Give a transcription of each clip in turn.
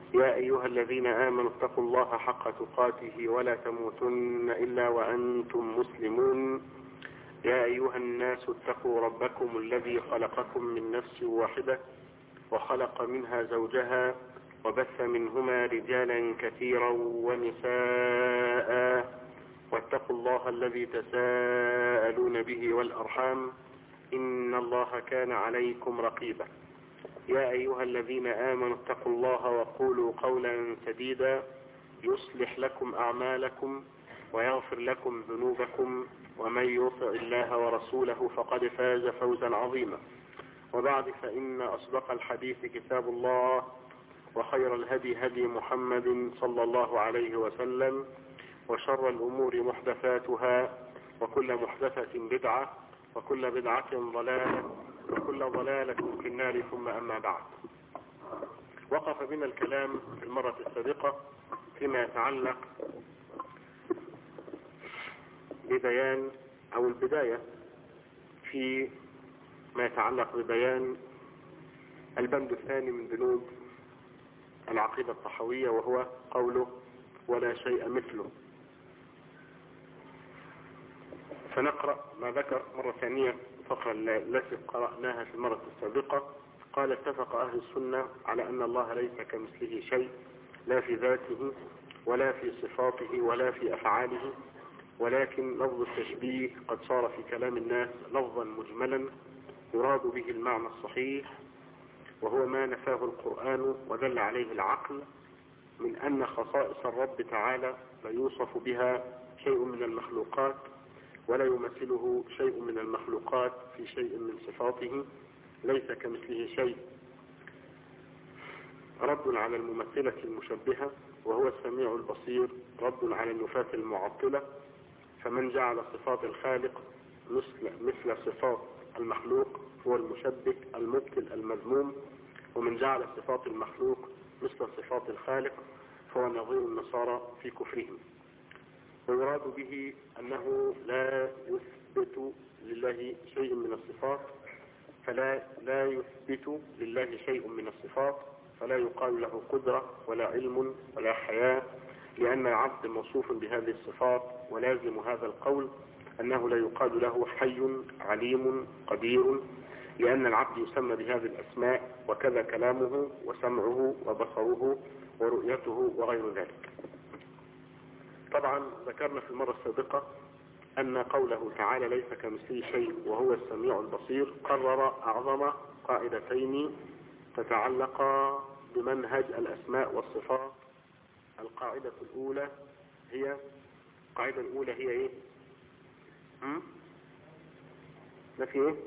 يا أيها الذين آمنوا اتقوا الله حق تقاته ولا تموتن إلا وأنتم مسلمون. يا أيها الناس اتقوا ربكم الذي خلقكم من نفس واحدة وخلق منها زوجها وبث منهما رجالا كثيرا ونساء، واتقوا الله الذي تساءلون به والأرحام إن الله كان عليكم رقيبا. يا أيها الذين آمنوا اتقوا الله وقولوا قولا سديدا يصلح لكم أعمالكم ويغفر لكم ذنوبكم، ومن يطع الله ورسوله فقد فاز فوزا عظيما. وبعد، فإن أصدق الحديث كتاب الله، وخير الهدي هدي محمد صلى الله عليه وسلم، وشر الأمور محدثاتها، وكل محدثة بدعة، وكل بدعة ضلالة، وكل ضلالة في النار. ثم أما بعد، وقف بنا الكلام في المرة السابقة فيما يتعلق ببيان أو البداية في ما يتعلق ببيان البند الثاني من بنود العقيدة الطحوية، وهو قوله ولا شيء مثله. فنقرأ ما ذكر مرة ثانية الفقرة التي قرأناها في المرة السابقة. قال: اتفق أهل السنة على أن الله ليس كمثله شيء، لا في ذاته ولا في صفاته ولا في أفعاله، ولكن لفظ التشبيه قد صار في كلام الناس لفظا مجملا يراد به المعنى الصحيح، وهو ما نفاه القرآن ودل عليه العقل من أن خصائص الرب تعالى لا يوصف بها شيء من المخلوقات، ولا يمثله شيء من المخلوقات في شيء من صفاته، ليس كمثله شيء. رد على الممثلة المشبهة، وهو السميع البصير، رد على النفاة المعطلة. فمن جعل صفات الخالق مثل صفات المخلوق هو المشبه المبطل المذموم، ومن جعل صفات المخلوق مثل صفات الخالق فهو نظير النصارى في كفرهم. ويراد به أنه لا يثبت لله شيء من الصفات، فلا يثبت لله شيء من الصفات، فلا يقال له قدرة ولا علم ولا حياة، لأن العبد موصوف بهذه الصفات. ولازم هذا القول أنه لا يقال له حي عليم قدير، لأن العبد يسمى بهذه الأسماء، وكذا كلامه وسمعه وبصره ورؤيته وغير ذلك. طبعا ذكرنا في المرة السابقة أن قوله تعالى ليس كمثله شيء وهو السميع البصير قرر أعظم قاعدتين تتعلقا بمنهج الأسماء والصفات. القاعدة الأولى هي إيه؟ نفي إيه؟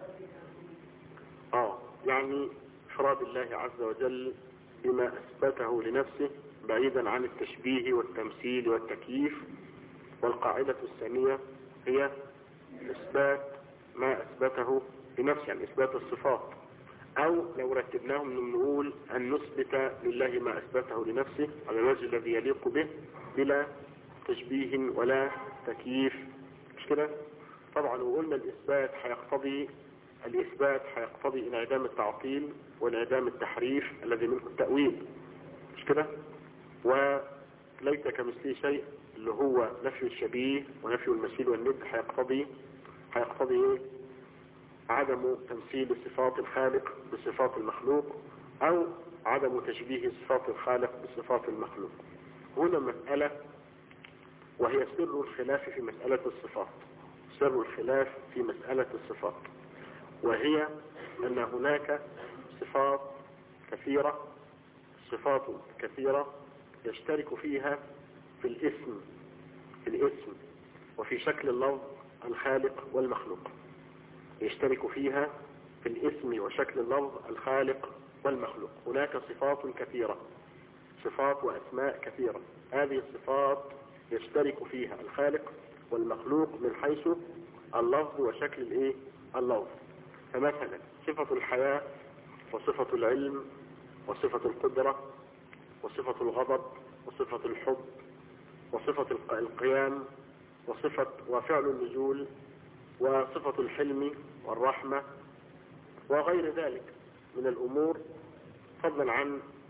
يعني إفراد الله عز وجل بما أثبته لنفسه بعيدا عن التشبيه والتمثيل والتكييف. والقاعدة الثانية هي إثبات ما أثبته لنفسه، يعني إثبات الصفات، أو لو رتبناهم نقول أن نثبت لله ما أثبته لنفسه على الوجه الذي يليق به بلا تشبيه ولا تكييف. مش كده؟ طبعا وقلنا الإثبات هيقتضي انعدام التعطيل وانعدام التحريف الذي منه التأويل. مش كده؟ وليس كمثله شيء اللي هو نفي الشبيه ونفي المثيل والند هيقتضي ايه؟ عدم تمثيل صفات الخالق بصفات المخلوق، او عدم تشبيه صفات الخالق بصفات المخلوق. هنا مسألة وهي سر الخلاف في مسألة الصفات، وهي أن هناك صفات كثيرة يشترك فيها في الاسم وفي شكل اللفظ الخالق والمخلوق. يشترك فيها في الاسم وشكل اللفظ الخالق والمخلوق. هناك صفات كثيرة، صفات وأسماء كثيرة. هذه الصفات يشترك فيها الخالق والمخلوق من حيث اللفظ وشكل اللفظ. فمثلا صفة الحياة وصفة العلم وصفة القدرة وصفة الغضب وصفة الحب وصفة القيام وفعل النزول وصفة الحلم والرحمة وغير ذلك من الأمور، فضلا عن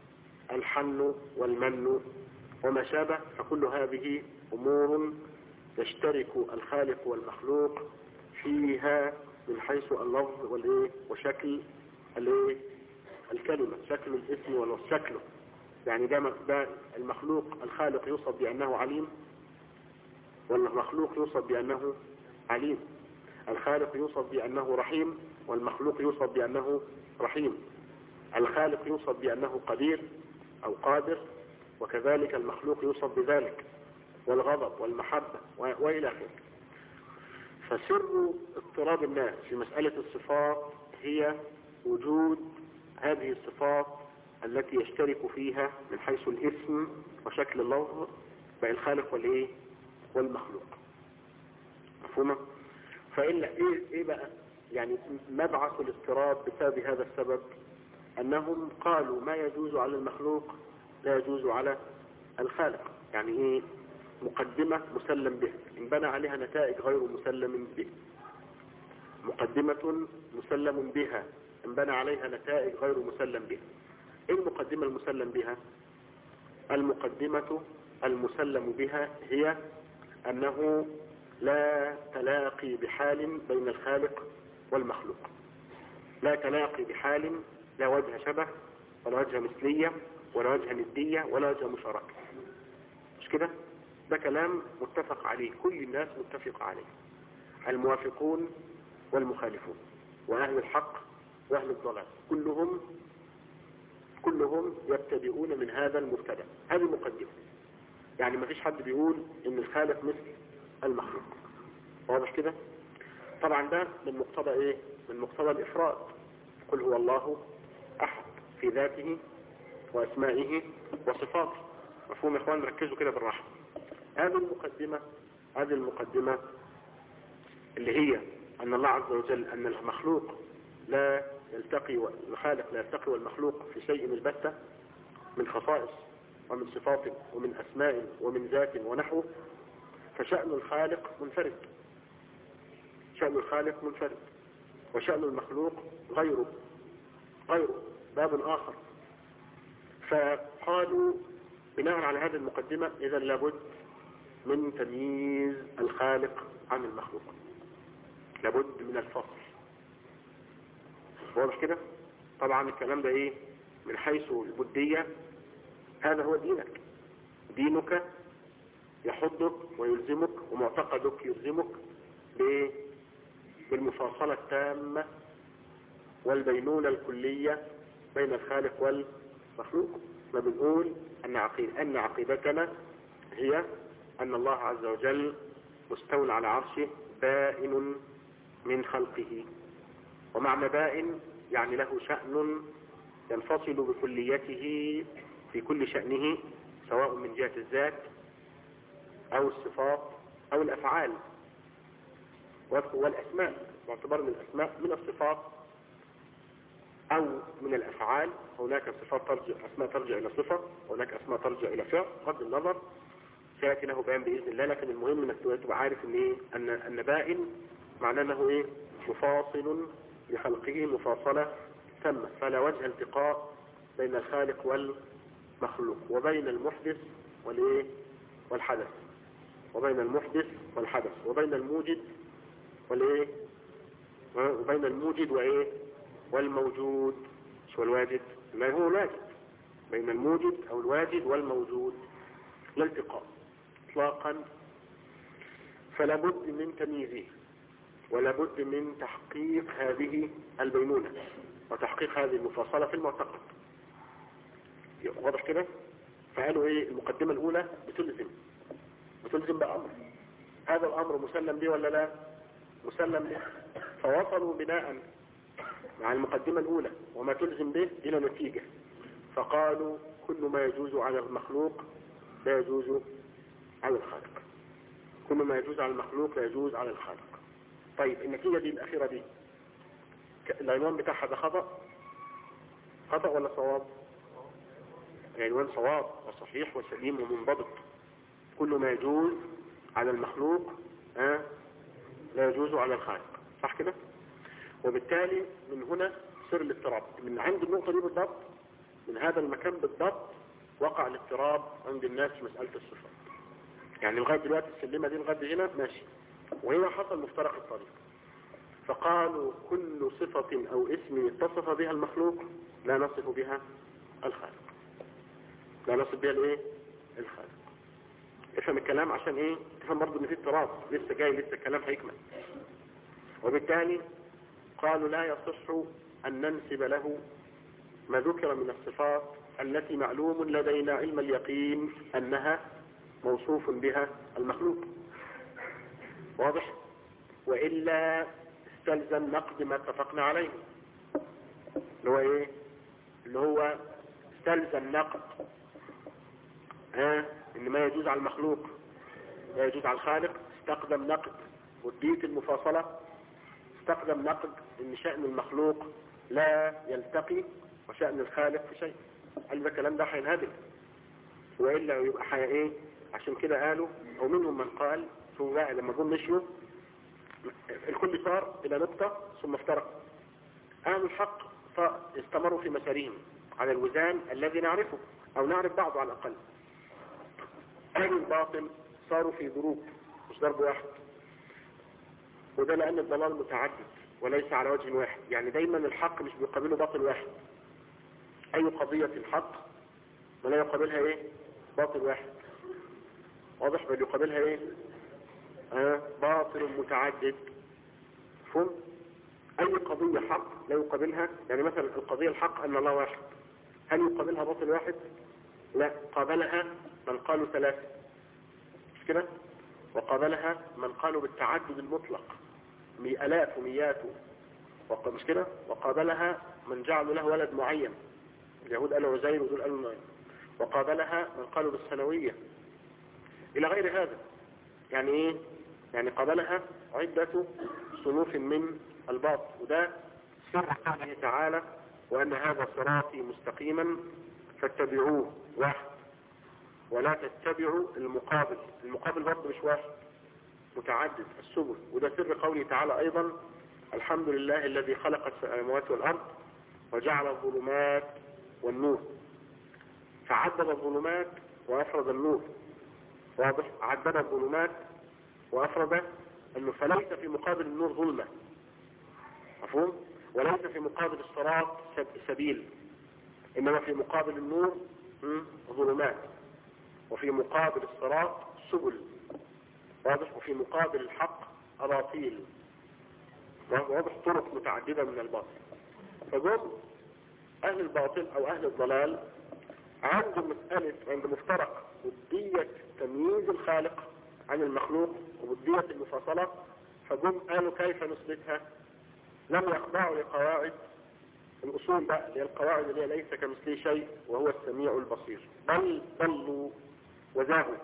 الحن والمن وما شابه، فكل هذه أمور يشترك الخالق والمخلوق فيها من حيث اللفظ وشكل الكلمة، شكل الاسم والشكل. يعني ده المخلوق الخالق يوصف بأنه عليم، والمخلوق يوصف بأنه عليم. الخالق يوصف بأنه رحيم، والمخلوق يوصف بأنه رحيم. الخالق يوصف بأنه قدير أو قادر، وكذلك المخلوق يوصف بذلك، والغضب والمحبة وإلى آخره. فسر اضطراب الناس في مسألة الصفات هي وجود هذه الصفات التي يشترك فيها من حيث الاسم وشكل اللفظ بين الخالق والمخلوق. مفهومة؟ فإلا إيه بقى يعني مبعث الاضطراب بسبب هذا السبب؟ أنهم قالوا ما يجوز على المخلوق لا يجوز على الخالق. يعني إيه؟ مقدمة مسلم به إن بنى عليها نتائج غير مسلم به، مقدمة مسلم بها إن بنى عليها نتائج غير مسلم بها. إيه المقدمة المسلم بها؟ المقدمة المسلم بها هي أنه لا تلاقي بحال بين الخالق والمخلوق، لا تلاقي بحال، لا وجه شبه ولا وجه مثلية ولا وجه ندية ولا وجه مشاركة. مش كده؟ ده كلام متفق عليه، كل الناس متفق عليه، الموافقون والمخالفون وأهل الحق وأهل الضلال، كلهم يبتدئون من هذا المبتدأ. هذه المقدمة. يعني ما فيش حد بيقول ان الخالق مثل المخلوق. واضح كده؟ طبعا ده من مقتضى ايه؟ من مقتضى الافراد. قل هو الله احد في ذاته واسمائه وصفاته. مفهوم يا اخوان؟ ركزوا كده بالراحه. هذه المقدمة اللي هي ان الله عز وجل ان المخلوق لا يلتقي والخالق لا يلتقي والمخلوق في شيء البتة من خصائص ومن صفات ومن أسماء ومن ذات ونحوه، فشأن الخالق منفرد، شأن الخالق منفرد، وشأن المخلوق غيره باب آخر. فقالوا بناء على هذه المقدمة إذا لابد من تمييز الخالق عن المخلوق، لابد من الفصل. واضح كده؟ طبعا الكلام ده ايه من حيث البدية؟ هذا هو دينك يحضك ويلزمك، ومعتقدك يلزمك بالمفاصلة التامة والبينونة الكلية بين الخالق والمخلوق. ما بنقول أن عقيدتنا هي أن الله عز وجل مستول على عرشه بائن من خلقه. ومعنى بائن يعني له شأن ينفصل بكليته في كل شأنه، سواء من جهة الذات أو الصفات أو الأفعال والأسماء، باعتبار من الأسماء من الصفات أو من الأفعال. هناك أسماء ترجع إلى صفة، وهناك أسماء ترجع إلى فعل، بغض النظر سيأتي له بيان بإذن الله. لكن المهم أنك تبقى عارف أن بائن معناه أنه مفاصل لخلقه مفاصلة تامة، فلا وجه التقاء بين الخالق والمخلوق، وبين المحدث والحدث، وبين المحدث والحدث، وبين الموجد وبين الموجد والموجود. شو الواجد؟ لا هو الواجد، بين الموجد أو الواجد والموجود لا التقاء اطلاقا. فلا بد من تمييزه، ولا بد من تحقيق هذه البينونة وتحقيق هذه المفاصلة في المعتقد. واضح كده؟ فقالوا المقدمة الأولى بتلزم بأمر، هذا الأمر مسلم به ولا لا؟ مسلم به. فوصلوا بناء مع المقدمة الأولى وما تلزم به إلى نتيجة، فقالوا كل ما يجوز على المخلوق لا يجوز على الخالق، كل ما يجوز على المخلوق لا يجوز على الخالق. طيب النتيجة دي الأخيرة دي العنوان بتاعها ده خطأ ولا صواب؟ العنوان صواب وصحيح وسليم ومنضبط. كل ما يجوز على المخلوق لا يجوز على الخالق، صح كده؟ وبالتالي من هنا سر الاضطراب. من عند النقطة دي بالضبط من هذا المكان بالضبط وقع الاضطراب عند الناس في مسألة الصفات. يعني لغاية دلوقتي السلمة دي لغاية هنا ماشي، وهنا حصل مفترق الطريق. فقالوا كل صفة أو اسم اتصف بها المخلوق لا نصف بها الخالق، لا نصف بها الايه؟ الخالق. افهم الكلام عشان ايه؟ تفهم برضه ان في اضطراب لسه جاي، لسه الكلام هيكمل. وبالتالي قالوا لا يصح أن ننسب له ما ذكر من الصفات التي معلوم لدينا علم اليقين أنها موصوف بها المخلوق. واضح؟ وإلا استلزم نقد ما اتفقنا عليه، اللي هو ايه؟ اللي هو استلزم نقد ان ما يجوز على المخلوق لا يجوز على الخالق. استقدم نقد ودية المفاصلة، استقدم نقد ان شأن المخلوق لا يلتقي وشأن الخالق في شيء. قال ده الكلام ده هينهدم، وإلا يبقى حياة ايه؟ عشان كده قالوا، او منهم من قال ثم بقى لما جم مشيوا الكل صار الى نقطة ثم افترق. اهل الحق استمروا في مسارهم على الوزان الذي نعرفه او نعرف بعضه على الاقل. اهل الباطل صاروا في ضروب مش ضرب واحد، وده لان الضلال متعدد وليس على وجه واحد. يعني دايما الحق مش بيقابله باطل واحد، اي قضية الحق ولا يقابلها ايه؟ باطل واحد. واضح؟ بل يقابلها ايه؟ باطل متعدد. فهم؟ اي قضية حق لا يقابلها، يعني مثلا القضية الحق ان الله واحد، هل يقابلها باطل واحد؟ لا، قابلها من قالوا ثلاثة، مش كده؟ وقابلها من قالوا بالتعدد المطلق آلاف ومئات، مش كده؟ وقابلها من جعلوا له ولد معين، اليهود قالوا عزير ودول قالوا نعيم. وقابلها من قالوا بالثانوية الى غير هذا. يعني ايه؟ يعني قابلها عدة صنوف من الباطل. وده سر قوله تعالى وأن هذا صراطي مستقيما فاتبعوه واحد ولا تتبعوا المقابل. المقابل برضه مش واحد، متعدد السبل. وده سر قوله تعالى أيضا الحمد لله الذي خلق السماوات والأرض وجعل الظلمات والنور. فعدد الظلمات وأفرد النور. واضح؟ عدد الظلمات وأفرد أنه فليس في مقابل النور ظلمة، مفهوم؟ وليس في مقابل الصراط سبيل، إنما في مقابل النور ظلمات، وفي مقابل الصراط سبل. واضح؟ وفي مقابل الحق أباطيل. واضح؟ طرق متعددة من الباطل. فجم أهل الباطل أو أهل الضلال عند مسألة، عند مفترق بدية تمييز الخالق عن المخلوق وبدية المفاصلة، فجم قالوا كيف نثبتها؟ لم يخضعوا لقواعد الأصول بقى، اللي هي القواعد اللي ليس كمثله شيء وهو السميع البصير، بل ضلوا وزاغوا.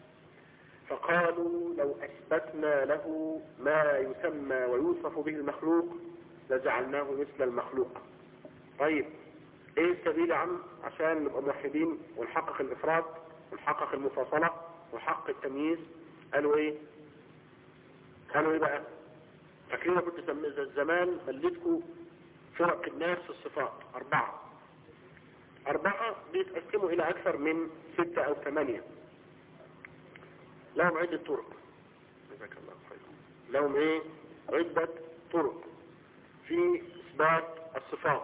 فقالوا لو أثبتنا له ما يسمى ويوصف به المخلوق لجعلناه مثل المخلوق. طيب ايه السبيل يا عم عشان نبقى موحدين ونحقق الإفراد ونحقق المفاصلة ونحقق التمييز؟ قالوا ايه؟ قالوا ايه بقى؟ فاكرين كنت زمان مليتكم فرق الناس في الصفات أربعة بيتقسموا إلى أكثر من 6 أو 8. لهم عدة طرق. جزاك الله خير. لهم ايه؟ عدة طرق في إثبات الصفات.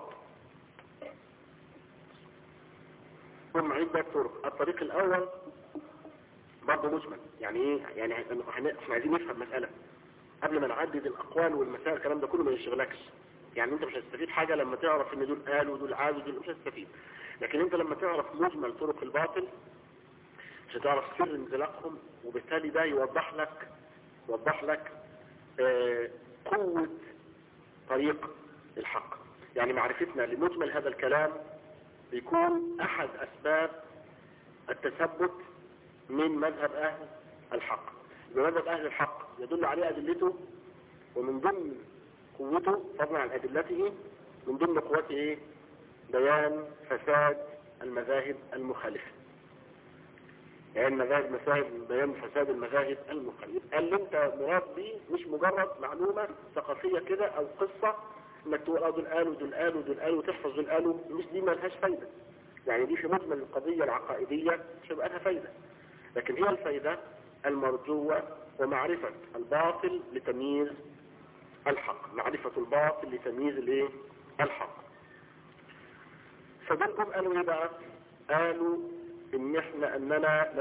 هم عدة طرق. الطريق الأول برضه مجمل. يعني ايه؟ يعني احنا عايزين نفهم مسألة قبل ما نعدد الأقوال والمسائل، الكلام ده كله ما يشغلكش. يعني انت مش هتستفيد حاجة لما تعرف ان دول قالوا ودول عادوا ودول، مش هتستفيد. لكن انت لما تعرف مجمل طرق الباطل مش هتعرف سر انزلاقهم، وبالتالي ده يوضح لك قوة طريق الحق. يعني معرفتنا لمجمل هذا الكلام بيكون احد اسباب التثبت من مذهب اهل الحق. مذهب اهل الحق يدل عليه ادلته، ومن ضمن قوته فضلا عن ادلته من ضمن قوته ايه؟ بيان فساد المذاهب المخالفة. يعني بيان فساد المذاهب المخالفة. اللي انت مراد بيه مش مجرد معلومة ثقافية كده او قصة انك تقول دول قالوا دول قالوا دول قالوا وتحفظ دول قالوا، مش دي مالهاش فايدة. يعني دي في مجمل القضية العقائدية مش هيبقى لها فايدة، لكن هي الفايدة المرجوة ومعرفة الباطل لتمييز الحق، معرفة الباطل لتمييز الايه؟ الحق. فبنكم قالوا ايه بقى؟ قالوا ان احنا اننا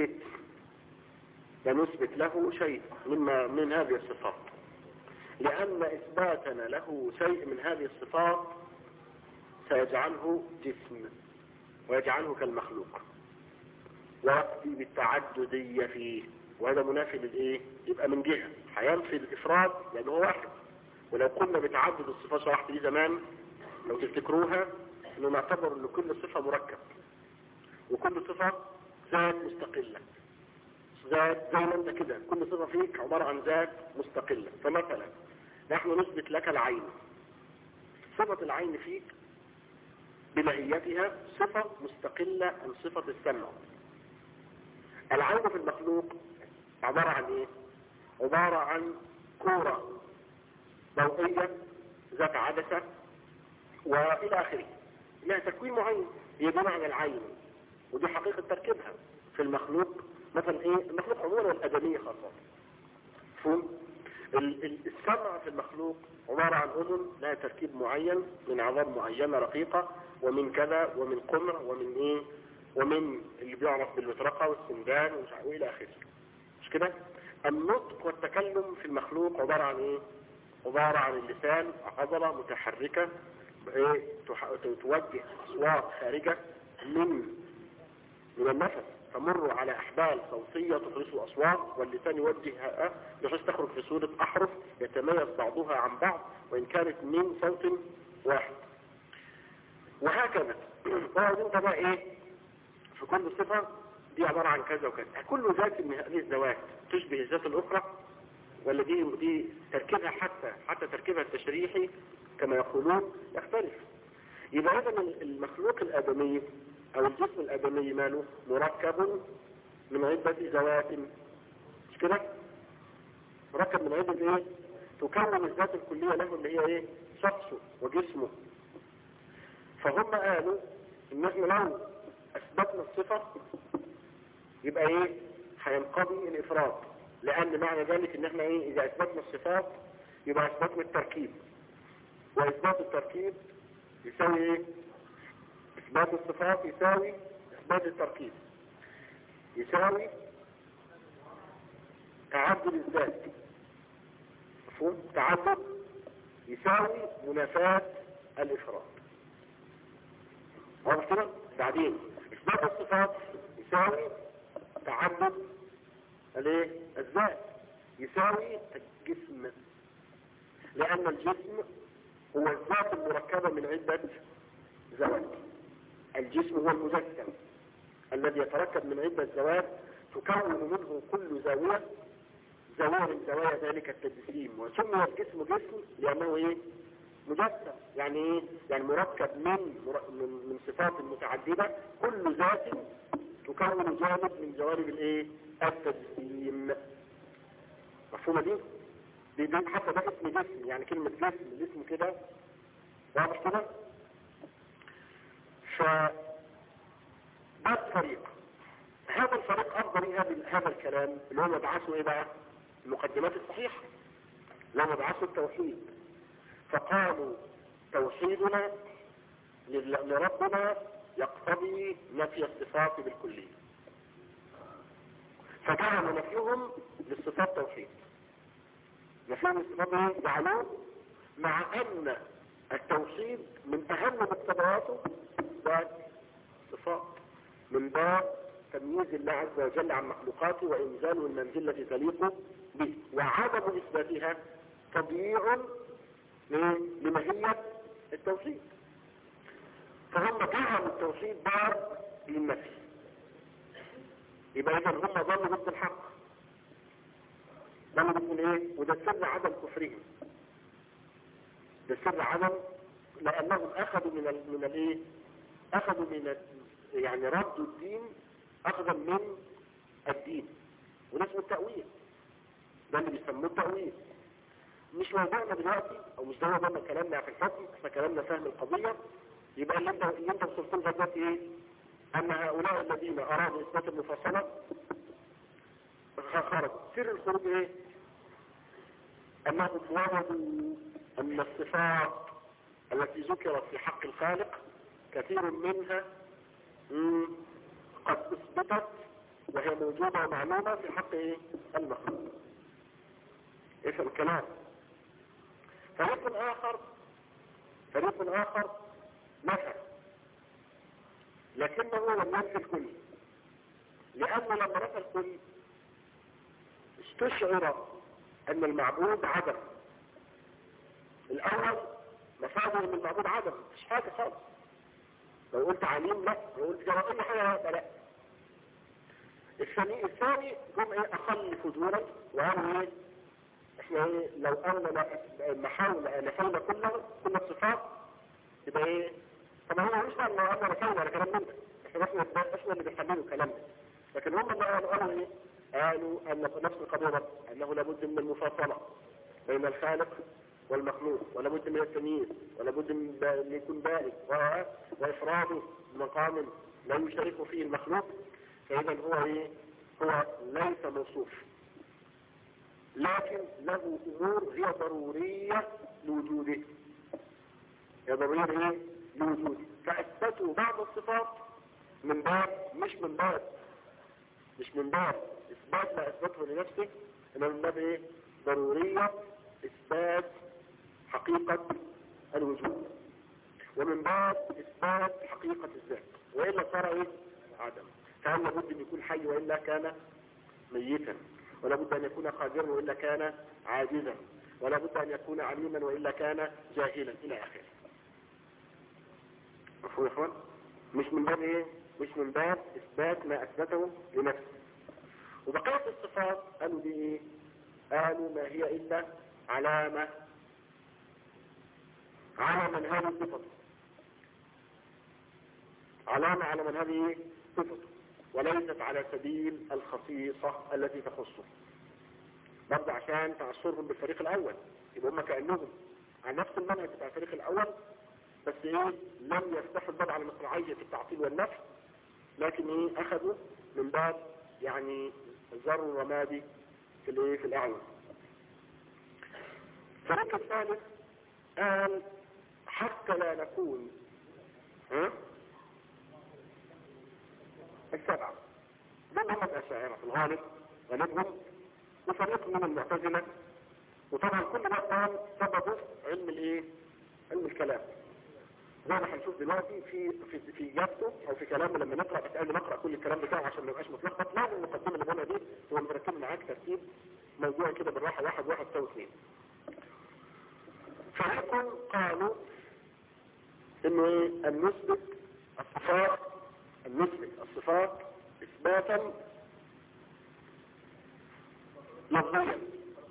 لنثبت له شيء من هذه الصفات، لان اثباتنا له شيء من هذه الصفات سيجعله جسم ويجعله كالمخلوق ويقضي بالتعددية فيه، وهذا منافي للايه؟ يبقى من جهة هينفي الافراد لانه هو واحد، ولو قلنا بتعدد الصفات شرحت دي زمان لو تفتكروها انه نعتبر ان كل صفة مركب، وكل صفة ذات مستقلة، ذات زي ما انت كده كل صفة فيك عبارة عن ذات مستقلة. فمثلا نحن نثبت لك العين، صفة العين فيك بماهيتها صفة مستقلة عن صفة السمع. العين في المخلوق عبارة عن ايه؟ عبارة عن كورة ضوئية ذات عدسة والى اخره، لها تكوين معين، هي دي معنى العين، ودي حقيقة تركيبها في المخلوق. مثلا ايه المخلوق عموما والادمية خاصة؟ السمع في المخلوق عبارة عن اذن لها تركيب معين من عظام معينة رقيقة ومن كذا ومن قمر ومن ايه ومن اللي بيعرف بالمطرقة والسندان والى اخره، مش كده؟ النطق والتكلم في المخلوق عبارة عن ايه؟ عبارة عن اللسان عضلة متحركة توجه اصوات خارجة من النفس تمر على احبال صوتية تخرج اصوات، واللسان يوجهها بحيث تخرج في صورة احرف يتميز بعضها عن بعض وان كانت من صوت واحد، وهكذا. وهذا انت بقى ايه في كل صفة دي عبارة عن كذا وكذا. كل ذات من هذه الذوات تشبه الذات الاخرى، ولا دي تركيبها حتى تركيبها التشريحي كما يقولون يختلف. يبقى هذا المخلوق الآدمي او الجسم الآدمي ماله مركب من عدة ذوات، مش كده؟ مركب من عدة ايه؟ تكون الذات الكلية له اللي هي ايه؟ شخصه وجسمه. فهم قالوا ان احنا لو اثبتنا الصفة يبقى ايه؟ هينقضي الافراد، لان معنى ذلك ان احنا ايه؟ اذا اثبتنا الصفات يبقى اثبتنا التركيب، واثبات التركيب يساوي ايه؟ اثبات الصفات يساوي اثبات التركيب، يساوي تعدد الذات. مفهوم؟ تعدد يساوي منافاة الافراد. واضح كده؟ بعدين اثبات الصفات يساوي تعدد الايه؟ الذات يساوي الجسم، لان الجسم هو الذات المركبة من عدة ذوات. الجسم هو المجسم الذي يتركب من عدة ذوات تكون منه كل زاوية من زوايا ذلك التجسيم، وسمي الجسم جسم لأنه ايه؟ مجسم. يعني ايه؟ يعني مركب من صفات متعددة كل ذات تكون جانب من جوانب الايه؟ التجسيم. مفهومة دي حتى ده اسم جسم، يعني كلمة جسم كده واضح كده. ده الفريق، هذا الفريق أفضل هذا الكلام اللي هو مبعثه ايه بقى؟ المقدمات الصحيحة، اللي هو مبعثه التوحيد. فقالوا توحيدنا لربنا يقتضي نفي الصفات بالكلية، فجعلوا نفيهم للصفات توحيد، نفيهم الصفات جعلوه، مع ان التوحيد من اهم مقتضياته والصفات من باب تمييز الله عز وجل عن مخلوقاته وانزاله المنزل التي تليق به، وعدم اثباتها تضييع لماهية التوحيد. فهم جعلوا التوحيد باب للنفي، يبقى اذا هم ظلوا ضد الحق، ظلوا ضد ايه؟ وده سر عدم كفرهم، ده سر عدم، لانهم اخذوا من الايه؟ اخذوا من يعني ردوا الدين اخذا من الدين، وده اسمه التأويل، ده اللي بيسموه التأويل. مش موضوعنا دلوقتي او مش ده موضوعنا كلامنا في الحكم، احنا كلامنا فهم القضية، يبقى اللي انت وصلتم لغايه ايه؟ ان هؤلاء الذين ارادوا اثبات المفاصله خرج. سر الخروج ايه؟ انهم وجدوا ان الصفات التي ذكرت في حق الخالق كثير منها قد اثبتت وهي موجودة ومعلومة في حق ايه؟ المخلوق. ايش الكلام؟ فريق اخر نفى لكنه لم ينفي الكل، لانه لما نفى الكل استشعر ان المعبود عدم. الاول مفاده ان المعبود عدم، مش حاجة خالص. لو قلت عليم لا، لو قلت جرائم حاجة لا. الثاني جم ايه؟ اقل فجورا وقالوا ايه؟ احنا ايه لو اننا نفينا كل الصفات يبقى ايه؟ طبعا هو مش معنى ان نفينا على كلام منه، احنا اللي بنحلله الكلام ده. لكن هم اللي قالوا ايه؟ قالوا ان نفس القضيه انه لابد من المفاصله بين الخالق والمخلوق، ولابد من التمييز، ولابد من ان يكون بارئ وافراده بمقام لا يشارك فيه المخلوق. فاذا هو ايه؟ هو ليس موصوف، لكن له امور هي ضروريه لوجوده، هي ضروريه ايه؟ لوجوده. فاثبتوا بعض الصفات من باب مش من باب اثبات ما اثبته لنفسه، انما من باب ايه؟ ضروريه اثبات حقيقه الوجود، ومن باب اثبات حقيقه الذات، والا صار ايه؟ عدم. فهل لابد ان يكون حي والا كان ميتا، ولا بد ان يكون قادرا والا كان عاجزا، ولا بد ان يكون عليما والا كان جاهلا الى اخره. مفهوم يا اخوان؟ مش من باب ايه؟ مش من باب اثبات ما اثبته لنفسه. وبقيه الصفات قالوا دي ايه؟ قالوا ما هي الا علامه على من هذه صفته، علامه على من هذه صفته، وليست على سبيل الخصيصة التي تخصه. برضه عشان تعصرهم بالفريق الاول، يبقى هم كأنهم على نفس المنهج بتاع الفريق الاول، بس ايه؟ لم يفتحوا الباب على مصراعية التعطيل والنفي، لكن ايه؟ اخذوا من باب يعني زر رمادي في الايه؟ في الاعين. الفريق الثالث قال حتى لا نكون السبعة دول هم الأشاعرة في الغالب غالبهم، وفريق من المعتزلة. وطبعا كل ده كان سببه علم الايه؟ علم الكلام. زي ما هنشوف دلوقتي في اجابته او في كلامه لما نقرا، بس قبل نقرا كل الكلام بتاعه عشان ما يبقاش متلخبط، لازم المقدمه اللي بقولها دي هو مركب معاك ترتيب موضوع كده بالراحه، 1 1 تساوي 2. فريق قالوا انه ايه؟ ان نثبت الصفات اثباتا لفظيا.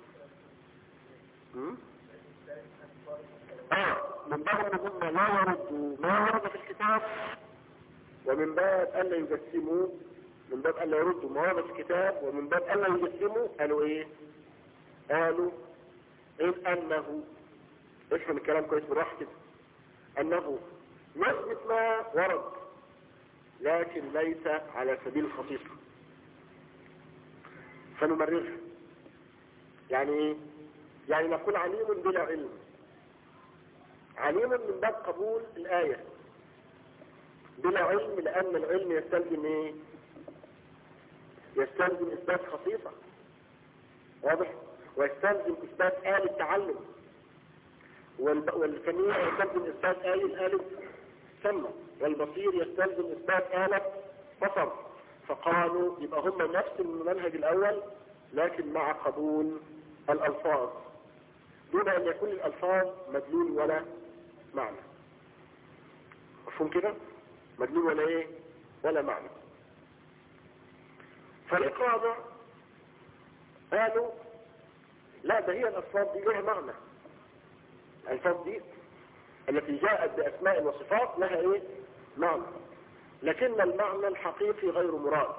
من باب ان لا يردوا ما ورد في الكتاب، ومن باب الا يجسموا، من باب الا يردوا ما ورد في الكتاب، ومن باب الا يجسموا قالوا ايه؟ قالوا إذ انه، افهم الكلام كويس براحه كده، انه يثبت ما ورد لكن ليس على سبيل الخصيصة. فنمررها. يعني ايه؟ يعني نقول عليم بلا علم، عليم من باب قبول الآية، بلا علم لأن العلم يستلزم ايه؟ يستلزم إثبات خصيصة، واضح؟ ويستلزم إثبات آلة تعلم، والسميع يستلزم إثبات آلة سمع، والبصير يستلزم إثبات آلة بصر. فقالوا يبقى هم نفس المنهج الأول لكن مع قبول الألفاظ دون أن يكون الألفاظ مدلول ولا معنى. مفهوم كده؟ مدلول ولا ايه؟ ولا معنى. فريق رابع قالوا لا، ده هي الألفاظ دي لها معنى. الألفاظ دي التي جاءت بأسماء وصفات لها ايه؟ معنى، لكن المعنى الحقيقي غير مراد.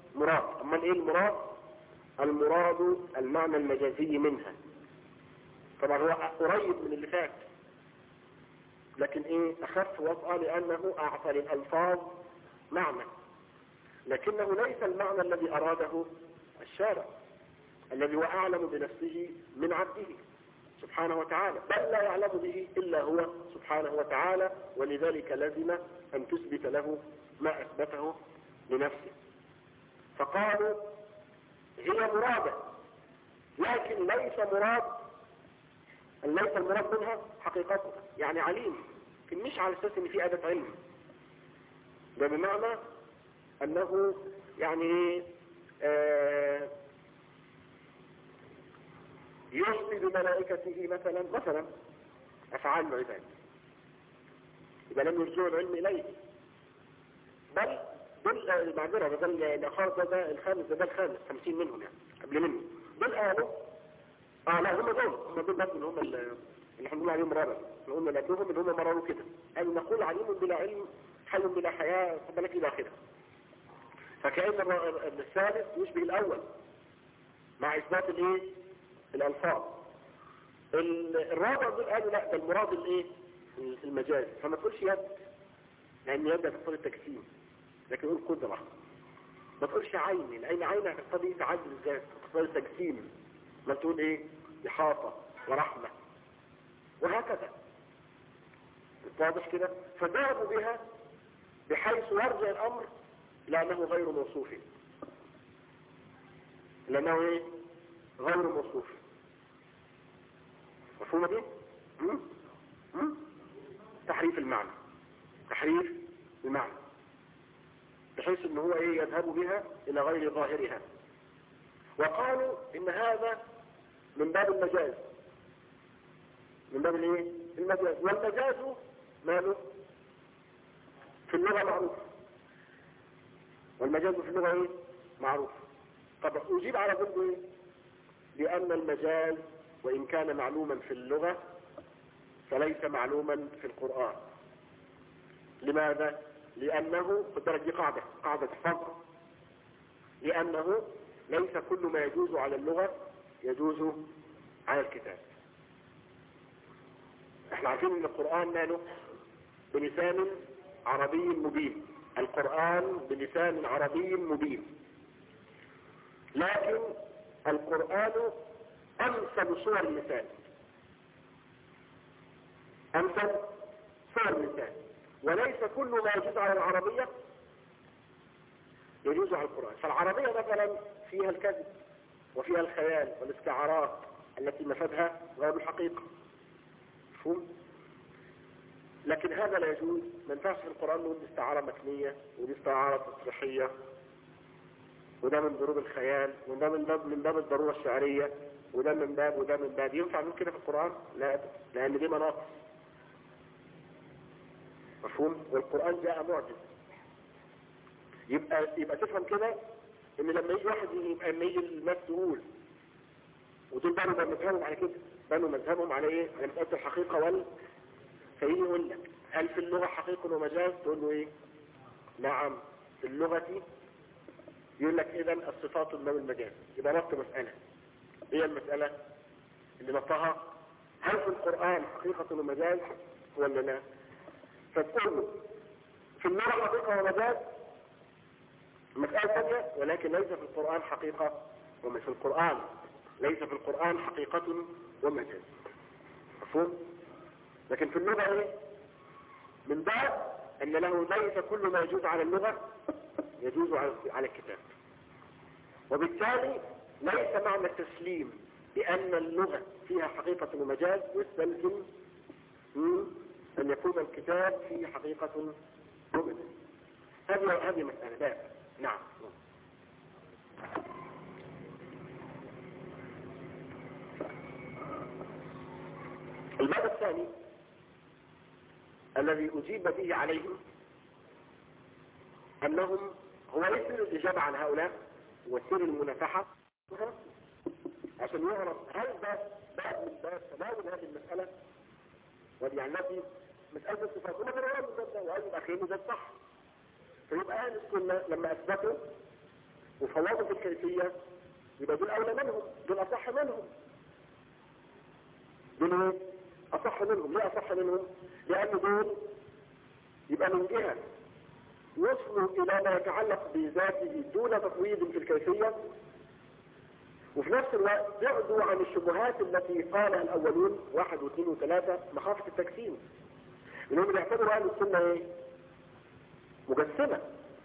أما ايه المراد؟ المراد المعنى المجازي منها، طبعا هو قريب من اللي فات، لكن ايه اخف وطأة لانه اعطى للالفاظ معنى، لكنه ليس المعنى الذي اراده الشارع الذي هو اعلم بنفسه من عبده سبحانه وتعالى، بل لا يعلم به الا هو سبحانه وتعالى، ولذلك لزم ان تثبت له ما اثبته لنفسه. فقالوا هي مرادة، لكن ليس المراد منها حقيقتها، يعني عليم، لكن مش على اساس ان في اداة علم، ده بمعنى انه يعني يوصي بملائكته مثلا افعال العباد، اذا لم يرجعوا العلم اليه، بل المعذرة ده الخامس ده الخامس 50 منهم يعني قبل منه دول قالوا لا هم دول برضه اللي هم اللي احنا بنقول عليهم مرارا، اللي هم اللي قبلهم اللي هم مرروا كده، قالوا نقول عليم بلا علم حي بلا حياة فبالك الى اخره. فكأن الثالث يشبه الاول مع اثبات الايه الالفاظ. الرابع دول قالوا لا ده المراد الايه المجاز، فما تقولش يد لان يد هتقتضي التجسيم، لكن قول قدرة. ما تقولش عين لان عين هتقتضي تعدد الذات، هتقتضي التجسيم. ما تقول ايه إحاطة ورحمة وهكذا، واضح كده. فذهبوا بها بحيث يرجع الامر لانه غير موصوف، لانه ايه غير موصوف. مفهومة دي؟ تحريف المعنى بحيث ان هو ايه يذهب بها الى غير ظاهرها. وقالوا ان هذا من باب المجاز، من باب الايه المجاز، والمجاز ماله في اللغة معروف، والمجاز في اللغة ايه معروف. طب اجيب على ضده ايه؟ لان المجاز وان كان معلوما في اللغة فليس معلوما في القرآن. لماذا؟ لانه قدرت دي قاعدة فقر، لانه ليس كل ما يجوز على اللغة يجوز على الكتاب. احنا عارفين ان القرآن ماله بلسان عربي مبين، القرآن بلسان عربي مبين، لكن القرآن امثل صور اللسان، امثل صور اللسان، وليس كل ما يجوز على العربية يجوز على القرآن. فالعربية مثلا فيها الكذب وفيها الخيال والاستعارات التي مفادها غير الحقيقة، مفهوم؟ لكن هذا لا يجوز، ما ينفعش في القرآن نقول دي استعارة مكنية ودي استعارة تصريحية وده من ضروب الخيال وده من باب الضرورة الشعرية وده من باب ينفع نقول كده في القرآن؟ لا، لأن دي مناقص، مفهوم؟ والقرآن جاء معجز. يبقى تفهم كده ان لما يجي واحد لما يجي الناس تقول ودول بنوا مذهبهم على كده، بنوا مذهبهم على ايه؟ على مسألة الحقيقة فيجي يقول لك هل في اللغة حقيقة ومجاز؟ تقول له ايه؟ نعم في اللغة. يقول لك اذا الصفات من المجاز. يبقى نفط مسألة، هي المسألة اللي نطها هل في القرآن حقيقة ومجاز ولا لا؟ فتقول له في اللغة حقيقة ومجاز مسألة ثانية، ولكن ليس في القرآن حقيقة ومش في القرآن ليس في القرآن حقيقة ومجاز، مفهوم؟ لكن في اللغة ايه؟ من باب ان له ليس كل ما يجوز على اللغة يجوز على الكتاب، وبالتالي ليس معنى التسليم بأن اللغة فيها حقيقة ومجاز يستلزم أن يكون الكتاب فيه حقيقة ومجاز. هذه مسألة باب. نعم. الباب الثاني الذي أجيب به عليهم أنهم هو يسر الإجابة عن هؤلاء وسير المنافحة عشان يعرف هل ده باب من باب تناول هذه المسألة يعني التي مسألة الصفات وما تناول من ده وأي الأخير ده صح. فيبقى أهل السنة لما أثبتوا وفوضوا في الكيفية يبقى دول أولى منهم، دول أصح منهم. دول اصح منهم. ليه اصح منهم؟ لان دول يبقى من جهة وصلوا الى ما يتعلق بذاته دون تفويض في الكيفية، وفي نفس الوقت بعدوا عن الشبهات التي قالها الاولون 1 و2 و3 مخافة التجسيم. انهم يعتبروا اهل السنة ايه؟ مجسمة.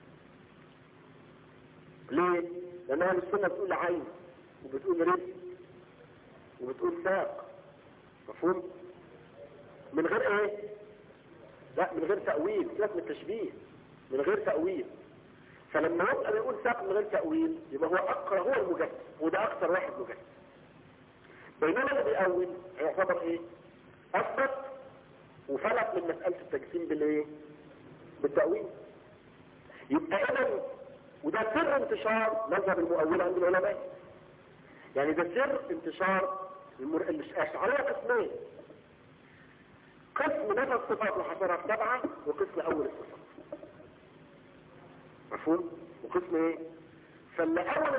ليه؟ لان اهل السنة بتقول عين وبتقول رزق وبتقول ساق. مفهوم؟ من غير ايه؟ لا، من غير تأويل، سيبك من التشبيه، من غير تأويل. فلما يبقى بيقول ساق من غير تأويل يبقى هو أقرأ، هو المجسم، وده أكثر واحد مجسم. بينما اللي بيأول يعتبر ايه؟ أثبت وفلت من مسألة التجسيم بالايه؟ بالتأويل. يبقى إذن وده سر انتشار مذهب المؤولة عند العلماء. يعني ده سر انتشار الأشعرية قسمين: قسم نفى الصفات وحصرها في 7، وقسم أول الصفات. مفهوم؟ وقسم ايه؟ فاللي أول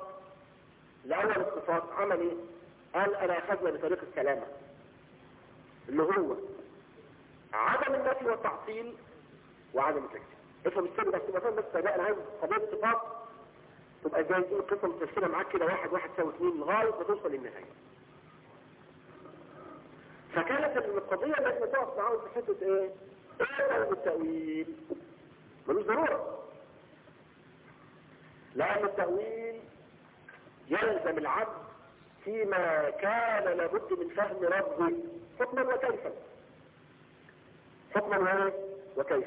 الصفات عمل ايه؟ قال أنا أخذنا بطريق السلامة، اللي هو عدم النفي والتعطيل وعدم التكذيب. افهم السر بس، تبقى فاهم بس. لا، انا عايز قضيه الصفات تبقى زي تقول قصه متفسره معاك كده 1 1 يساوي 2 لغايه ما توصل للنهايه. فكانت القضيه اللي احنا تقف معاهم في حته ايه؟ ايه التاويل؟ ملوش ضروره، لان التاويل يلزم العبد فيما كان لابد من فهم ربه حكما وكيفا. حكما وكيف.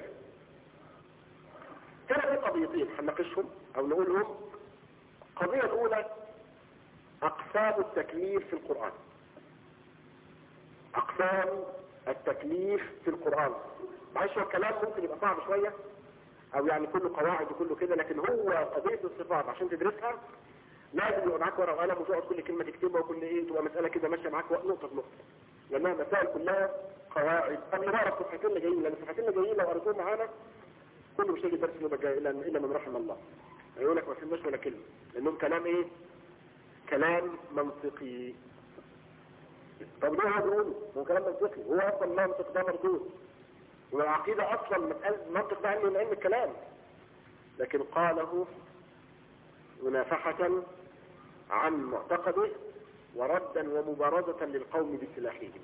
هنا في قضيتين هنناقشهم او نقولهم. القضية الاولى اقسام التكليف في القرآن. اقسام التكليف في القرآن. معلش هو الكلام ممكن يبقى صعب شوية او يعني كله قواعد وكله كده، لكن هو قضية الصفات عشان تدرسها لازم يبقى معاك ورقة وقلم وتقعد كل كلمة تكتبها وكل ايه تبقى مسألة كده ماشية معاك نقطة بنقطة، لانها مسائل كلها قواعد. قبل ما اعرف الصفحتين اللي جايين، لان الصفحتين اللي جايين لو قريتوهم معانا كله مش هيجي درس اليوم الجاي الا من رحم الله. هيقول لك ما فهمناش ولا كلمة، لانهم كلام ايه؟ كلام منطقي. طب ليه هو بيقول هو كلام منطقي؟ هو اصلا المنطق ده مردود، والعقيدة اصلا مسألة المنطق ده علم من علم الكلام، لكن قاله منافحة عن معتقده وردا ومبارزة للقوم بسلاحهم.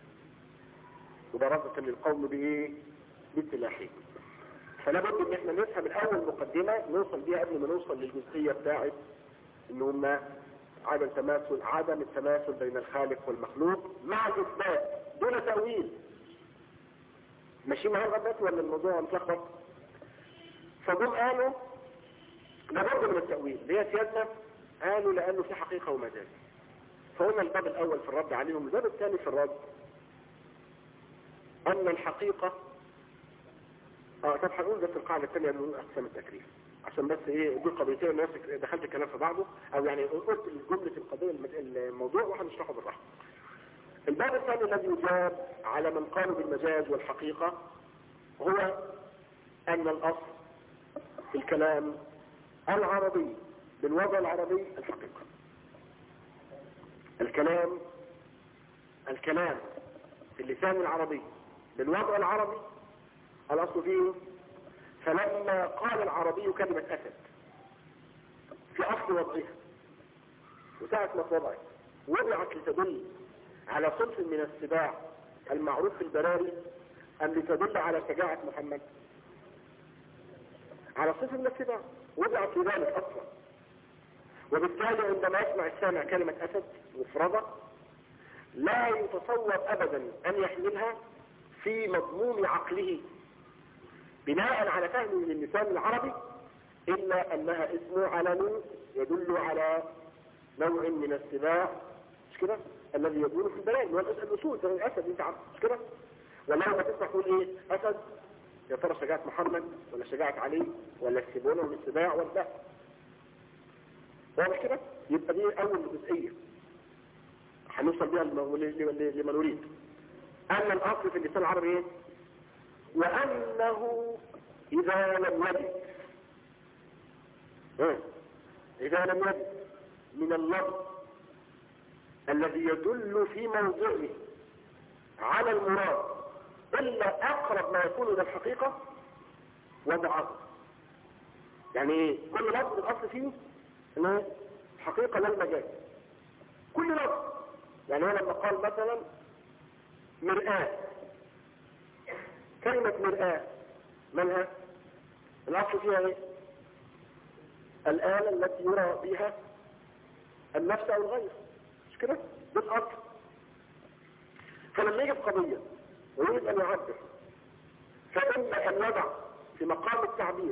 مبارزة للقوم بايه؟ بسلاحهم. فلا بد ان احنا نفهم الاول مقدمة نوصل بيها قبل ما نوصل للجزئية بتاعت ان هم عدم التماثل بين الخالق والمخلوق مع الاثبات دون تأويل. ماشي معايا غلط ولا الموضوع متلخبط؟ فجم قالوا لابد من التأويل. ليه سيادنا؟ قالوا لانه في حقيقة ومجاز. فقلنا الباب الاول في الرد عليهم. الباب الثاني في الرد ان الحقيقة طب هنقول بس القاعدة الثانية من اقسام التكليف عشان بس ايه دول قضيتين الناس دخلت الكلام في بعضه، او يعني قلت جملة القضية الموضوع وهنشرحه بالراحة. الباب الثاني الذي يجاب على من قالوا بالمجاز والحقيقة هو ان الاصل في الكلام العربي بالوضع العربي الحقيقة. الكلام في اللسان العربي بالوضع العربي الاصل فيه. فلما قال العربي كلمة اسد في اصل وضعها وساعة ما وضعت لتدل على صنف من السباع المعروف في البراري ام لتدل على شجاعة محمد؟ على صنف من السباع وضعت لذلك اصلا. وبالتالي عندما يسمع السامع كلمة اسد مفردة لا يتصور ابدا ان يحملها في مضمون عقله بناء على فهمه للسان العربي الا انها اسم علم يدل على نوع من السباع، مش كده؟ الذي يكون في البلاد هو الاسود زي الاسد انت عارف، مش كده؟ ولما تسمع تقول ايه؟ اسد، يا ترى شجاعة محمد ولا شجاعة علي ولا السبونه ولا السباع ولا لا؟ واضح كده؟ يبقى دي اول جزئية هنوصل بها لما نريد. ان الاصل في اللسان العربي ايه؟ وانه اذا لم يجد من اللفظ الذي يدل في موضعه على المراد إلا أقرب ما يكون إلى الحقيقة وضعه. يعني إيه؟ كل لفظ الأصل فيه إنه حقيقة لا المجاز. كل لفظ. يعني هو لما قال مثلا مرآة، كلمة مرآة مالها؟ الأصل فيها إيه؟ الآلة التي يرى بها النفس أو الغير، مش كده؟ ده الأصل. فلما يجي القضية ويريد أن يعبر، فإما أن يضع في مقام التعبير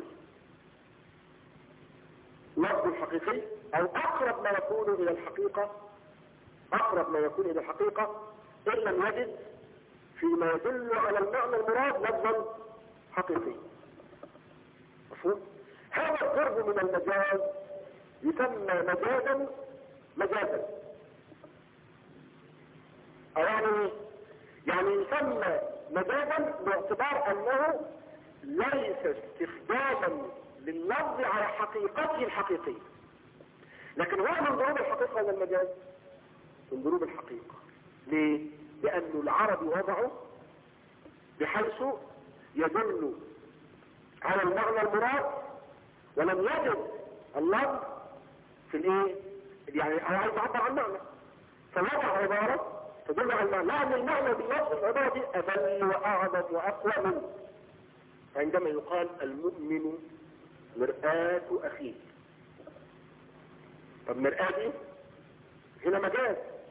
لفظ الحقيقي أو أقرب ما يكون إلى الحقيقة، أقرب ما يكون إلى الحقيقة إن لم يجد فيما يدل على المعنى المراد لفظا حقيقي. مفهوم؟ هذا القرب من المجاز يسمى مجازا. يعني يسمى مجازا باعتبار أنه ليس استخداما لللفظ على حقيقته الحقيقية. لكن هو من ضروب الحقيقة ولا المجاز؟ من ضروب الحقيقة. ليه؟ لأن العرب وضعوا بحيث يدل على المعنى المراد ولم يجد اللفظ في الايه؟ يعني هو عايز يعبر عن معنى، فوضع عبارة تدل على المعنى، لأن المعنى باللفظ العبارة دي أبل وأعظم وأقوى منه. عندما يقال المؤمن مرآة أخيه. طب مرآة دي هنا مجاز،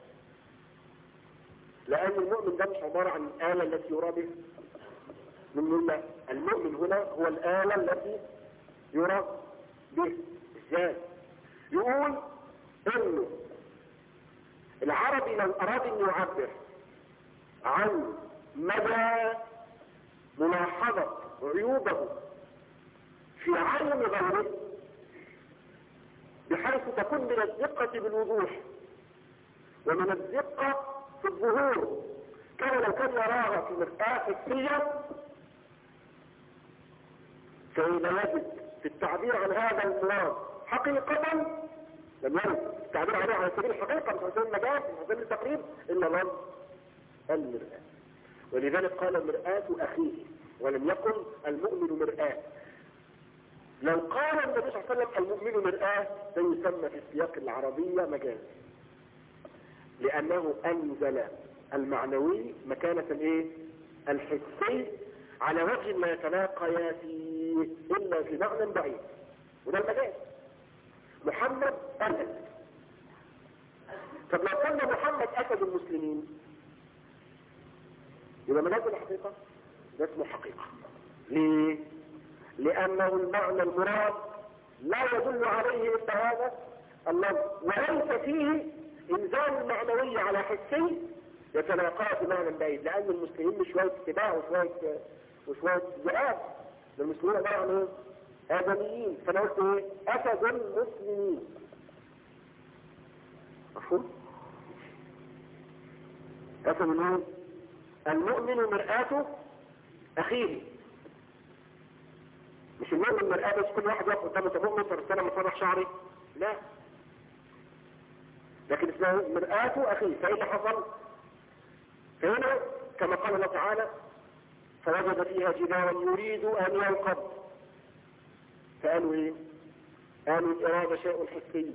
لأن المؤمن ده مش عبارة عن الآلة التي يرى بها من الله. المؤمن هنا هو الآلة التي يرى به. ازاي؟ يقول انه العربي لو اراد ان يعبر عن مدى ملاحظة عيوبه في عين غيره بحيث تكون من الدقة بالوضوح ومن الدقة في الظهور، كما لو كان يراها في مرآة حسية، فإذا يجد في التعبير عن هذا المراد حقيقة لم يرد التعبير عليه على سبيل الحقيقة مش على سبيل المجاز مش على سبيل التقريب إلا لفظ المرآة. ولذلك قال مرآة أخيه ولم يقل المؤمن مرآة. لو قال النبي صلى الله عليه وسلم المؤمن مرآة ده يسمى في السياق العربية مجاز، لأنه أنزل المعنوي مكانة الايه؟ الحسي على وجه لا يتلاقيا فيه إلا في معنى بعيد، وده المجاز. محمد أسد. طب لو قلنا محمد أسد المسلمين يبقى مجاز الحقيقة؟ ده اسمه حقيقة. ليه؟ لأنه المعنى المراد لا يدل عليه إلا هذا اللفظ، وليس فيه إنزال المعنوية على حسي يتلاقى في معنى بعيد، لأن المسلمين مش شوية اتباع وشوية ذئاب. المسلمين عبارة عن ايه؟ آدميين. فأنا قلت ايه؟ أسد المسلمين. مفهوم؟ أسد المؤمن المؤمن مرآة أخيه. مش المؤمن مرآة بس كل واحد يقف قدامه مؤمن فرسالة مصرح شعري، لا، لكن اسمه مرآة أخيه. فإيه اللي حصل؟ فهنا كما قال الله تعالى فوجد فيها جدارا يريد أن ينقض، فقالوا ايه؟ قالوا الإرادة شيء حسي.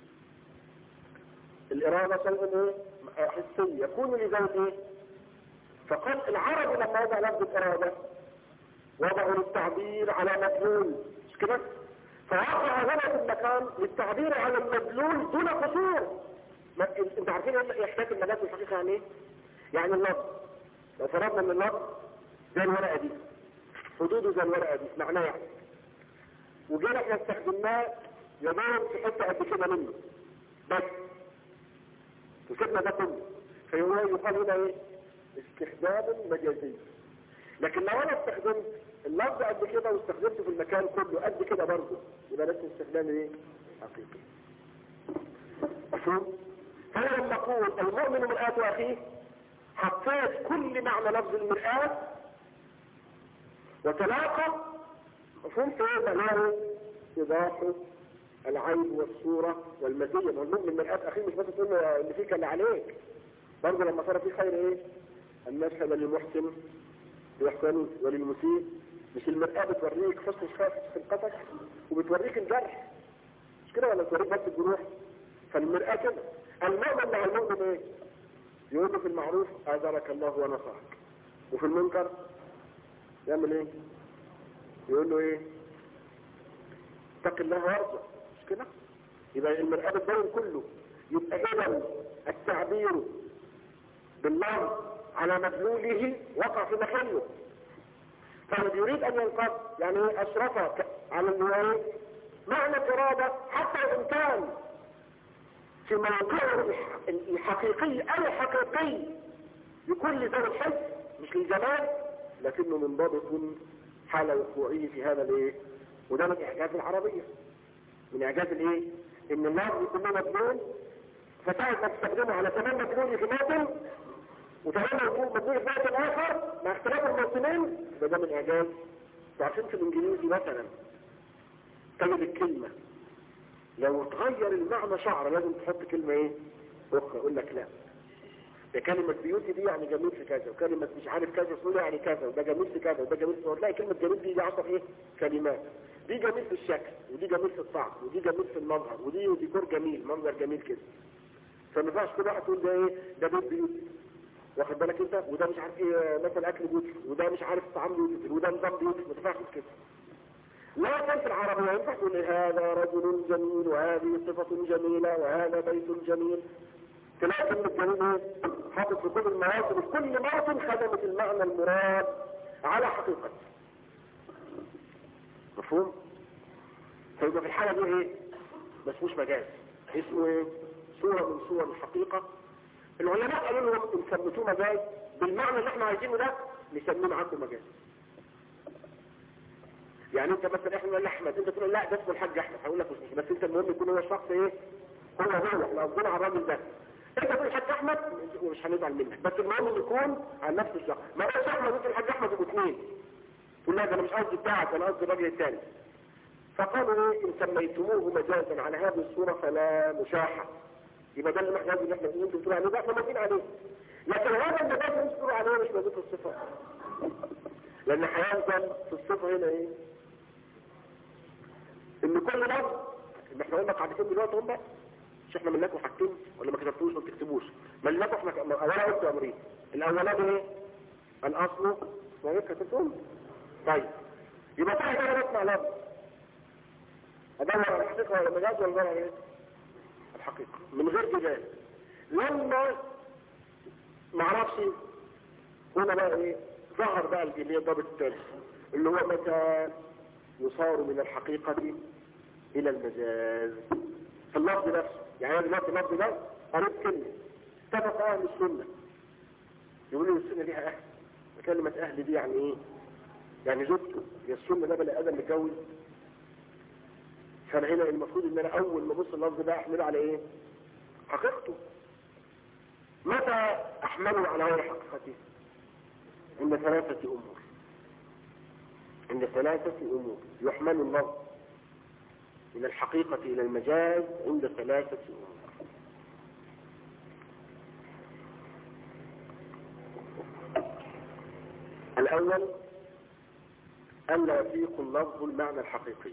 الإرادة شيء ايه؟ حسي يكون لذلك ايه؟ فقال العرب لما وضع لفظ الإرادة وضعوا للتعبير على مدلول، مش كده؟ فوقع هنا في المكان للتعبير على المدلول دون قصور. انتوا عارفين ايه حكاية المجاز والحقيقة يعني ايه؟ يعني اللفظ لو فرضنا ان اللفظ زي الورقة دي، حدوده زي الورقة دي، معناه يعني وجينا احنا استخدمناه يدور في حتة قد كده منه بس وسيبنا ده كله، فيقال هنا ايه؟ استخدام مجازي. لكن لو انا استخدمت اللفظ قد كده واستخدمته في المكان كله قد كده برضه يبقى ده استخدام ايه؟ حقيقي. مفهوم؟ فانا لما اقول المؤمن مرآة اخيه حطيت كل معنى لفظ المرآة وتلاقى. مفهوم؟ فهذا له إيضاح العيب والصورة والمزية. والمؤمن مرآة أخيه مش بس تقول له اللي فيك اللي عليك، برضه لما صار فيه خير إيه؟ أن نشهد للمحسن بإحسانه وللمسيء. مش المرآة بتوريك حسن الخاص في القفص وبتوريك الجرح، مش كده ولا بتوريك بس الجروح؟ فالمرآة كده. المؤمن مع المؤمن ايه؟ يقول له في المعروف آذرك الله ونصرك، وفي المنكر يعمل ايه؟ يقول له ايه؟ اتق الله وارجع، مش كده؟ يبقى المرآة بتبين كله. يبقى اذا التعبير باللفظ على مدلوله وقع في محله. فالذي يريد ان ينقض يعني اشرف على النوايا معنى الإرادة حتى وإن كان في موضوعه الحقيقي الحقيقي لكل ذوي الحس مش للجمال، لكنه منضبط حال وقوعه في هذا الايه. وده من اعجاز العربية، من اعجاز الايه، ان اللفظ يكون مدلول فتعرف ما تستخدمه على تمام مدلول في ماتن وتمام مدلول في ماتن اخر مع اختلاف الموطنين. ده من اعجاز. تعرفين في الانجليزي مثلا تجد الكلمة لو تغير المعنى شعر لازم تحط كلمة ايه اخرى. يقول لك لا، ده كلمة بيوتي دي يعني جميل في كذا، وكلمة مش عارف كذا اسمه يعني كذا، وده جميل في كذا، وده جميل في، وتلاقي كلمة جميل دي 10 ايه كلمات. دي جميل في الشكل، ودي جميل في الطعم، ودي جميل في المظهر، ودي ديكور جميل، منظر جميل كده. فما ينفعش كل واحد تقول ده ايه، ده بيت بيوتي، واخد بالك انت، وده مش عارف ايه مثلا اكل بيوتي، وده مش عارف طعام بيوتي، وده نظام بيوتي. ما تنفعش كده. لكن في العربية ينفع تقول هذا رجل جميل، وهذه صفة جميلة، وهذا بيت جميل. تلاقي كلمة جميل ايه حاطط في كل المواطن، في كل موطن خدمت المعنى المراد على حقيقته. مفهوم؟ فيبقى في الحالة دي ايه؟ ما اسموش مجاز، اسمه ايه؟ صورة من صور الحقيقة. العلماء قالوا لهم ان ثبتوه مجاز بالمعنى اللي احنا عايزينه ده نسميه معاكم مجاز. يعني انت مثلا احنا نقول احمد، انت تقول لا ده اسمه الحاج احمد، هقول لك مش، بس انت المهم يكون هو الشخص ايه، هو احنا قصدنا على الراجل ده. انت تقول الحاج احمد ومش هنزعل منك، بس المهم ان يكون على نفس الشخص. ما قالش احمد انت الحاج احمد يبقوا اثنين، تقول لا ده انا مش قصدي بتاعك، انا قصدي الراجل الثاني. فقالوا ايه، ان سميتموه مجازا على هذه الصوره فلا مشاحه. يبقى ده اللي احنا انتوا بتقولوا عليه ده احنا موافقين عليه. لكن هذا المجاز اللي انتوا بتقولوا عليه مش موجود في الصفه، لان هيفضل في الصفه هنا ايه، ان كل لفظ اللي احنا قلنا قاعدتين دلوقتي هم مش احنا ملناكم حاجتين ولا ما كتبتوش ما بتكتبوش. ملناكم احنا اولا قلت امرين. الاولاني ايه؟ الاصل ما كتبتهم. طيب يبقى تعالى كده نسمع لفظ ادور على الحقيقه ولا المجاز ولا ادور على ايه؟ الحقيقه من غير جدال. لما ما اعرفش هنا بقى ايه ظهر بقى اللي الضابط الثالث اللي هو متى يصار من الحقيقة إلى المجاز في اللفظ نفسه. يعني دلوقتي اللفظ ده قريب كلمة اتفق أهل السنة، يقولوا السنة ليها أهل. كلمة أهل دي يعني إيه؟ يعني زوجته. هي السنة ده بني آدم متجوز. فأنا هنا المفروض إن أنا أول ما أبص اللفظ ده أحمله على إيه؟ حقيقته. متى أحمله على غير حقيقته؟ عند ثلاثة أمور. عند ثلاثة أمور يحمل اللفظ من الحقيقة إلى المجاز عند ثلاثة أمور. الأول ألا يفيق اللفظ المعنى الحقيقي،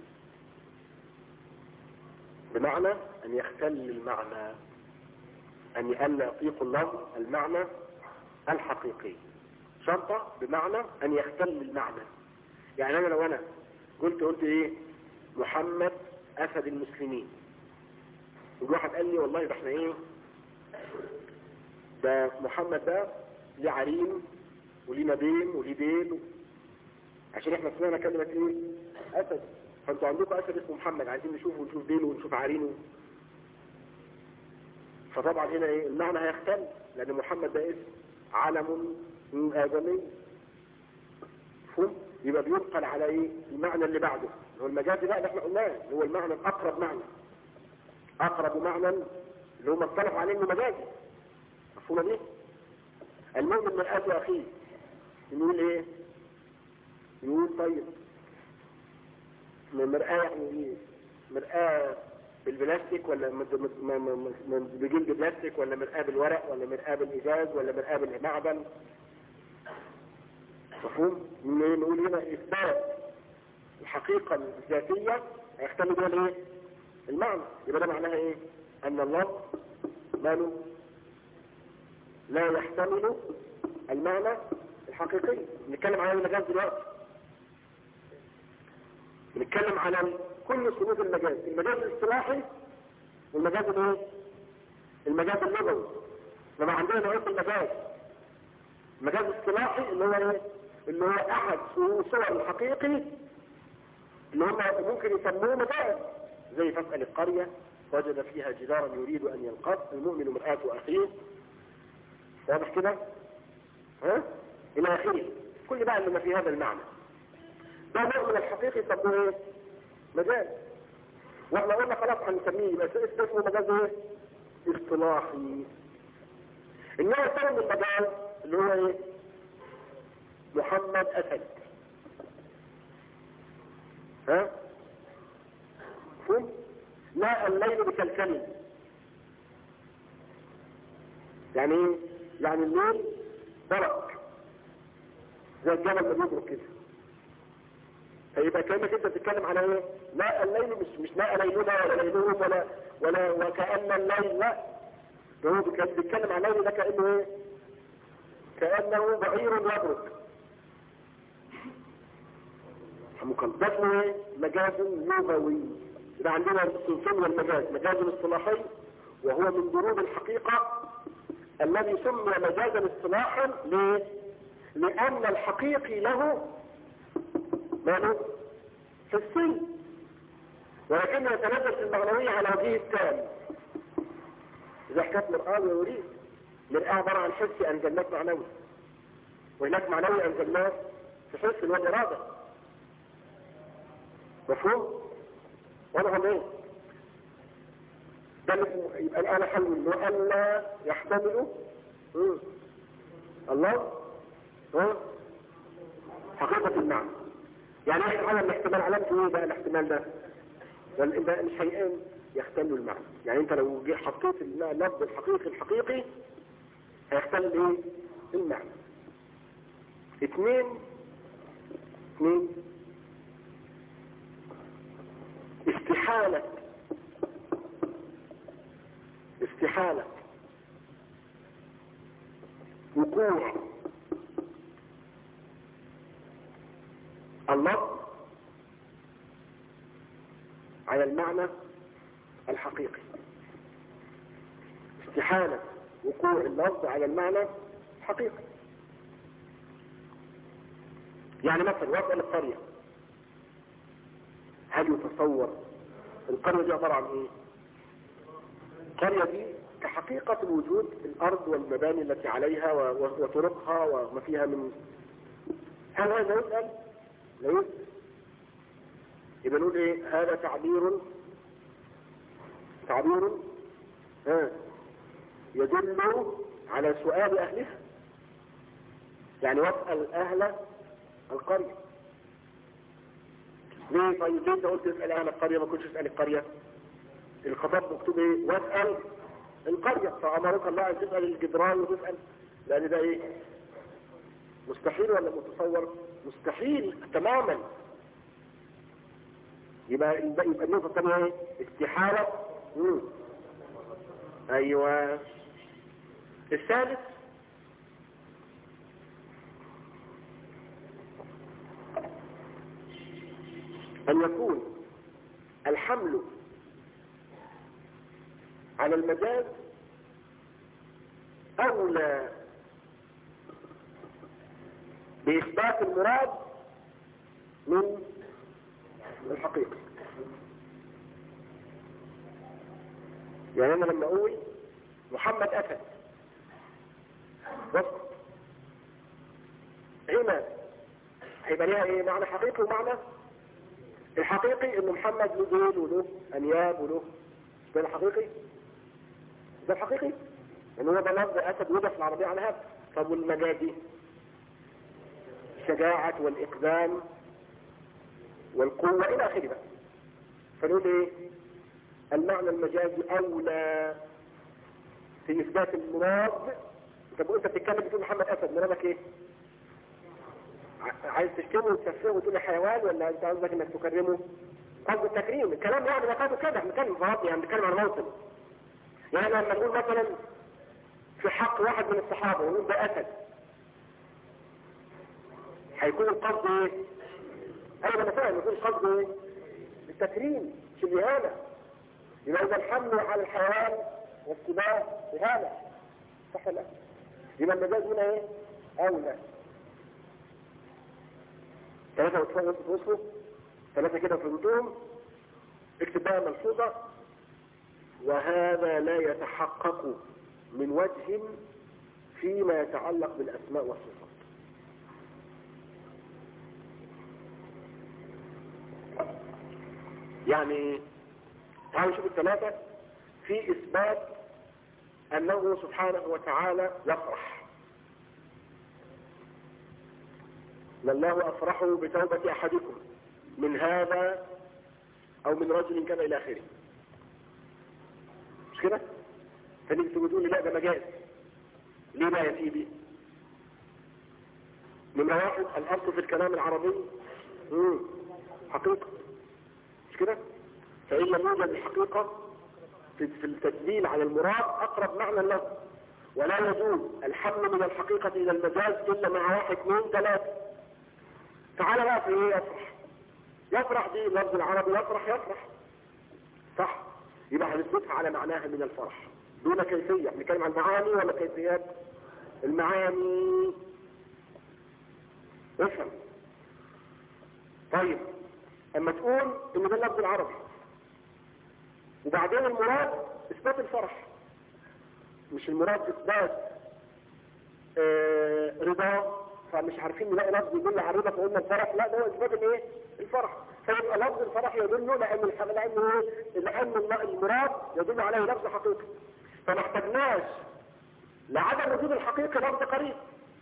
بمعنى أن يختل المعنى، أن ألا يفيق اللفظ المعنى الحقيقي. شرطة بمعنى أن يختل المعنى. يعني أنا لو أنا قلت إيه محمد أسد المسلمين، والواحد قال لي والله ده احنا إيه ده محمد ده ليه عرين وليه نبيل وليه ديل، عشان احنا سمعنا كلمة إيه أسد، فانتوا عندكم أسد اسمه محمد، عايزين نشوفه ونشوف ديله ونشوف عرينه. فطبعا هنا إيه المعنى هيختل، لأن محمد ده اسم علم آدمي. مفهوم؟ يبقى بينقل على ايه المعنى اللي بعده اللي هو المجازي بقى اللي احنا قلناه، اللي هو المعنى الاقرب معنى، اقرب معنى اللي هو مختلف عليه انه مجازي. مفهوم ليه؟ المؤمن مرآة اخيه يقول ايه؟ يقول طيب مرآة يعني ايه؟ مرآة بالبلاستيك ولا بجلد بلاستيك، ولا مرآة بالورق، ولا مرآة بالازاز، ولا مرآة بالمعدن؟ مفهوم؟ نقول هنا إثبات الحقيقة الذاتية هيحتمل بها الايه؟ المعنى. يبقى ده معناها ايه؟ أن الله ماله لا يحتمل المعنى الحقيقي. نتكلم على المجاز دلوقتي، نتكلم على كل صنوف المجاز، المجاز الاصطلاحي والمجاز الايه؟ المجاز اللغوي. لما عندنا نوعين المجاز، المجاز الاصطلاحي اللي هو ايه؟ اللي هو احد صور الحقيقي اللي هم ممكن يسموه مجاز، زي فاسأل القرية وجد فيها جدارا يريد ان ينقض المؤمن مرآة اخيه. واضح كده؟ ها؟ الى اخره. كل بقى اللي في هذا المعنى ده نوع من الحقيقي يسموه ايه؟ مجاز. واحنا قلنا خلاص هنسميه يبقى اسمه مجاز ايه؟ اصطلاحي. النوع الثاني من المجاز اللي هو ايه؟ محمد اسد. ها؟ فهم؟ لا الليل بكلكل. يعني ايه؟ يعني الليل برك زي الجبل اللي بيبرك كده. فيبقى كأنك انت بتتكلم على ايه؟ لا الليل مش لا ليلنا ولا ليلهم ولا وكأن الليل، لا ده هو بيتكلم على الليل ده كأنه ايه؟ كأنه بعير يبرك. ده اسمه ايه؟ مجاز لغوي. يبقى عندنا الصنفين والمجاز، مجاز اصطلاحي وهو من ضروب الحقيقة الذي سمي مجازا اصطلاحا ليه؟ لأن الحقيقي له ماله؟ في السن، ولكنه يتنزل في المعنوية على وجهه التام. إذا حكت مرآة ويريد، مرآة عبارة عن حس أنزلناه معنوي، وهناك معنوي أنزلناه في حس والإرادة. مفهوم؟ واضح ايه؟ ده يبقى الآن حل انه ألا يحتمل الله حقيقة المعنى. يعني احنا على الاحتمال علامته ايه بقى الاحتمال ده؟ ده شيئين يحتملوا المعنى. يعني انت لو جه حطيت اللفظ الحقيقي هيحتمل ايه؟ المعنى. اثنين استحالة وقوع اللفظ على المعنى الحقيقي. استحالة وقوع اللفظ على المعنى الحقيقي. يعني مثلا واسأل القرية، هل يتصور القرية دي عبارة عن ايه؟ القرية دي كحقيقة الوجود، الارض والمباني التي عليها وطرقها وما فيها من، هل هذا يسأل؟ لا يسأل. يبقى نقول ايه؟ هذا تعبير يدل على سؤال اهلها. يعني واسأل اهل القرية. ليه؟ طيب انت قلت اسأل اهل القرية ما كنتش اسأل القرية؟ الخطاب مكتوب ايه؟ واسأل القرية. فأمرك الله ان تسأل الجدران وتسأل، لان ده ايه؟ مستحيل ولا متصور؟ مستحيل تماما. يبقى النقطة الثانية ايه؟ استحالة. ايوه. الثالث ان يكون الحمل على المجاز اولى باثبات المراد من الحقيقة. يعني انا لما اقول محمد اتى بس هنا هيبقى ليها ايه؟ معنى حقيقي ومعنى الحقيقي ان محمد له دول وله انياب وله، ده الحقيقي. ده الحقيقي ان هو ده لفظ اسد وده في العربية على هذا. طب والمجازي؟ الشجاعة والاقدام والقوة الى اخره بقى. فنقول ايه؟ المعنى المجازي اولى في اثبات المراد. طب وانت بتتكلم بتقول محمد اسد، مرادك ايه؟ عايز تشتمه وتسفهه وتقول حيوان، ولا انت قصدك انك تكرمه؟ قصد التكريم. الكلام يعني مفاده كده، بنتكلم في يعني بنتكلم عن موطن. يعني لما نقول مثلا في حق واحد من الصحابه ونقول ده اسد، هيكون القصد ايه؟ انا فاهم يكون القصد ايه؟ التكريم مش الاهانه. يبقى اذا الحمل على الحيوان والسباع اهانه، صح ولا لا؟ يبقى المجاز هنا ايه؟ اولى. 3 وصفوا 3 كده فهمتهم. اكتب بقى ملحوظه: وهذا لا يتحقق من وجه فيما يتعلق بالاسماء والصفات. يعني تعالوا نشوف ال3 في اثبات انه سبحانه وتعالى يفرح. لله افرح بتوبة احدكم من هذا او من رجل كذا الى اخره. مش كده؟ فنيجي تقولوا لي لا ده مجاز. ليه بقى يا سيدي؟ نمرة 1 الاصل في الكلام العربي حقيقة، مش كده؟ فإن لم يوجد الحقيقة في التدليل على المراد أقرب معنى اللفظ، ولا يجوز الحمل من الحقيقة إلى المجاز إلا مع 1 2 3. تعالى بقى في إيه؟ يفرح. يفرح دي اللفظ العربي يفرح صح؟ يبقى هنثبتها على معناها من الفرح دون كيفية. نتكلم عن المعاني ولا كيفيات؟ المعاني. افهم. طيب اما تقول ان ده اللفظ العربي وبعدين المراد اثبات الفرح، مش المراد اثبات رضا، فمش عارفين نلاقي لفظ يدل على الرضا فقلنا الفرح، لا ده هو اثبات الايه؟ الفرح. فيبقى لفظ الفرح يدل لان المراد يدل عليه لفظ حقيقي، فما احتاجناش لعدم وجود الحقيقي لفظ قريب.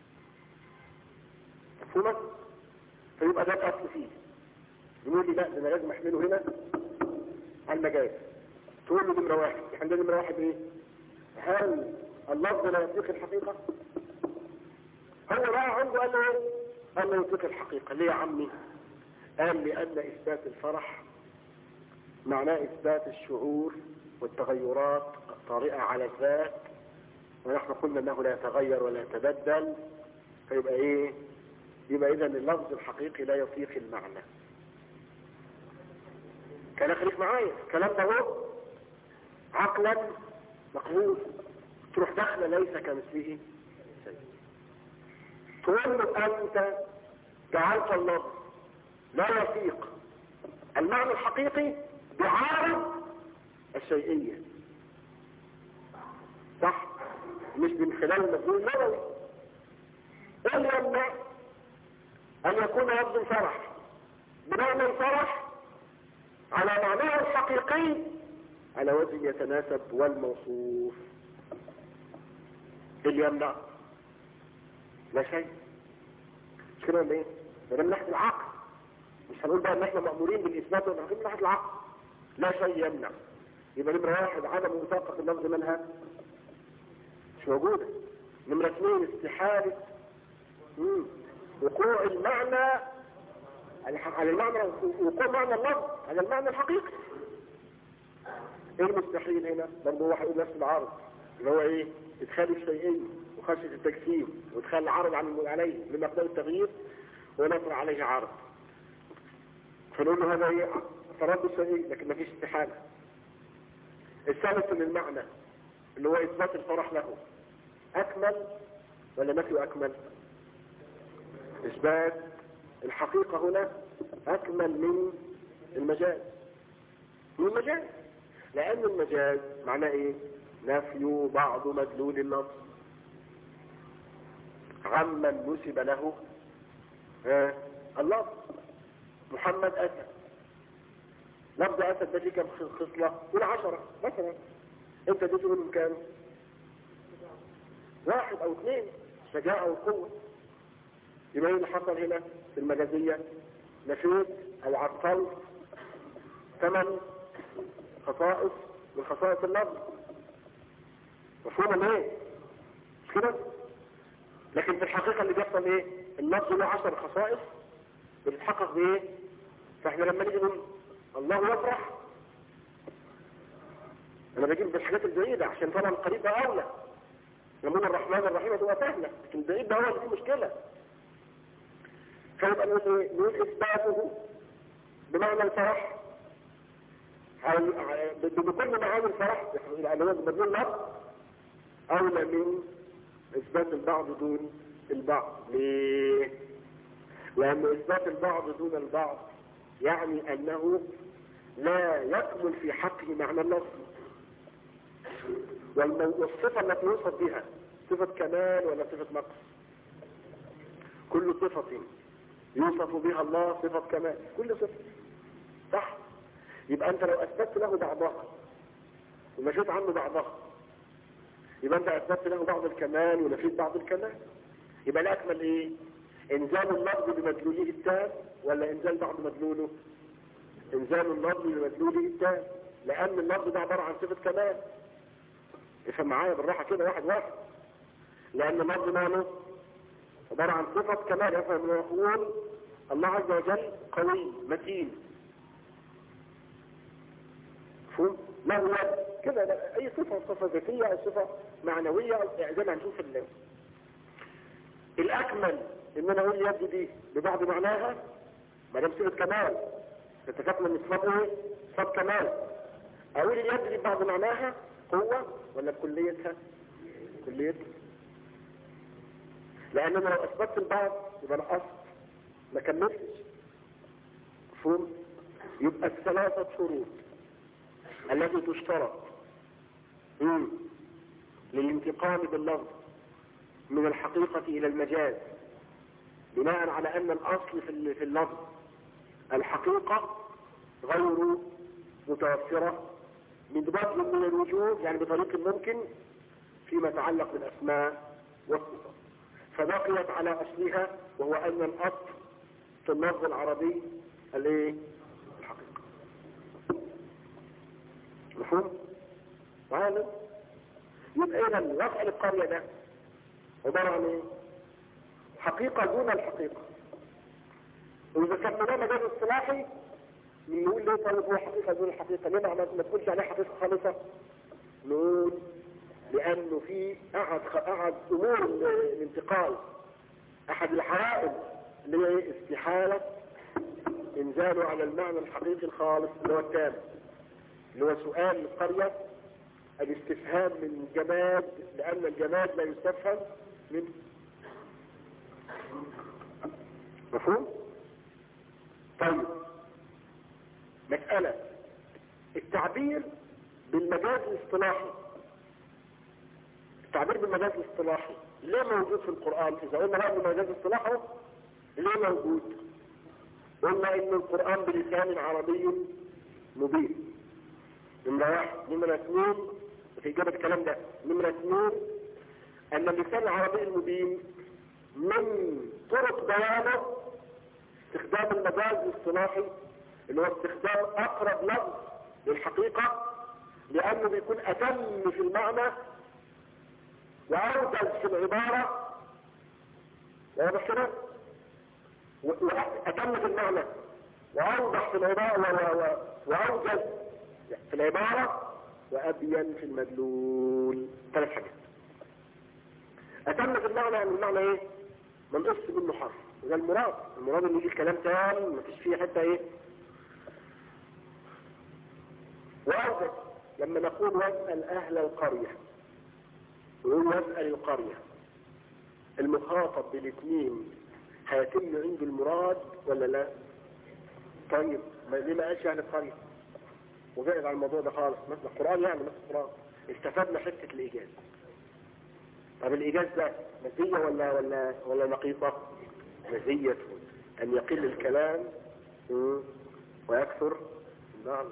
مفهومه؟ فيبقى ده الاصل فيه. يقول لي لا ده انا لازم احمله هنا على المجاز. تقول له نمرة 1 عندنا نمرة 1 ايه؟ هل اللفظ لا يطلق الحقيقة؟ هو بقى عنده قال له ايه؟ قال له يطلق الحقيقة. ليه يا عمي؟ قال لأن إثبات الفرح معناه إثبات الشعور والتغيرات الطارئة على الذات، ونحن قلنا أنه لا يتغير ولا يتبدل. فيبقى ايه؟ يبقى إذا اللفظ الحقيقي لا يطيق المعنى. كان خليك معايا الكلام ده هو عقلا مقبول. تروح داخله ليس كمثله شيء. تقول له انت جعلت اللفظ لا يطيق المعنى الحقيقي بعارض الشيئية، صح؟ مش من خلال المفهوم النظري. الا يمنع ان يكون لفظ الفرح بمعنى الفرح على معناه الحقيقي على وجه يتناسب والموصوف. اللي يمنع لا شيء. مش كده ولا ايه؟ ده من ناحيه العقل. مش هنقول بقى ان احنا مأمورين بالاثبات ولا من ناحيه العقل. لا شيء يمنع. يبقى نمرة 1 عدم مطابقة اللفظ منها مش موجودة. نمرة 2 استحالة وقوع المعنى على المعنى، وقوع معنى اللفظ على المعنى الحقيقي. ايه المستحيل هنا؟ برضه هو هيقول نفس العرض اللي هو ايه؟ ادخال الشيئين وخشية التجسيم وادخال العرض عليه لمقدار التغيير ونفر عليه عرض. فنقول له هذا ايه؟ فرد الشيئين لكن ما فيش استحالة. الثالث من المعنى اللي هو اثبات الفرح له اكمل ولا نفي اكمل؟ اثبات الحقيقة هنا اكمل من المجاز. من المجاز لان المجاز معناه ايه؟ نفي بعض مدلول اللفظ عمن نسب له اللفظ. محمد اسد، لفظ اسد ده فيه كم خصلة؟ قول 10 مثلا. انت تدي منهم كام؟ 1 أو 2 شجاعة والقوة. يبقى اللي حصل هنا في المجازية نفيت او عطلت 8 خصائص من خصائص اللفظ. مفهوم ايه؟ مش كده؟ لكن في الحقيقة اللي بيحصل ايه؟ اللفظ له 10 خصائص بتتحقق بايه؟ فاحنا لما نيجي نقول الله يفرح، انا بجيب بالحاجات البعيدة عشان طبعا القريب ده اولى. لما نقول الرحمن الرحيم تبقى سهلة، لكن البعيد ده هو اللي فيه مشكلة. فيبقى نقول اثباته بمعنى الفرح بكل معاني الفرح يعني هو بدون لفظ اولى من اثبات البعض دون البعض. ليه؟ لان اثبات البعض دون البعض يعني انه لا يكمل في حقه معنى اللفظ، والصفة التي يوصف بها صفة كمال ولا صفة نقص؟ كل صفة يوصف بها الله صفة كمال، كل صفة صح. يبقى انت لو اثبتت له بعضها ومشيت عنه بعضها يبقى انت اثبتت له بعض الكمال ونفيت بعض الكمال. يبقى الاكمل ايه؟ انزال اللفظ بمدلوله التام ولا انزال بعض مدلوله؟ انزال اللفظ بمدلوله التام، لان اللفظ ده عبارة عن صفة كمال. افهم معايا بالراحة كده واحد واحد. لان اللفظ معنى عبارة عن صفة كمال. يفهم يقول الله عز وجل قوي متين، مفهوم؟ له يد كده، اي صفة ذاتية او صفة معنوية زي ما هنشوف الاكمل ان انا اقول يد دي ببعض معناها ما دام صفة كمال اتفقنا ان صفة ايه؟ صفة كمال. اقول اليد دي ببعض معناها قوة ولا بكليتها؟ كليتها. لان انا لو اثبتت البعض يبقى نقصت ما كملتش. مفهوم؟ يبقى الثلاثة شروط التي تشترط للانتقال باللفظ من الحقيقة الى المجاز بناء على ان الاصل في اللفظ الحقيقة غير متوفرة من وجه من الوجوه، يعني بطريق ممكن فيما يتعلق بالاسماء والصفات، فبقيت على اصلها وهو ان الاصل في اللفظ العربي الايه؟ الحقيقة. مفهوم؟ وهذا يبقى اذا وفع القرية ده عبارة عن ايه؟ حقيقة دون الحقيقة. واذا سميناه مجاز اصطلاحي نقول ليه طيب هو حقيقة دون الحقيقة؟ ليه ما تقولش عليه حقيقة خالصة؟ نقول لانه في احد امور الانتقال، احد الحوائج اللي هي استحالة انزاله على المعنى الحقيقي الخالص اللي هو التام، اللي هو سؤال القرية الاستفهام من الجماد، لان الجماد لا يستفهم منه. مفهوم؟ طيب مسألة التعبير بالمجاز الاصطلاحي. التعبير بالمجاز الاصطلاحي ليه موجود في القرآن؟ إذا قلنا بقى المجاز الاصطلاحي ليه موجود؟ قلنا إن القرآن بلسان عربي مبين. نمرة واحد. نمرة اثنين في إجابة الكلام ده، نمرة اثنين أن اللسان العربي المبين من طرق بيانه استخدام المجاز الاصطلاحي اللي هو استخدام اقرب لفظ للحقيقة، لانه بيكون اتم في المعنى واوجز في العبارة، واضح كده؟ اتم في المعنى واوضح في العبارة واوجز في العبارة وابين في المدلول. ثلاث حاجات. اتم في المعنى يعني المعنى ايه؟ ما نقص منه حرف، وده المراد ان يجي الكلام تام مفيش فيه حتى ايه. واوجد لما نقول واسأل اهل القرية نقول واسأل القرية، المخاطب بالاثنين هيتم عنده المراد ولا لا؟ طيب ليه ما قالش اهل القرية وبعد عن الموضوع ده خالص؟ مثل القرآن يعني مثل القرآن استفدنا حتة الايجاز. طب الايجاز ده مزية ولا نقيصة؟ مزية ان يقل الكلام ويكثر المعنى.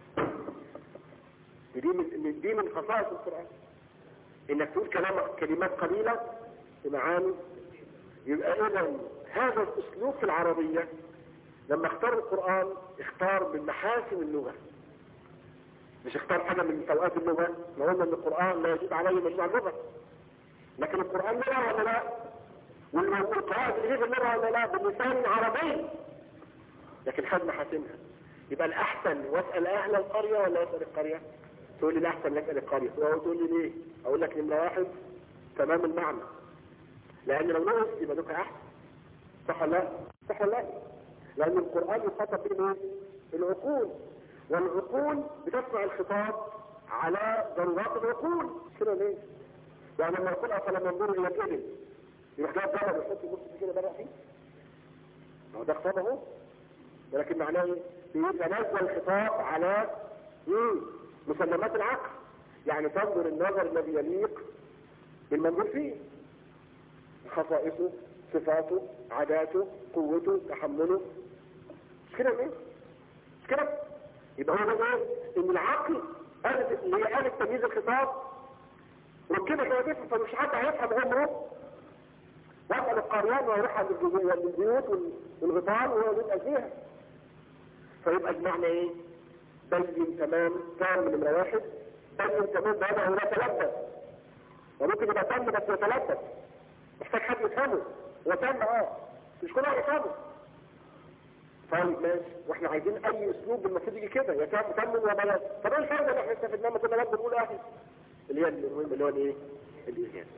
دي من خصائص القرآن، انك تقول كلمات قليلة بمعاني. يبقى اذا هذا الاسلوب في العربية لما اختار القرآن اختار من محاسن اللغة، مش اختار حاجة من سوءات اللغة. ما قلنا ان القرآن لا يجب عليه مجموع اللغة، لكن القرآن لا ولا لا والقواعد اللي في اللغة ولا لا باللسان العربي، لكن خد محاسنها. يبقى الأحسن واسأل أهل القرية ولا واسأل القرية؟ تقول لي الأحسن نسأل القرية. تقول لي ليه؟ أقول لك نمرة واحد تمام المعنى، لأن لو نقص يبقى دوك أحسن. صح ولا لا؟ صح ولا لا؟ لأن القرآن يخاطب به ايه؟ العقول، والعقول بتسمع الخطاب على ضرورات العقول. كده ليه؟ يعني لما يقول أفلم ينظروا إلى الإبل يروح جايب بلد ويحط النص كده بدأ فيه؟ ما هو ده خطاب اهو، ولكن معناه ايه؟ بيتنزل الخطاب على مسلمات العقل، يعني تنظر النظر الذي يليق بالمنظور فيه، خصائصه، صفاته، عاداته، قوته، تحمله. مش كده ايه؟ مش كده؟ يبقى هو ده ان العقل اللي هي آلة تمييز الخطاب ركبه كده تفهم، فمش حد هيفهم عمره. واسأل القريان ويروح عند البيوت والغطان وهو يسأل فيها. فيبقى المعنى ايه؟ بين تمام كان من نمرة واحد، بين تمام بهذا هو يتلبس، وممكن يبقى تم بس يتلبس، محتاج حد يفهمه. هو تم مش كل واحد يفهمه. طيب ماشي، واحنا عايزين اي اسلوب المفروض يجي كده يتم وبيان. طب ايه الفرق اللي احنا استفدناه ما كنا بنقول اهل اللي هي المهم اللي هو الايه؟ الايجاز.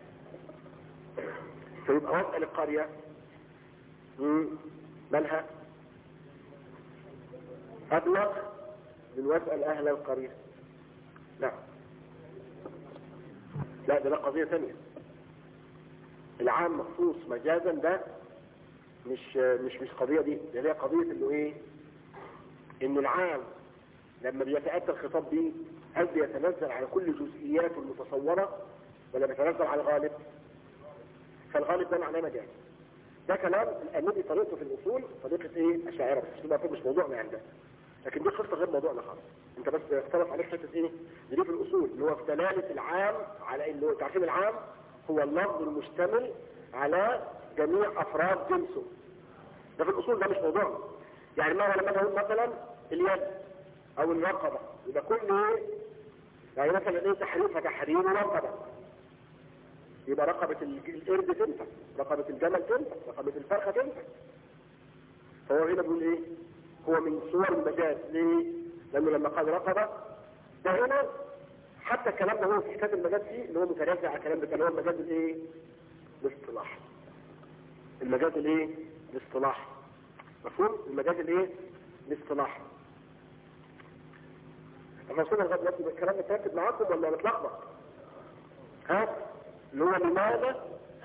فيبقى واسأل القرية مالها أبلغ من واسأل أهل القرية. لا ده قضية ثانية. العام مخصوص مجازا ده مش قضية دي هي قضية انه ايه؟ انه العام لما بيتأتى الخطاب به هل بيتنزل على كل جزئياته المتصورة ولا بيتنزل على الغالب؟ فالغالب ده معناه مجاز. ده كلام الأنبي طريقته في الأصول طريقة ايه؟ أشاعرة، بس مش موضوعنا عندنا، لكن دي قصة غير موضوعنا خالص. انت بس اختلف عليك حتة ايه؟ دي في الأصول اللي هو في دلالة العام على اللي هو تعرفين العام هو اللفظ المشتمل على جميع أفراد جنسه. ده في الأصول، ده مش موضوعنا. يعني ما لما نقول مثلا اليد أو الرقبة يبقى كل ايه؟ يعني مثلا ايه؟ تحرير ورقبة، يبقى رقبة القرد تنفع، رقبة الجمل تنفع، رقبة الفرخة تنفع. فهو هنا بيقول ايه؟ هو من صور المجاز. ليه؟ لأنه لما قال رقبة ده هنا حتى الكلام ده هو في حكاية المجاز فيه اللي هو متنازع على الكلام ده كان هو المجاز الايه؟ الاصطلاح. المجاز الايه؟ الاصطلاح. مفهوم؟ المجاز الايه؟ الاصطلاح. اما وصلنا لغاية دلوقتي الكلام مترتب معاكم ولا متلخبط؟ اللي هو لماذا؟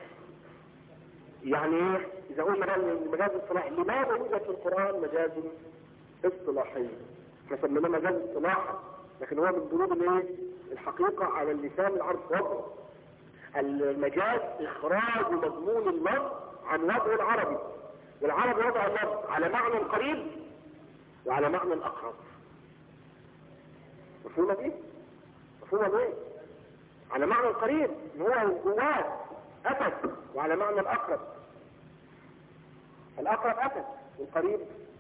يعني ايه؟ اذا قلنا بقى المجاز الاصطلاحي لماذا يوجد في القرآن مجاز اصطلاحي؟ احنا سميناه مجاز اصطلاحي، لكن هو من ضروب الايه؟ الحقيقة على اللسان العربي وضعه. المجاز اخراج مضمون اللفظ عن وضعه العربي، والعربي وضع اللفظ على معنى قريب وعلى معنى اقرب. مفهومة دي؟ مفهومة دي؟ على معنى القريب ان هو جواه اسد، وعلى معنى الاقرب اسد، والقريب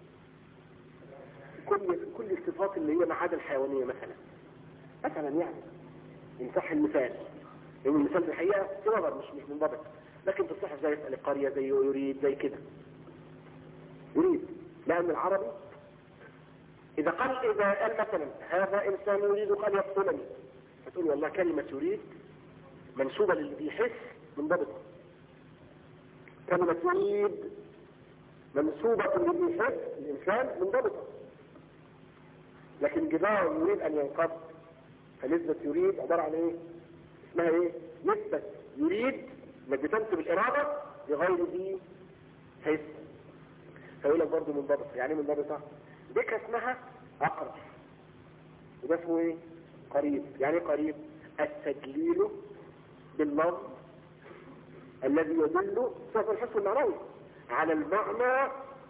كل الصفات اللي هي ما عدا الحيوانية مثلا يعني ان صح المثال، لان المثال في الحقيقة في نظر مش منضبط، لكن تصح زي يسأل القرية، زي يريد، زي كده يريد. لان العربي اذا قال مثلا هذا انسان يريد ان يقتلني، فتقول والله كلمة يريد منسوبة للي بيحس منضبطة، كلمة يريد منسوبة للي بيحس الإنسان منضبطة. لكن جزاء يريد أن ينقض، فنسبة يريد عبارة عن إيه؟ اسمها إيه؟ نسبة يريد انك بتنسب الإرادة لغير ذي حس، فيقول لك برضه منضبطة. يعني منضبطة ديك اسمها أقرب، وده اسمه إيه؟ قريب. يعني قريب التدليل باللفظ الذي يدل صفة الحس المعنوي على المعنى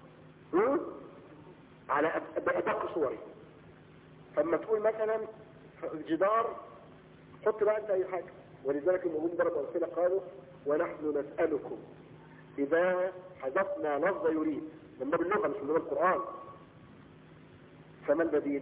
على أدق صوره. فلما تقول مثلا الجدار حط بقى انت اي حاجة، ولذلك المؤمنين ضربوا أمثلة قالوا ونحن نسألكم إذا حذفنا لفظ يريد من باب اللغة مش من باب القرآن، فما البديل؟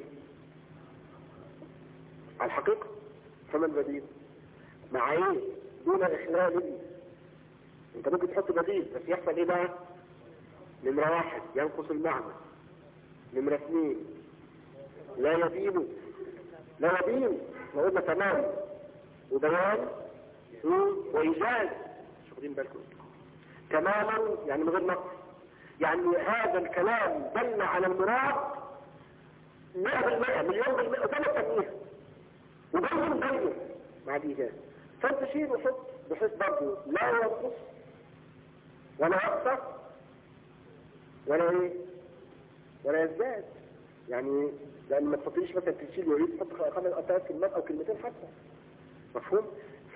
على الحقيقة فما البديل؟ مع ايه؟ دون إخلال انت ممكن تحط بديل بس يحصل ايه بقى؟ نمرة 1 ينقص المعنى، نمرة 2 لا يبين وقلنا تمام وبيان وإيجاز. شوفين بالكم تماما يعني من غير نقص، يعني هذا الكلام دل على المراد 100% مليون بالمئة ده تسميها وبين مع الإيجاز. فانت شيل وحط بحيث برضه لا ينقص ولا يقصر ولا ايه ولا يزداد، يعني لان ما تفضلش مثلا تشيل وعيد تحط 5 كلمات او كلمتين حتى، مفهوم؟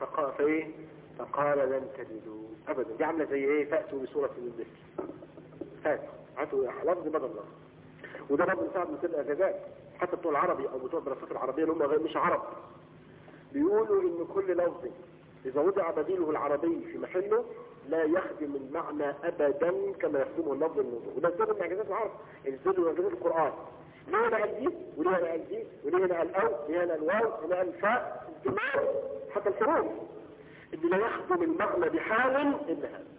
فقال لن تجدوا ابدا. دي عامله زي ايه؟ تاتوا بسوره من مثل، هاتوا لفظ بدل لفظ. وده برضه مساعد من كل الاعجازات، حتى بتوع العربي او بتوع الدراسات العربيه اللي هم مش عرب بيقولوا ان كل لفظ اذا وضع بديله العربي في محله لا يخدم المعنى ابدا كما يخدمه اللفظ الموضوع. وده سبب من اعجازات العرب، الزيد واعجازات القران. ليه هنا قال دي وليه هنا قال دي وليه هنا قال او وليه هنا الواو وليه قال الفاء الجمال حتى الحروف اللي لا يخدم المعنى بحال الا هذا.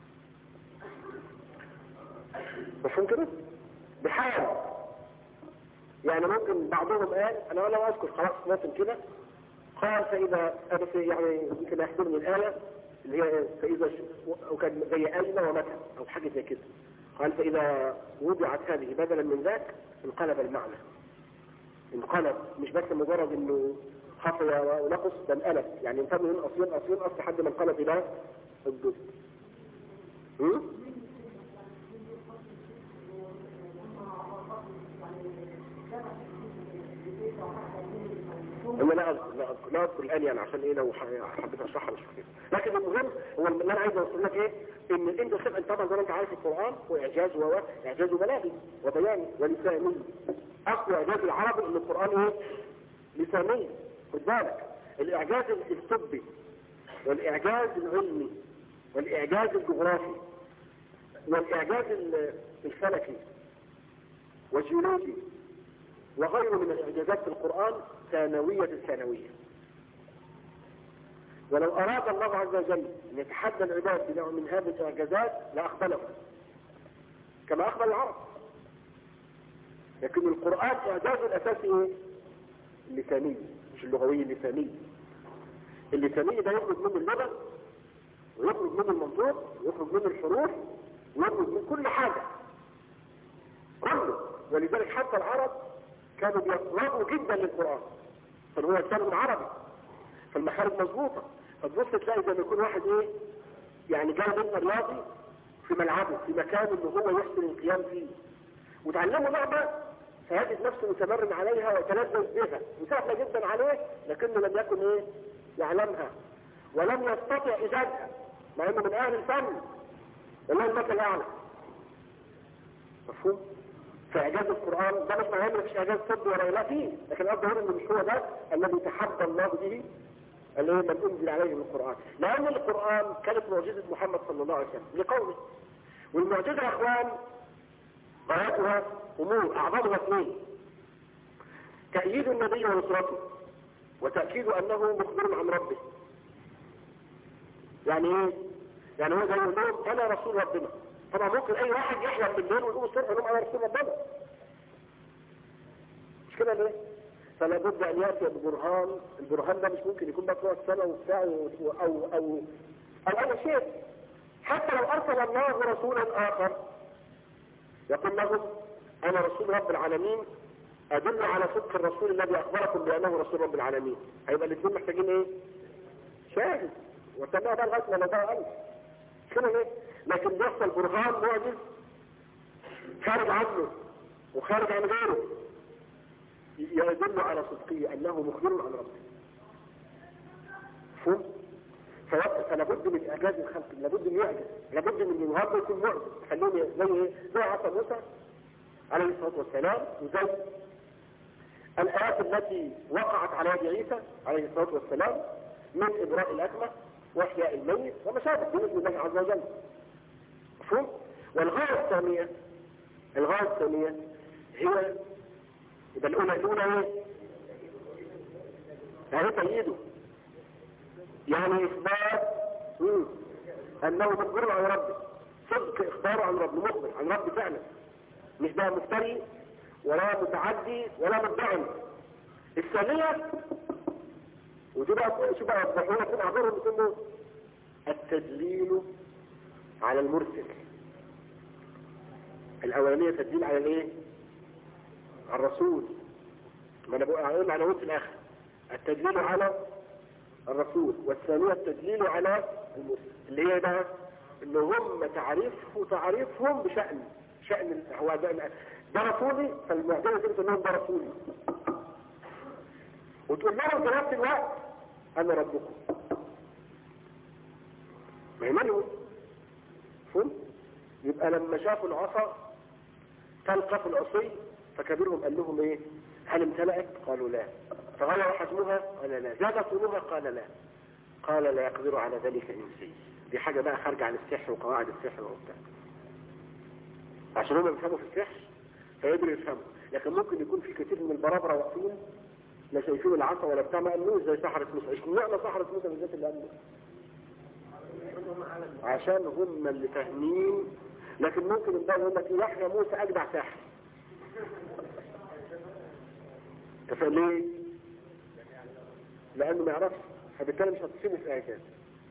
مفهوم كده؟ بحال يعني ممكن بعضهم قال انا ولا اذكر خلاص ممكن كده قال فاذا يعني يمكن يحضرني الايه اللي هي فاذا وكان زي اين ومتى او حاجه زي كده. قال فاذا وضعت هذه بدلا من ذاك انقلب المعنى، انقلب مش بس مجرد انه خفي ونقص ده انقلب، يعني انتبه ينقص لحد ما انقلب الى الضد. لا اذكر الان يعني عشان ايه لو حبيت اشرحها مش كده. لكن المهم هو اللي انا عايز اوصل لك ايه؟ ان انت طبعا زي ما انت عارف القران هو اعجاز واعجاز بلاغي وبياني ولساني. اقوى اعجاز العربي ان القران ايه؟ لساني. خد بالك الاعجاز الطبي والاعجاز العلمي والاعجاز الجغرافي والاعجاز الفلكي والجيولوجي وغيره من الاعجازات في القرآن ثانوية الثانوية. ولو أراد الله عز وجل أن يتحدى العباد بنوع من هذه الإعجازات لأقبلهم كما أقبل العرب. لكن القرآن إعجازه الأساسي اللساني مش اللغوي، اللساني ده يخرج منه اللغة ويخرج منه المنطوق ويخرج منه الحروف ويخرج من كل حاجة كله. ولذلك حتى العرب كانوا بيقربوا جدا للقرآن، فهو كان عربي فالمخارج مظبوطة. فتبص تلاقي زي ما يكون واحد ايه يعني جاي من رياضي في ملعبه في مكان اللي هو يحسن القيام فيه وتعلمه لعبة فيجد نفسه متمرن عليها ويتلذذ بها وسهلة جدا عليه، لكنه لم يكن ايه يعلمها ولم يستطع ايجادها مع انه من اهل الفن والله المثل الاعلى. مفهوم؟ فإعجاز القرآن ده مش معناه مفيش إعجاز طبي ولا لا فيه، لكن الأرض هنا إنه مش هو ده الذي تحدى الله به اللي هو من أنزل عليه من القرآن. لأن القرآن كانت معجزة محمد صلى الله عليه وسلم لقومه، والمعجزة يا إخوان غايتها أمور أعظمها 2: تأييد النبي ونصرته وتأكيد أنه مخبر عن ربه. يعني إيه؟ يعني هو زي يقول لهم أنا رسول ربنا. طبعا ممكن اي واحد يحلم بالليل ويقول الصبح يقول انا رسول ربنا، مش كده ليه؟ فلا بد ان ياتي ببرهان. البرهان ده مش ممكن يكون بقى السنه وبتاع او اي شيء. حتى لو ارسل الله رسولا اخر يقول لهم انا رسول رب العالمين ادل على صدق الرسول الذي اخبركم بانه رسول رب العالمين، هيبقى الاثنين محتاجين ايه؟ شاهد. وتبقى بقى لغايه ما ده ألف كده ليه؟ لكن بيحصل برهان معجز خارج عنه وخارج عن غيره يدل على صدقه انه مخبر عن ربه. فهم؟ فلابد من اعجاز الخلق، لابد من يعجز، لابد من النهارده يكون معجز. خليني زي عصا موسى عليه الصلاه والسلام وزي الآيات التي وقعت على يد عيسى عليه الصلاه والسلام من ابراء الاكمه واحياء الميت ومشابه باذن الله عز وجل. مفهوم؟ والغايه الثانيه هي يبقى الاولى ايه؟ يعني تأييده، يعني اثبات انه مخبر عن ربه، صدق اخباره عن ربه، مخبر عن ربه فعلا، مش ده مفتري ولا متعدي ولا مدعي. الثانية ودي بقى شو بقى يوضحون كده عبارهم بيقولوا التدليل على المرسل. الاولانية تدليل على الايه؟ على الرسول. ما انا بقول على في الاخر التدليل على الرسول، والثانية التدليل على المرسل اللي هي بقى ان هم تعريفهم شأن هو ده رسولي، فالمعجزة تقول انهم ده رسولي، وتقول لهم في نفس الوقت انا ربكم. ما يمنعوا فهم. يبقى لما شافوا العصا تلقف العصي فكبيرهم قال لهم ايه؟ هل امتلأت؟ قالوا لا. فغير حجمها؟ قال لا. زاد طولها؟ قال لا. قال لا يقدر على ذلك انسي. دي حاجة بقى خارجة عن السحر وقواعد السحر وبتاع، عشان هم بيفهموا في السحر فيقدروا يفهموا. لكن ممكن يكون في كثير من البرابرة واقفين لا شايفين العصا ولا بتاع، ما قالوش زي سحرة موسى. اشمعنى سحرة موسى بالذات اللي قالوا؟ عشان هم اللي فاهمين. لكن ممكن البعض يقول لك يحيى موسى اجدع ساحر. ليه؟ لانه ما يعرفش، فبالتالي مش هتصيبه في اعجاز،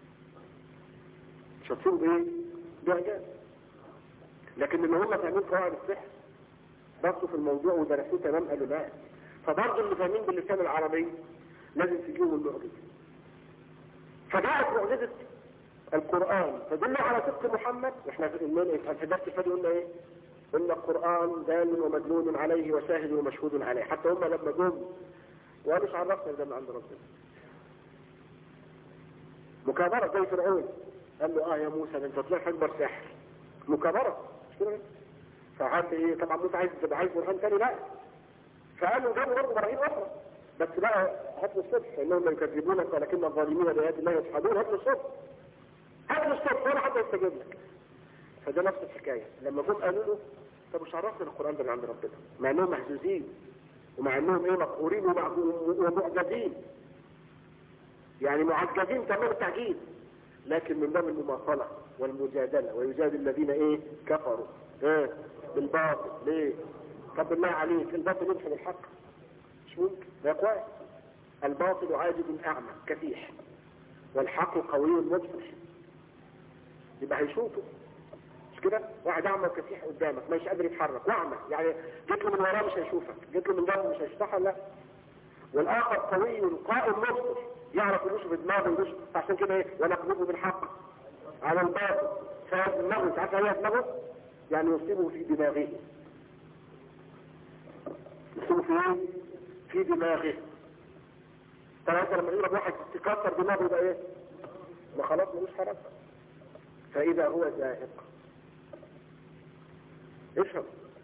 مش هتصيبه بايه؟ باعجاز. لكن اللي هم فاهمين قواعد السحر بصوا في الموضوع ودرسوه تمام قالوا لا. فبرضه اللي فاهمين باللسان العربي لازم تجيبوا المعجزة. فجاءت معجزة القرآن تدل على صدق محمد. واحنا في الدرس الفادي قلنا ايه؟ قلنا القرآن دال ومدلول عليه وشاهد ومشهود عليه. حتى هم لما جم وقالوا عرفنا ده من عند ربنا. مكابرة زي فرعون قال له يا موسى ده انت طلعت اكبر ساحر. مكابرة مش كده؟ فعاد ايه؟ طبعا موسى عايز برهان تاني لا. فقالوا جابوا برضه براهين اخرى بس بقى هات له الصبح فانهم لا يكذبونك ولكن الظالمين بآيات الله يجحدون. هات له الصبح، هات له الصبح ولا حد يستجيب لك. فده نفس الحكايه. لما جم قالوا له طب مش عرفنا القران ده من عند ربنا، مع انهم محزوزين ومع انهم ايه مقهورين ومعجزين، يعني معجزين تمام التعجيز، لكن من باب المماطله والمجادله ويجادل الذين ايه كفروا ايه بالباطل. ليه؟ طب بالله عليك الباطل يمحي بالحق؟ مش ممكن. ده كويس. الباطل عاجز اعمى كفيح والحق قوي مبصر. يبقى هيشوفه مش كده؟ واحد اعمى كفيح قدامك مش قادر يتحرك واعمى، يعني جيت له من وراه مش هيشوفك، جيت له من جنبه مش هيشوفك لا. والاخر قوي قائم مبصر يعرف يمشي بدماغه ويمشي. عشان كده ايه؟ ونقذفه بالحق على الباطل فدماغه ساعات هي دماغه يعني يصيبه في دماغه. يصيبه في ايه؟ في دماغه. طبعا انت لما يقول واحد تكسر دماغه يبقى ايه؟ ما خلاص ملوش حركه. فاذا هو زاهق افهم.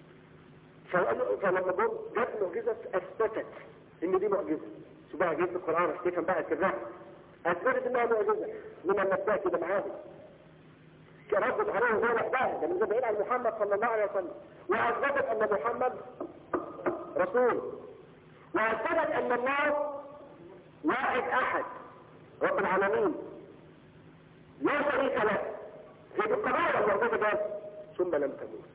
فلما جت معجزه اثبتت ان دي معجزه. شو بقى جبت القران عشان تفهم بقى الكذاب. اثبتت انها معجزه من النبات كده معاهم. كردت عليهم زي وحدها ده من زمان عن محمد صلى الله عليه وسلم. واثبتت ان محمد رسول. واثبتت ان الله واحد احد رب العالمين لا شريك له. هي بالقضايا المعجزه ده ثم لم تموت.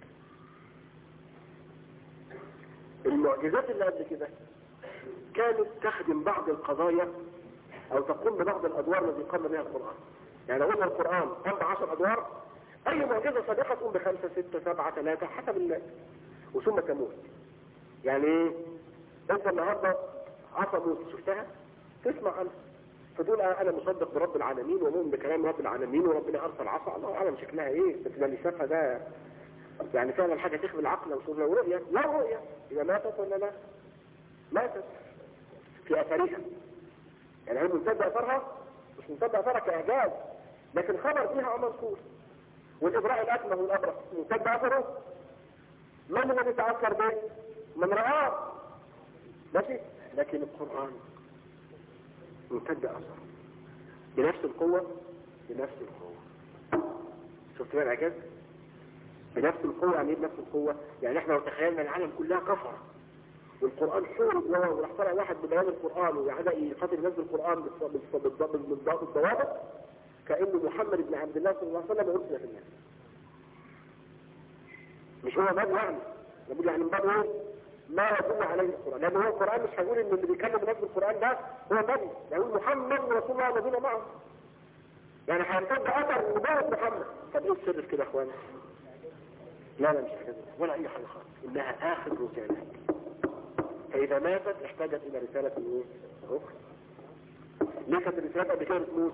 المعجزات اللي قبل كده كانت تخدم بعض القضايا او تقوم ببعض الادوار التي قام بها القرآن. يعني لو قلنا القرآن قام ب10 ادوار، اي معجزة سابقة تقوم ب5 6 7 3 حسب الله وثم تموت. يعني ايه؟ انت النهارده عصا موسى شفتها؟ تسمع عنها فتقول انا مصدق برب العالمين ومؤمن بكلام رب العالمين وربنا ارسل عصا. الله اعلم شكلها ايه بس اللي شافها ده يعني فعلا حاجة تخبي العقل لو رؤية. لا رؤية إذا ماتت ولا لا؟ ماتت في أثرها. يعني هي ممتد أثرها مش ممتد أثرها كإعجاز لكن خبر فيها مذكور. والإبراء الأكمه والأبرص ممتد أثره من الذي يتأثر به؟ من رآه ماشي. لكن القرآن ممتد أثره بنفس القوة بنفس القوة. شفت بقى الإعجاز؟ بنفس القوة. يعني ايه بنفس القوة؟ يعني احنا لو تخيلنا العالم كلها كفر والقرآن حورب وراح طلع واحد ببيان القرآن وبدأ يقاتل الناس بالقرآن بالضوابط كأن محمد بن عبد الله صلى الله عليه وسلم أرسل في الناس. مش هو نبي يعني، نقول يعني من باب ايه؟ ما يدل عليه القرآن، لأن هو القرآن مش هيقول إن اللي بيكلم الناس بالقرآن ده هو نبي، يقول محمد ورسول الله الذين معه. يعني هيمتد أثر نبوة محمد. طب إيه السر في كده يا إخوان؟ لا مش كده ولا أي حاجة خالص، إنها آخر رسالة. فإذا ماتت احتاجت إلى رسالة إيه؟ أخرى. ليه كانت الرسالة قبل كده بتموت؟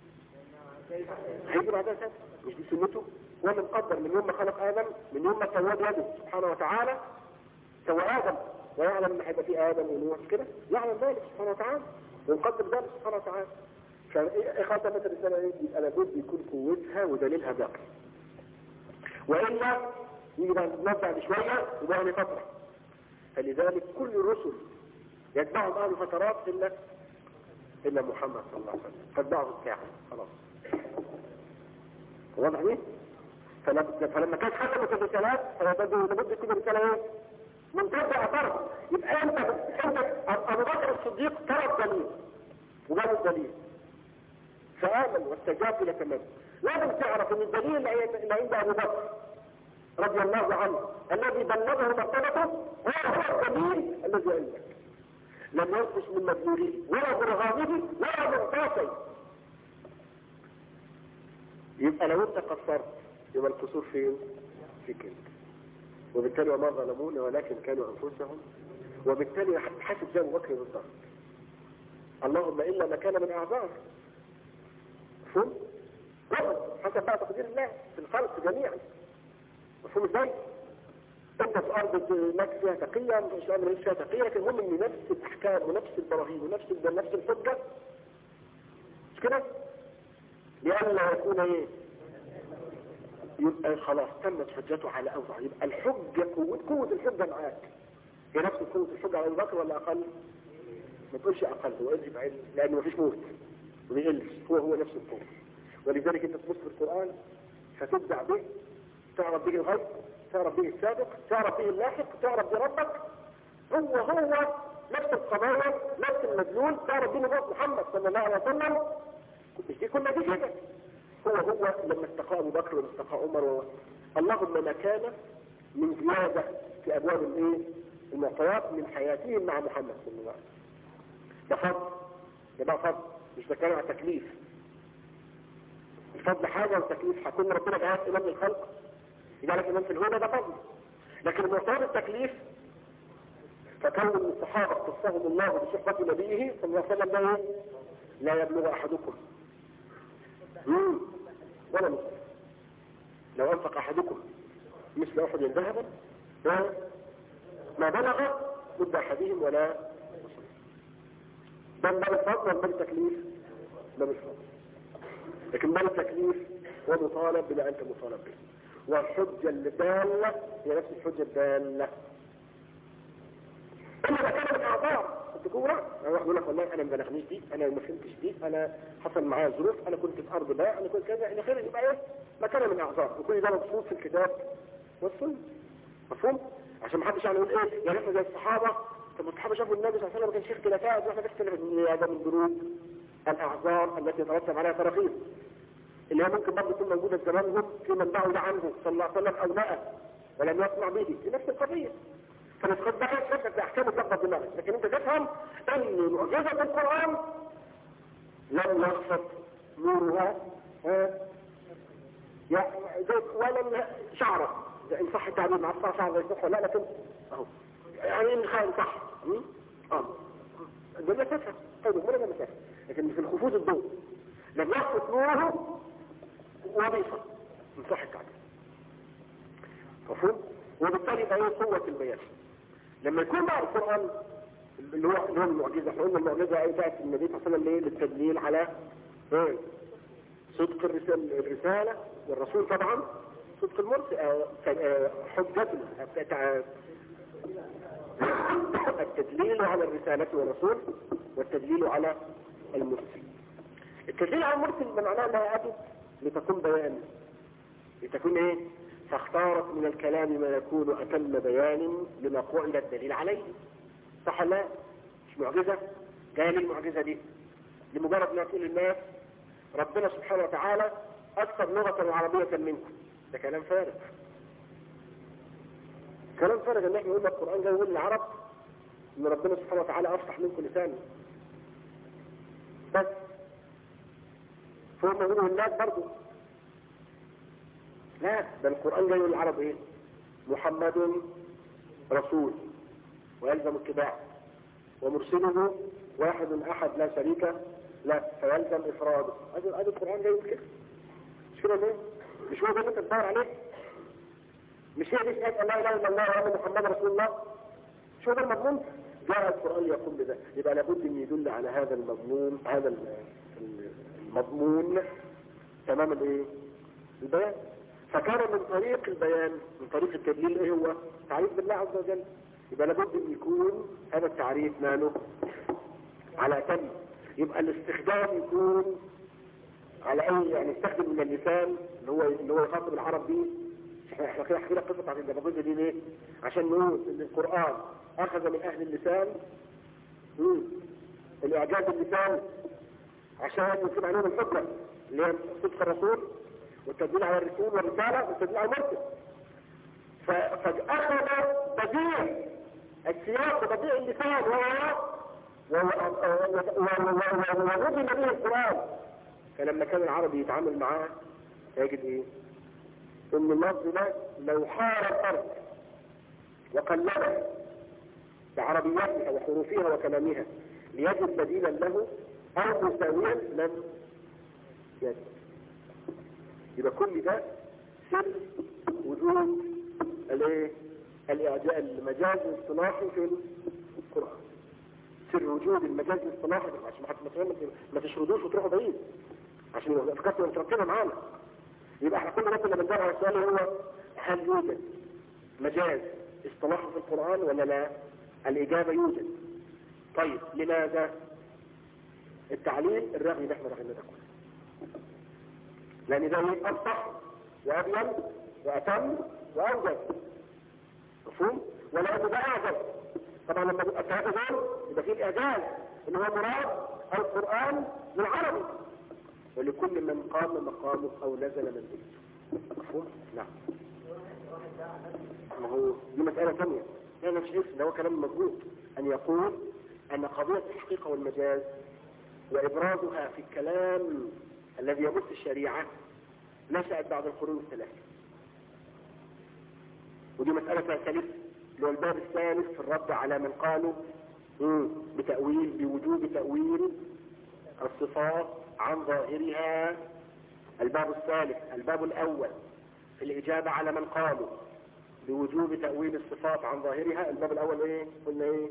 هيجي بعدها سنة، مش دي سنته؟ هو من قدر من يوم ما خلق آدم، من يوم ما سواه بيده سبحانه وتعالى، سوى آدم ويعلم إن هيبقى فيه آدم ونوح كده، يعلم ذلك سبحانه وتعالى ويقدر ذلك سبحانه وتعالى. فإيه خاتمة الرسالة إيه؟ يبقى لابد يكون قوتها ودليلها باقي. وإلا يبقى نبدأ بشوية وبعد فترة. فلذلك كل الرسل يتبعهم أهل فترات إلا محمد صلى الله عليه وسلم، فاتبعه الساعة خلاص. واضح ليه؟ فلما كانت ختمت الرسالات فلابد يكون الرسالة ايه؟ منتهى أثرها. يبقى انت أبو بكر الصديق طلب دليل وجاب الدليل فآمن واستجاب إلى تمام. لازم تعرف ان الدليل اللي عند أبو بكر رضي الله عنه الذي بلغه مرتبته هو الدليل الذي عندك، لم ينقص من مدلوله ولا برهانه ولا معطاته. يبقى لو انت قصرت يبقى القصور فيك انت، وبالتالي وما ظلمون ولكن كانوا انفسهم، وبالتالي حاسب زي ابو بكر بالضبط. اللهم الا ما كان من اعذار مفهوم؟ حسب بقى تقدير الله في الخلق جميعا. مفهوم ازاي؟ انت في ارض ناس فيها تقيه مش امر فيها تقيه، لكن المهم ان نفس الاحكام ونفس البراهين ونفس الحجه مش كده؟ لئلا يكون ايه؟ يبقى خلاص تمت حجته على اوضع. يبقى الحجه قوه الحجه معاك هي نفس قوه الحجه على ابو بكر ولا اقل؟ ما تقولش اقل، هو يجب لانه مفيش موت ما بيقلش، هو نفس القوه. ولذلك انت تبص في القران فتبدع به، تعرف به الغيب، تعرف به السابق، تعرف به اللاحق، تعرف بربك. هو نفس القضايا نفس المدلول، تعرف به نبوة محمد صلى الله عليه وسلم. مش دي كنا دي كده. هو لما استقى ابو بكر واستقى عمر اللهم ما كان من زياده في ابواب الايه؟ المعطيات من حياتهم مع محمد صلى الله عليه وسلم. ده فضل، ده بقى فضل، مش بتكلم عن تكليف. الفضل حاجه والتكليف هكون ربنا جعلك امام للخلق، يجعلك امام في الهدى، ده فضل. لكن معطيات التكليف فكون الصحابه اختصهم الله بصحبه نبيه صلى الله عليه وسلم ده ايه؟ لا يبلغ احدكم ولا مثل لو انفق احدكم مثل احد ذهبا ما بلغ مد احدهم ولا ده من الفضل ولا من التكليف؟ ده مش فضل، لكن من التكليف هو مطالب بلا انت مطالب به. والحجه الداله هي نفس الحجه الداله. اما اذا كان من اعذار تقول لا، واحد يقول لك والله انا ما بلغنيش دي، انا ما فهمتش دي، انا حصل معايا ظروف، انا كنت في ارض بقى، انا كنت كذا الى اخره، يبقى ايه؟ ما كان من اعذار، وكل ده مبسوط في الكتاب والسنه. مفهوم؟ عشان ما حدش يعني يقول ايه؟ يعني احنا زي الصحابه، طب الصحابه شافوا النبي صلى الله عليه وسلم ما كانش فيه اختلافات واحنا بنختلف. هذا من ضروب الاعذار التي يترتب عليها تراخيص، اللي هي ممكن برضه تكون موجوده في زمانهم في من بعد عنه صلى الله عليه وسلم او لا ولم يسمع به في نفس القضيه. فنتخذ بقى نفسك بأحكام تلقى دماغك، لكن انت تفهم ان معجزة القرآن لم يخفض نورها ولا شعرة، ان صح التعبير مع الصح شعر يصح ولا لكن اهو يعني ان خير صح ده مسافة طيب ولا مسافة، لكن في الخفوض الضوء لم يخفض نوره وضيفة ان صح التعبير. مفهوم؟ وبالتالي ده هي قوة البيان. لما يكون بقى القرآن اللي هو المعجزة، احنا قلنا المعجزة ايه بقت النبي صلى الله عليه وسلم ليه؟ للتدليل على صدق الرسالة والرسول طبعا صدق المرسل، حجته التدليل على الرسالة والرسول والتدليل على المرسل. التدليل على المرسل معناه انها اتت لتكون بيان، لتكون ايه؟ فاختارت من الكلام ما يكون أتم بيان لما قعد الدليل عليه. صح لا؟ مش معجزة؟ جاية لي المعجزة دي لمجرد ما تقول للناس ربنا سبحانه وتعالى أكثر لغة عربية منكم. ده كلام فارغ. كلام فارغ ان احنا نقول لك القرآن جاي يقول للعرب ان ربنا سبحانه وتعالى أفصح منكم لسانا. بس فهم يقولوا الناس برضو لا، ده القرآن جاي يقول للعرب ايه؟ محمد رسول ويلزم اتباعه ومرسله واحد أحد لا شريك لا فيلزم إفراده. هذا القرآن جاي يقول كده. مش كده ليه؟ مش هو ده اللي انت تدور عليه؟ مش هي دي شهادة لا إله إلا الله وأن محمد رسول الله؟ مش هو ده المضمون؟ جاء القرآن يقول بذلك. يبقى لابد أن يدل على هذا المضمون، هذا المضمون تمام الايه؟ البيان. فكان من طريق البيان، من طريق التدليل ايه هو؟ تعريف بالله عز وجل. يبقى لابد ان يكون هذا التعريف ماله على تم. يبقى الاستخدام يكون على اي، يعني يستخدم من اللسان اللي هو يخاطب العرب به. احنا كده حكينا قصه عن الدبابيزه دي ليه؟ عشان نقول ان القران اخذ من اهل اللسان الاعجاز اللسان عشان يكون عليهم الحجه اللي هي صدق الرسول والتدليل على الرسول والرساله والتدليل على المرسل. فاخذ بديع السياق وبديع اللسان ووجد به القران. فلما كان العربي يتعامل معاه يجد ايه؟ ان اللفظ ده لو حار الارض وقلبها بعربياتها وحروفها وكلامها ليجد بديلا له او مساويا لم يجد. يبقى كل ده سر وجود الاعجاز المجاز الاصطلاحي في القرآن. سر وجود المجاز الاصطلاحي عشان ما تشردوش وتروحوا بعيد عشان الافكار متركبه معانا. يبقى احنا كل ده كنا بندور على السؤال هو هل يوجد مجاز اصطلاحي في القرآن ولا لا؟ الإجابة يوجد. طيب لماذا؟ التعليل الرغي اللي احنا رغينا ده كله، لأن ده أفصح وأبين وأتم وأوجد. مفهوم؟ ولأنه ده أعجز. طبعا لما يبقى الثلاثة دول يبقى فيه الإعجاز اللي هو مراد القرآن بالعربي، ولكل من قام مقامه أو نزل منزله. مفهوم؟ نعم. ما هو دي مسألة ثانية. أنا مش عارف ده هو كلام مضبوط أن يقول أن قضية الحقيقة والمجاز وإبرازها في الكلام الذي يمس الشريعة نشأت بعد القرون الثلاثة. ودي مسألة ثالثة اللي هو الباب الثالث في الرد على من قالوا بوجوب تأويل الصفات عن ظاهرها. الباب الثالث، الباب الأول في الإجابة على من قالوا بوجوب تأويل الصفات عن ظاهرها. الباب الأول ايه؟ قلنا ايه؟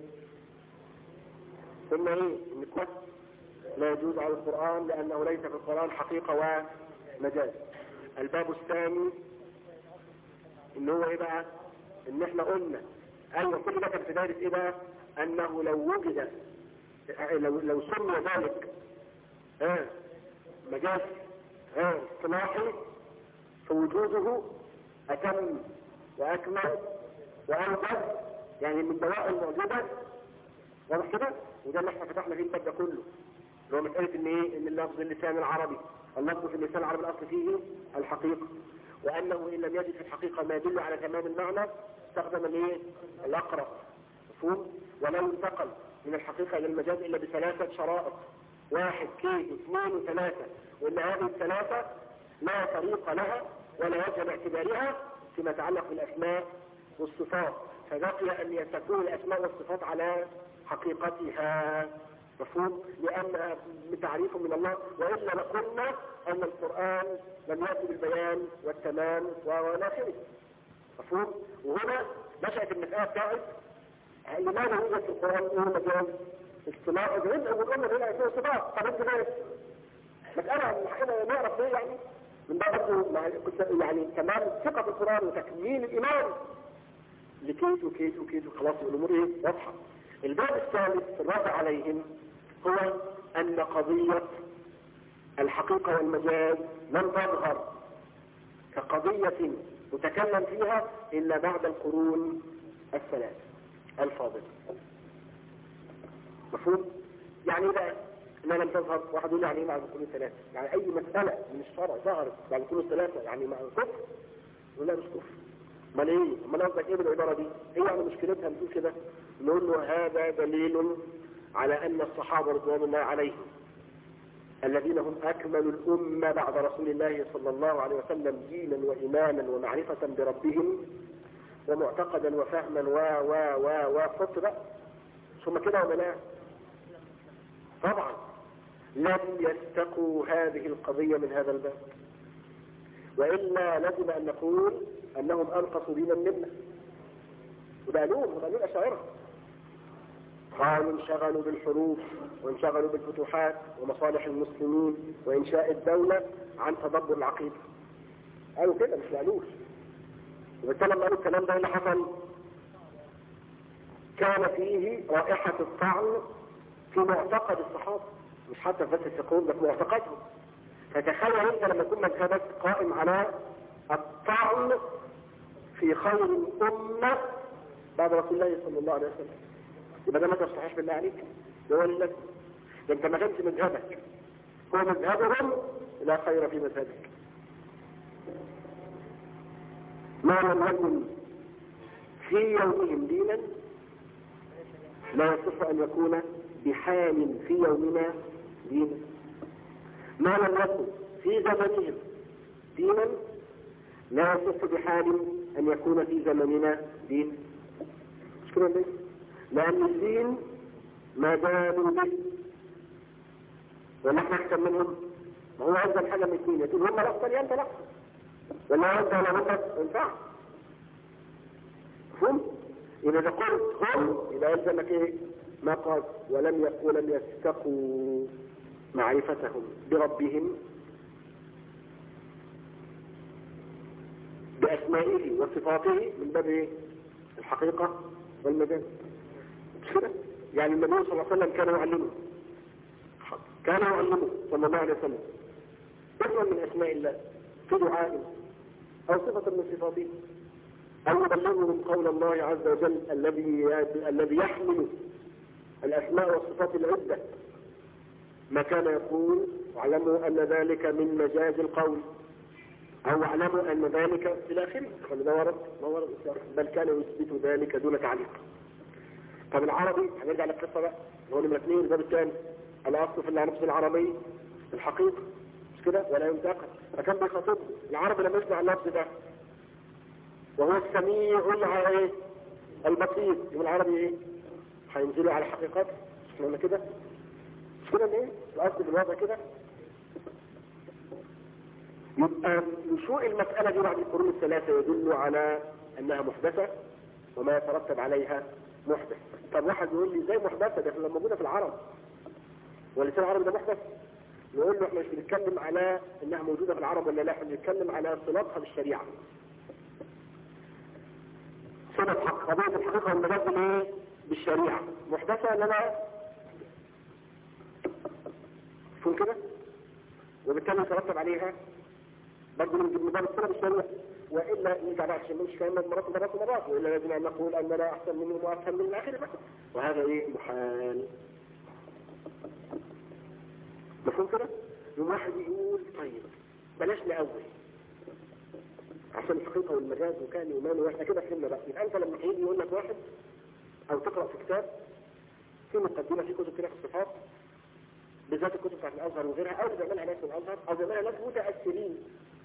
إن لا يجوز على القرآن لأنه ليس في القرآن حقيقة ومجاز. الباب الثاني إن هو ايه بقى؟ إن احنا قلنا أيوة كل ده كان في دائرة ايه بقى؟ أنه لو وجد لو سمي ذلك مجاز اصطلاحي فوجوده أتم وأكمل وأوجد، يعني من دواء المعجزة. واضح كده؟ وده اللي احنا فتحنا فيه الباب ده كله، اللي هو مسألة ان ايه؟ ان اللفظ اللسان العربي، اللفظ في اللسان العربي الأصل فيه الحقيقة، وأنه إن لم يجد في الحقيقة ما يدل على تمام المعنى استخدم الايه؟ الأقرب. مفهوم؟ ولا ينتقل من الحقيقة إلى المجاز إلا بثلاثة شرائط: 1 كيد 2 3، وإن هذه الثلاثة لا طريق لها ولا وجه باعتبارها فيما يتعلق بالأسماء والصفات، فبقي أن تكون الأسماء والصفات على حقيقتها. مفهوم؟ لأن تعريف من الله، وإلا لقلنا أن القرآن لم يأتي بالبيان والتمام ولا خير. مفهوم؟ وهنا نشأت المسألة بتاعت لماذا يوجد في القرآن ايه مجاز اصطلاحي؟ وقلنا هنا فيه صفات. طب انت ليه؟ مسألة احنا نعرف ليه يعني؟ من ده برضه يعني تمام ثقة في القرآن وتكميل الإيمان لكيد وكيد وكيد وخلاص الأمور ايه؟ واضحة. الباب الثالث في الرد عليهم هو أن قضية الحقيقة والمجاز لم تظهر كقضية متكلم فيها إلا بعد القرون الثلاث الفاضلة. مفهوم؟ يعني بقى انها لم تظهر. واحد يقول يعني ايه مع القرون الثلاثه؟ يعني اي مساله من الشرع ظهرت بعد القرون الثلاثه يعني مع الكفر؟ يقول لا مش كفر. امال ايه؟ امال قصدك ايه بالعباره دي؟ ايه يعني مشكلتها بتقول كده؟ نقول له هذا دليل على ان الصحابه رضوان الله عليهم الذين هم اكمل الامه بعد رسول الله صلى الله عليه وسلم دينا وايمانا ومعرفه بربهم ومعتقدا وفهما وفطرة، ثم كده ولا لا؟ طبعا لم يستقوا هذه القضية من هذا الباب، وإلا لازم أن نقول أنهم أنقصوا دينا منا. وده قالوا الأشاعرة قالوا انشغلوا بالحروب وانشغلوا بالفتوحات ومصالح المسلمين وإنشاء الدولة عن تدبر العقيدة. قالوا كده مش قالوش. وبالتالي لما قالوا الكلام ده اللي حصل كان فيه رائحة الطعن في معتقد الصحابة، مش حتى بس الفقههم، ده في معتقدهم. فتخيل انت لما يكون مذهبك قائم على الطعن في خير الأمة بعد رسول الله صلى الله عليه وسلم، يبقى ده مذهب صحيح بالله عليك. ده هو اللي انت ما كانش مذهبك هو مذهبهم، لا خير في مذهبك. ما لم يكن في يومهم دينا لا يصح أن يكون بحال في يومنا دينا. ما لم يكن في زمنهم دينا لا يصح بحال أن يكون في زمننا دين. مش كده ليه؟ لأن الدين ما داموا به ولا احنا أحسن منهم. ما هو أفضل حاجة من الدين، يقول هم الأفضل يا أنت الأفضل، ولا أنت ولا هم ينفع. هم إذا قلت هم إذا يلزمك إيه؟ ما قال ولم يستقوا معرفتهم بربهم بأسمائه وصفاته من باب الحقيقة والمجاز. يعني النبي صلى الله عليه وسلم كان يعلمه صلى الله عليه وسلم اسما من أسماء الله في دعاء أو صفة من صفاته، أو يبلغهم قول الله عز وجل الذي يحمل الأسماء والصفات العدة ما كان يقول واعلموا أن ذلك من مجاز القول، أو اعلموا أن ذلك إلى آخره. ما ورد بل كان يثبت ذلك دون تعليق. طب العربي هنرجع للقصة بقى، هو نمرة 2 الباب الثاني، الأصل في النفس العربي الحقيقة مش كده ولا ينتقد. فكان بيخاطب العربي لما يسمع اللفظ ده وهو السميع ايه البصير، يبقى العربي ايه؟ هينزلوا على حقيقته. احنا قلنا كده مش كده ايه؟ الأصل بالوضع كده. يبقى نشوء المسألة دي بعد القرون الثلاثة يدل على أنها محدثة وما يترتب عليها محدث. طب واحد يقول لي ازاي محدثة؟ ده لما موجودة في العرب واللسان العربي ده محدث. نقول له احنا مش بنتكلم على انها موجودة في العرب ولا لا، احنا بنتكلم على ارتباطها بالشريعة. سنة قضية الحقيقة والمجاز ايه؟ بالشريعة محدثة لنا فهم كده، وبالتالي يترتب عليها برضه من باب السنة بالشريعة. وإلا نرجع بقى عشان مش كلام مرات وإلا لازم أن نقول أننا أحسن منهم وأفهم من الآخر بقى، وهذا إيه؟ محال. مفهوم كده؟ يوم واحد يقول طيب بلاش نأول عشان الحقيقة والمجاز وكان يومان واحنا كده فهمنا بقى. يبقى أنت لما يجي يقول لك واحد أو تقرأ في كتاب في مقدمة في كتب كده في الصفات بالذات الكتب بتاعت الأزهر وغيرها، أو بيعملها ناس من الأزهر أو بيعملها ناس متأثرين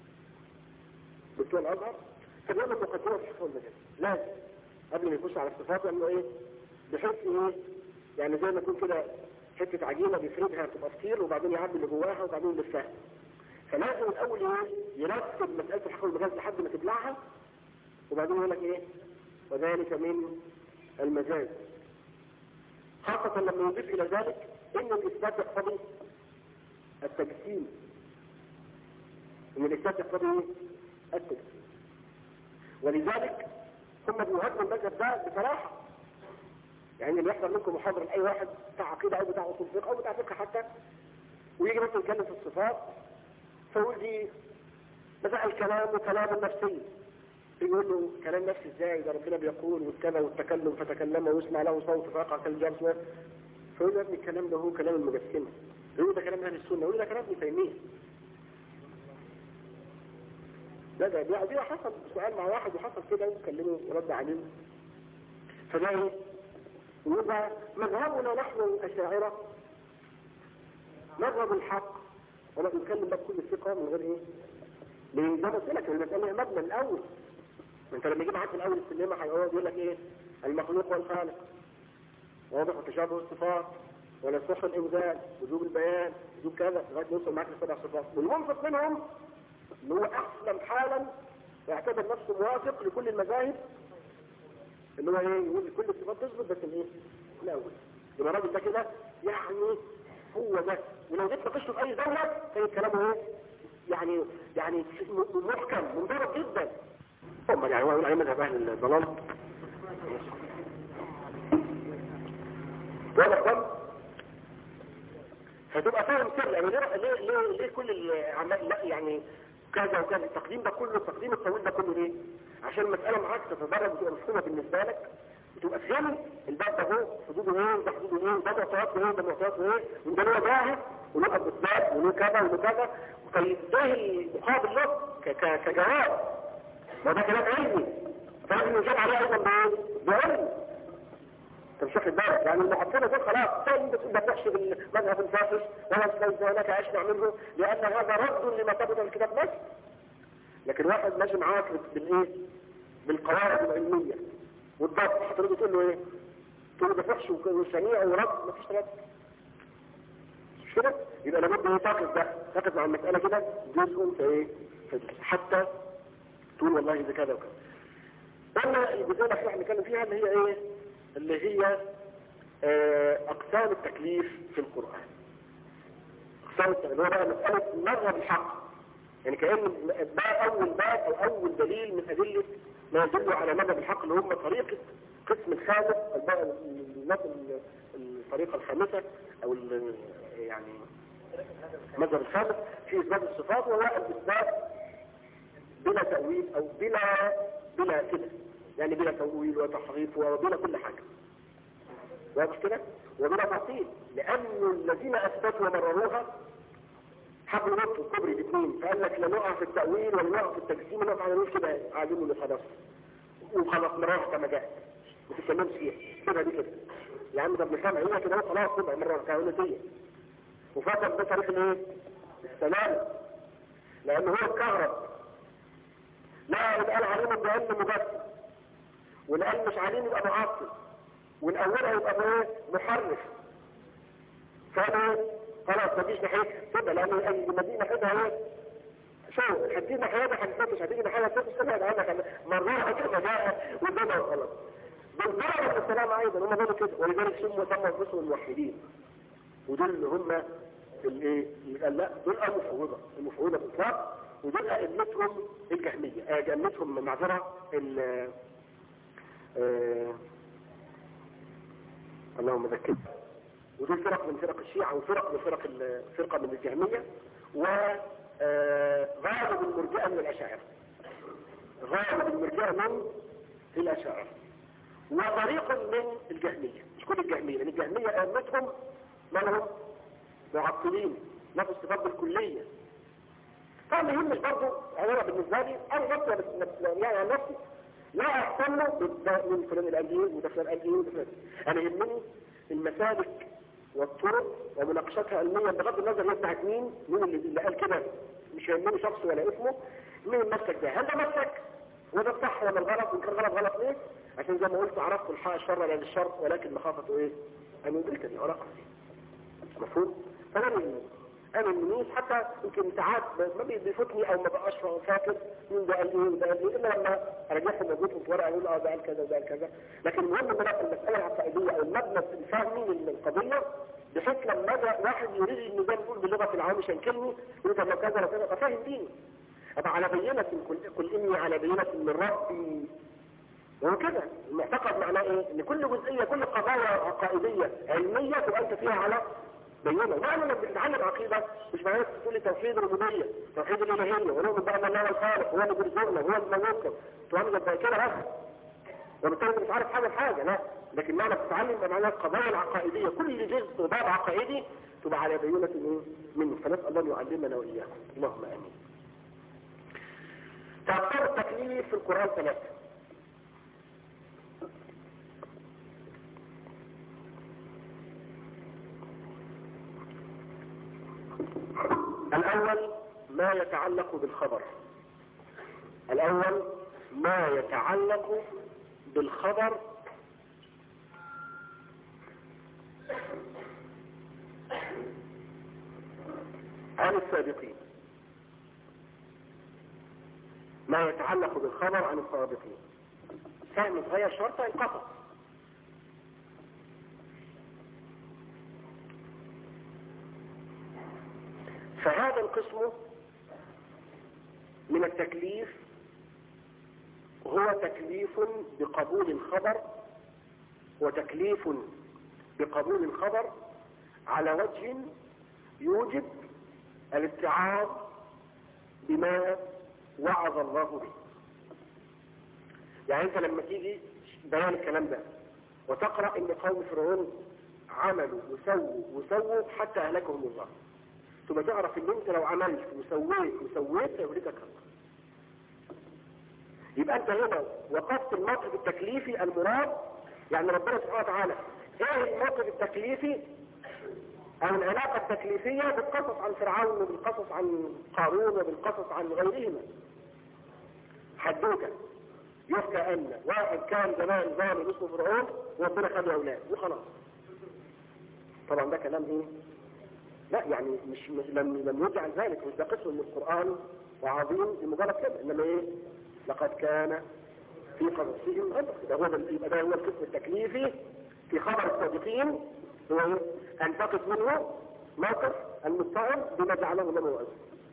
بتوع الأزهر، فبيعمل مقدمة في الحقيقة والمجاز لازم قبل ما يخش على الصفات، لأنه إيه؟ بحيث إيه؟ يعني زي ما يكون كده حتة عجينة بيفردها تبقى كتير وبعدين يعبي اللي جواها وبعدين يلفها. فلازم الأول يرتب مسألة الحقيقة والمجاز لحد ما تبلعها وبعدين يقول لك إيه؟ وذلك من المجاز. خاصة لما يضيف إلى ذلك إن الإثبات يقتضي التجسيم. إن الإثبات يقتضي التجسيم. ولذلك هم بيهاجموا المذهب ده بصراحة. يعني اللي يحضر منكم محاضرة لأي واحد بتاع عقيدة أو بتاع أصول فقه أو بتاع فقه حتى، ويجي مثلا يتكلم في الصفات فيقول دي بدأ الكلام وكلام النفسي. يقول له كلام نفسي ازاي؟ ده ربنا بيقول والكلام والتكلم فتكلم ويسمع له صوت فيقع كالجرس. فيقول له ابن الكلام ده هو كلام المجسمة. يقول ده كلام اهل السنه، يقول ده كلام ابن تيميه. لا ده حصل سؤال مع واحد وحصل كده وكلمه ورد عليه. فده ايه؟ يبقى مذهبنا نحن الاشاعره مذهب الحق، ولا نتكلم بقى بكل ثقه من غير ايه؟ لان ده قلت لك المساله مبنى الاول. انت لما يجي معاك في الاول السلمه هيقعد يقول لك ايه؟ المخلوق والخالق، واضح وتشابه الصفات، ولا صح الانزال، وجوب البيان، وجوب كذا، لغايه ما يوصل معاك لسبع صفات. والمنصف منهم اللي هو احسن حالا يعتبر نفسه موافق لكل المذاهب، اللي هو ايه؟ يقول كل الصفات تثبت بس الايه؟ الاول. يبقى الراجل ده كده يعني هو ده. ولو جيت ناقشته في اي دوله كان كلامه ايه؟ يعني محكم منضبط جدا. هم يعني هو يقول عليه مذهب اهل الضلال. ولا فهم؟ فتبقى فاهم سر يعني ليه كل العمال لا يعني كذا وكذا. التقديم ده كله، التقديم الطويل ده كله ليه؟ عشان المسألة معاك تتدرج وتبقى مفهومة بالنسبة لك، وتبقى فاهم الباب ده هو حدوده ايه، ده حدوده ايه، ده معطياته ايه، ده معطياته ايه، وده له جاهز وله اثبات وله كذا وله كذا، فينتهي المقابل له كجواب. وده كلام علمي، فلازم يجاب عليه ايضا بايه؟ بعلم. انت مش واخد بالك؟ يعني المحكمة دول خلاص تاني بتقول ما تحشي بالمذهب الفاسد ولا ليس هناك اشنع منه، لان هذا رد لما ثبت الكتاب بس. لكن واحد ماشي معاك بالايه؟ بالقواعد العلمية والضبط، هتريد تقول له ايه؟ تقول له ده فحش وشنيع ورد، مفيش رد. مش كده؟ يبقى لابد ايه؟ تاخد مع المسألة كده جزء في ايه؟ حتى تقول والله ده كذا وكذا. قلنا الجزئية اللي احنا بنتكلم فيها اللي هي ايه؟ اللي هي اقسام التكليف في القرآن. اقسام التكليف اللي هو بقى مسألة مذهب الحق. يعني كأن ده اول باب او اول دليل من ادلة ما يدل على مذهب الحق، اللي هم طريقة قسم الخامس، الطريقة الخامسة او يعني مذهب الخامس في اثبات الصفات، وهو الاثبات بلا تأويل او بلا كده، يعني بلا تأويل وتحريف وبلا كل حاجة. واضح كده؟ وبلا تعطيل، لأن الذين أثبتوا ومرروها حبوا ينطوا الكبري الاثنين، فقال لك لا نقع في التأويل ولا نقع في التجسيم، نقع على نقول كده عالموا اللي خلاص وخلاص مرارها كما جاءت ما تتكلمش فيها كده دي كده. يا عم ده ابن سامع هي كده خلاص تبقى مرة كهولتية. وفضل ده طريق الايه؟ السلام، لأن هو الكهرب لا يبقى علينا بعلم مبسط، والعلم مش علينا يبقى معطل، والأولها يبقى ايه؟ محرف. فانا خلاص مفيش ناحيتها كده، لأن لما دي ناحيتها ايه؟ شو هتيجي ناحيتها هنفتش، هتيجي ناحيتها هتفتش كده عندك مرة كده جاء وده خلاص. بالضرر السلام أيضا هم قالوا كده، ولذلك سموا انفسهم الموحدين. ودول اللي هم الايه؟ اللي قال لا دول المفوضة بالإطلاق، ودول أئمتهم الجهمية، أئمتهم معذرة اللهم ذكرنا. ودول فرق من فرق الشيعة وفرق من فرقة من الجهمية، وغالب المرجئة من الأشاعرة، غالب المرجئة من الأشاعرة، وطريق من الجهمية. مش كل الجهمية، لأن الجهمية أئمتهم منهم معطلين نفس الصفات الكلية. فما يهمش برضه أنا بالنسبة لي أنا نفسي يعني عن نفسي لا أهتم من فلان الأليين وده فلان الأليين وده فلان. أنا يهمني المسالك والطرق ومناقشتها علميا بغض النظر يفتحك مين اللي قال كده. مش يهمني شخص ولا اسمه، مين المسلك ده؟ هل ده مسلك وده الصح ولا الغلط؟ وإن كان غلط ليه؟ عشان زي ما قلت عرفت الشر لا للشر ولكن مخافته ايه؟ أن يدركني ولا قصدي. مفهوم؟ أنا المنيس حتى يمكن ساعات ما بيفوتني أو ما بقاش فاكر مين ده قال إيه وده قال إيه، إلا لما أرجعهم موجودهم في ورقة أقول ده قال كذا وده قال كذا. لكن المهم إن المسألة العقائدية أو المبنى الفهمي للقضية، بحيث لما واحد يريد إنه زي ما بيقول باللغة العامية مش ينكلني يقول طب كذا وكذا أبقى فاهم ديني، أبقى على بينة قل إني على بينة من ربي. وهو كده المعتقد معناه إيه؟ إن كل جزئية كل قضايا عقائدية علمية تبقى أنت فيها على بينه. معنى انك بتتعلم عقيدة مش معنى تقول لي توحيد الربوبية، توحيد الالهية، ونؤمن بأن الله الخالق هو اللي بيرزقنا هو اللي بيموتنا، تؤمن زي كده بس. وبالتالي مش عارف حاجة لا، لكن معنى تتعلم معنى القضايا العقائدية، كل جزء وباب عقائدي تبقى على بينة منه. فنسأل الله أن يعلمنا وإياكم، اللهم آمين. فأقسام التكليف في القرآن 3. الأول ما يتعلق بالخبر. الأول ما يتعلق بالخبر عن السابقين. ما يتعلق بالخبر عن السابقين. سهم صغير شرطة القصص. فهذا القسم من التكليف هو تكليف بقبول الخبر، وتكليف بقبول الخبر على وجه يوجب الاتعاظ بما وعظ الله به. يعني انت لما تيجي بيان الكلام ده وتقرأ ان قوم فرعون عملوا وسووا حتى اهلكهم الله، ثم تعرف ان انت لو عملت وسويت سيهلكك الله. يبقى انت هنا وقفت الموقف التكليفي المراد، يعني ربنا سبحانه وتعالى ايه الموقف التكليفي او العلاقة التكليفية بالقصص عن فرعون وبالقصص عن قارون وبالقصص عن غيرهما. حدوته يحكى ان واحد كان زمان ظالم اسمه فرعون وربنا خد اولاد وخلاص. طبعا ده كلام ايه؟ لا يعني مش لم يجعل ذلك، مش ده قسم من القرآن وعظيم لمجرد كده، انما ايه؟ لقد كان في قصصهم عبرة. ده هو القسم التكليفي في خبر الصادقين، هو ايه؟ ان تقف منه موقف المستعد بما جعله الله موعظة.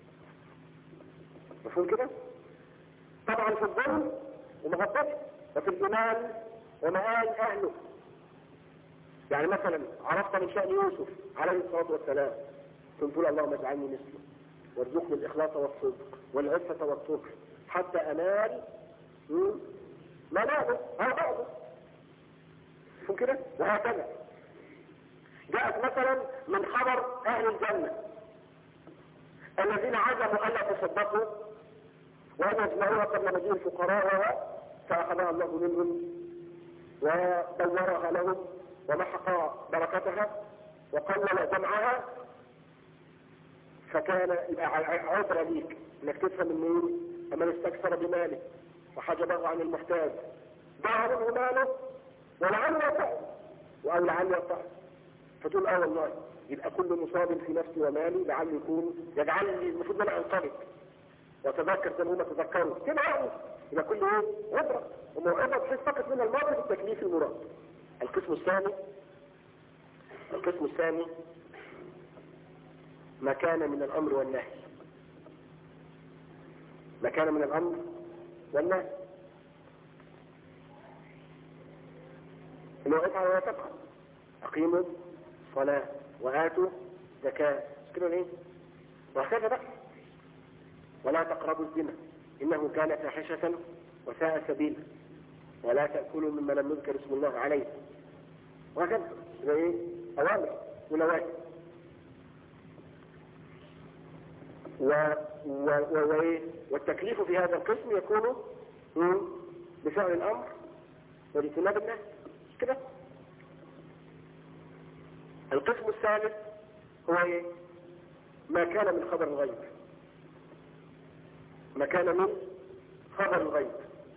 مفهوم كده؟ طبعا في الظلم ومغطته، وفي الجمال ومآل اهله. يعني مثلا عرفت من شأن يوسف عليه الصلاة والسلام، قلت له اللهم اجعلني مثله وارزقني الإخلاص والصدق والعفة والطهر حتى أنال منابه بعضه. شو كده؟ وهكذا جاءت مثلا من خبر أهل الجنة الذين عزموا ألا تصدقوا وأن يجمعوها قبل مجيء الفقراء فأخذها الله منهم ودورها لهم ومحق بركتها وقلل جمعها. فكان عذر ليك انك تفهم ان من استكثر بماله وحجبه عن المحتاج ضاع منه ماله ولعله يطعم او لعله يطعم، فتقول والله يبقى كل مصاب في نفسي ومالي لعله يكون يجعلني المفروض ان انا انقبض واتذكر زي ما هم تذكروا كده، يعني يبقى كل عبره وموعظه بحيث فقط من الموقف التكليفي المراد. القسم الثاني ما كان من الأمر والنهي. ما كان من الأمر والنهي إنه افعل ولا تفعل، أقيموا الصلاة وآتوا زكاة كده ليه؟ وهكذا بقى. ولا تقربوا الزنا إنه كان فاحشة وساء سبيلا ولا تأكلوا مما لم يذكر اسم الله عليه، وهكذا. ده ايه؟ أوامر ونواهي. والتكليف في هذا القسم يكون بفعل الأمر واجتناب النهي كده. القسم الثالث هو ايه؟ ما كان من خبر الغيب. ما كان من خبر الغيب.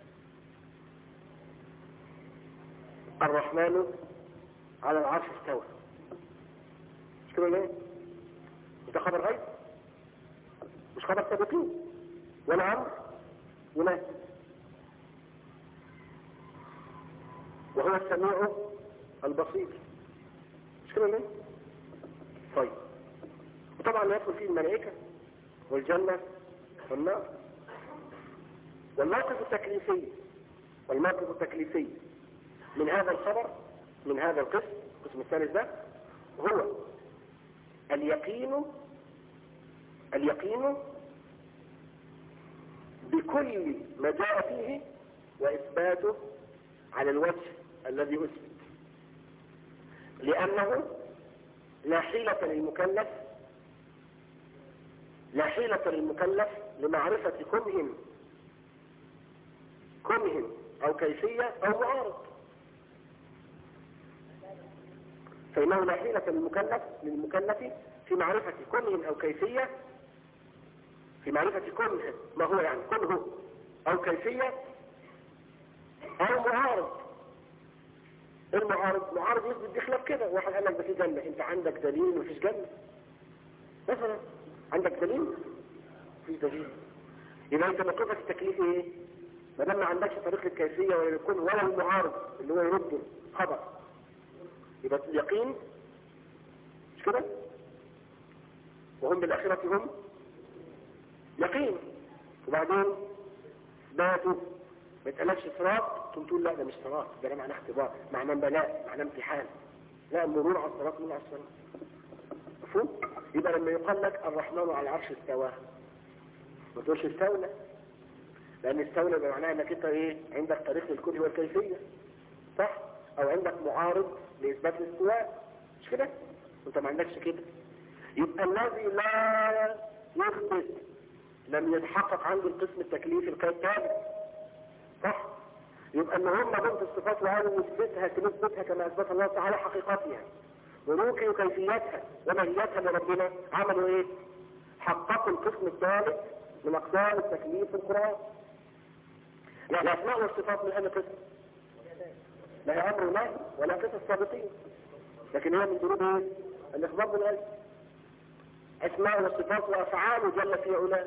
الرحمن على العرش استوى، مش كده ليه؟ ده خبر غيب مش خبر سابقين ولا امر ولا، وهو السميع البصير، مش كده ليه؟ طيب، وطبعا يدخل فيه الملائكة والجنة والنار. والموقف التكليفي من هذا الخبر، من هذا القسم الثالث ده، هو اليقين بكل ما جاء فيه وإثباته على الوجه الذي أثبت. لأنه لا حيلة للمكلف لمعرفة كنه أو كيفية أو معارض. فإنه لا حيلة للمكلف في معرفة كنه أو كيفية، في معرفة كنه ما هو يعني كنه أو كيفية أو معارض. معارض يثبت بخلاف كده. واحد قال لك ده في جنة، انت عندك دليل مفيش جنة مثلا، عندك دليل مفيش دليل، يبقى انت موقفك التكليف ايه؟ ما دام ما عندكش طريق للكيفية ولا للكون ولا المعارض اللي هو يرد خبر، يبقى اليقين مش كده؟ وهم بالآخرة هم يقين. وبعدين باتوا ما يتقالكش صراط تقول لا ده مش صراط، ده معناه اختبار، معناه بلاء، معناه امتحان. لا، المرور على الصراط من على الصراط. مفهوم؟ يبقى لما يقال لك الرحمن على العرش استوى ما تقولش استولى، لان استولى يبقى معناه انك انت ايه؟ عندك طريق للكل والكيفيه، صح؟ او عندك معارض لاثبات الاستواء، مش كده؟ وانت ما عندكش كده. يبقى الذي لا يثبت لم يتحقق عنده القسم التكليفي الثالث، صح؟ يبقى ان هم ضد الصفات وقالوا نثبتها كما اثبت الله تعالى حقيقتها ونوكي كيفيتها وماهيتها لربنا، عملوا ايه؟ حققوا القسم الثالث من اقسام التكليف في القرآن. يعني الاسماء والصفات من اي قسم؟ لا هي امر الله ولا قسم السابقين، لكن هي من ضروب ايه؟ الاخبار بالغيب. اسماء والصفات وافعاله جل في علاه.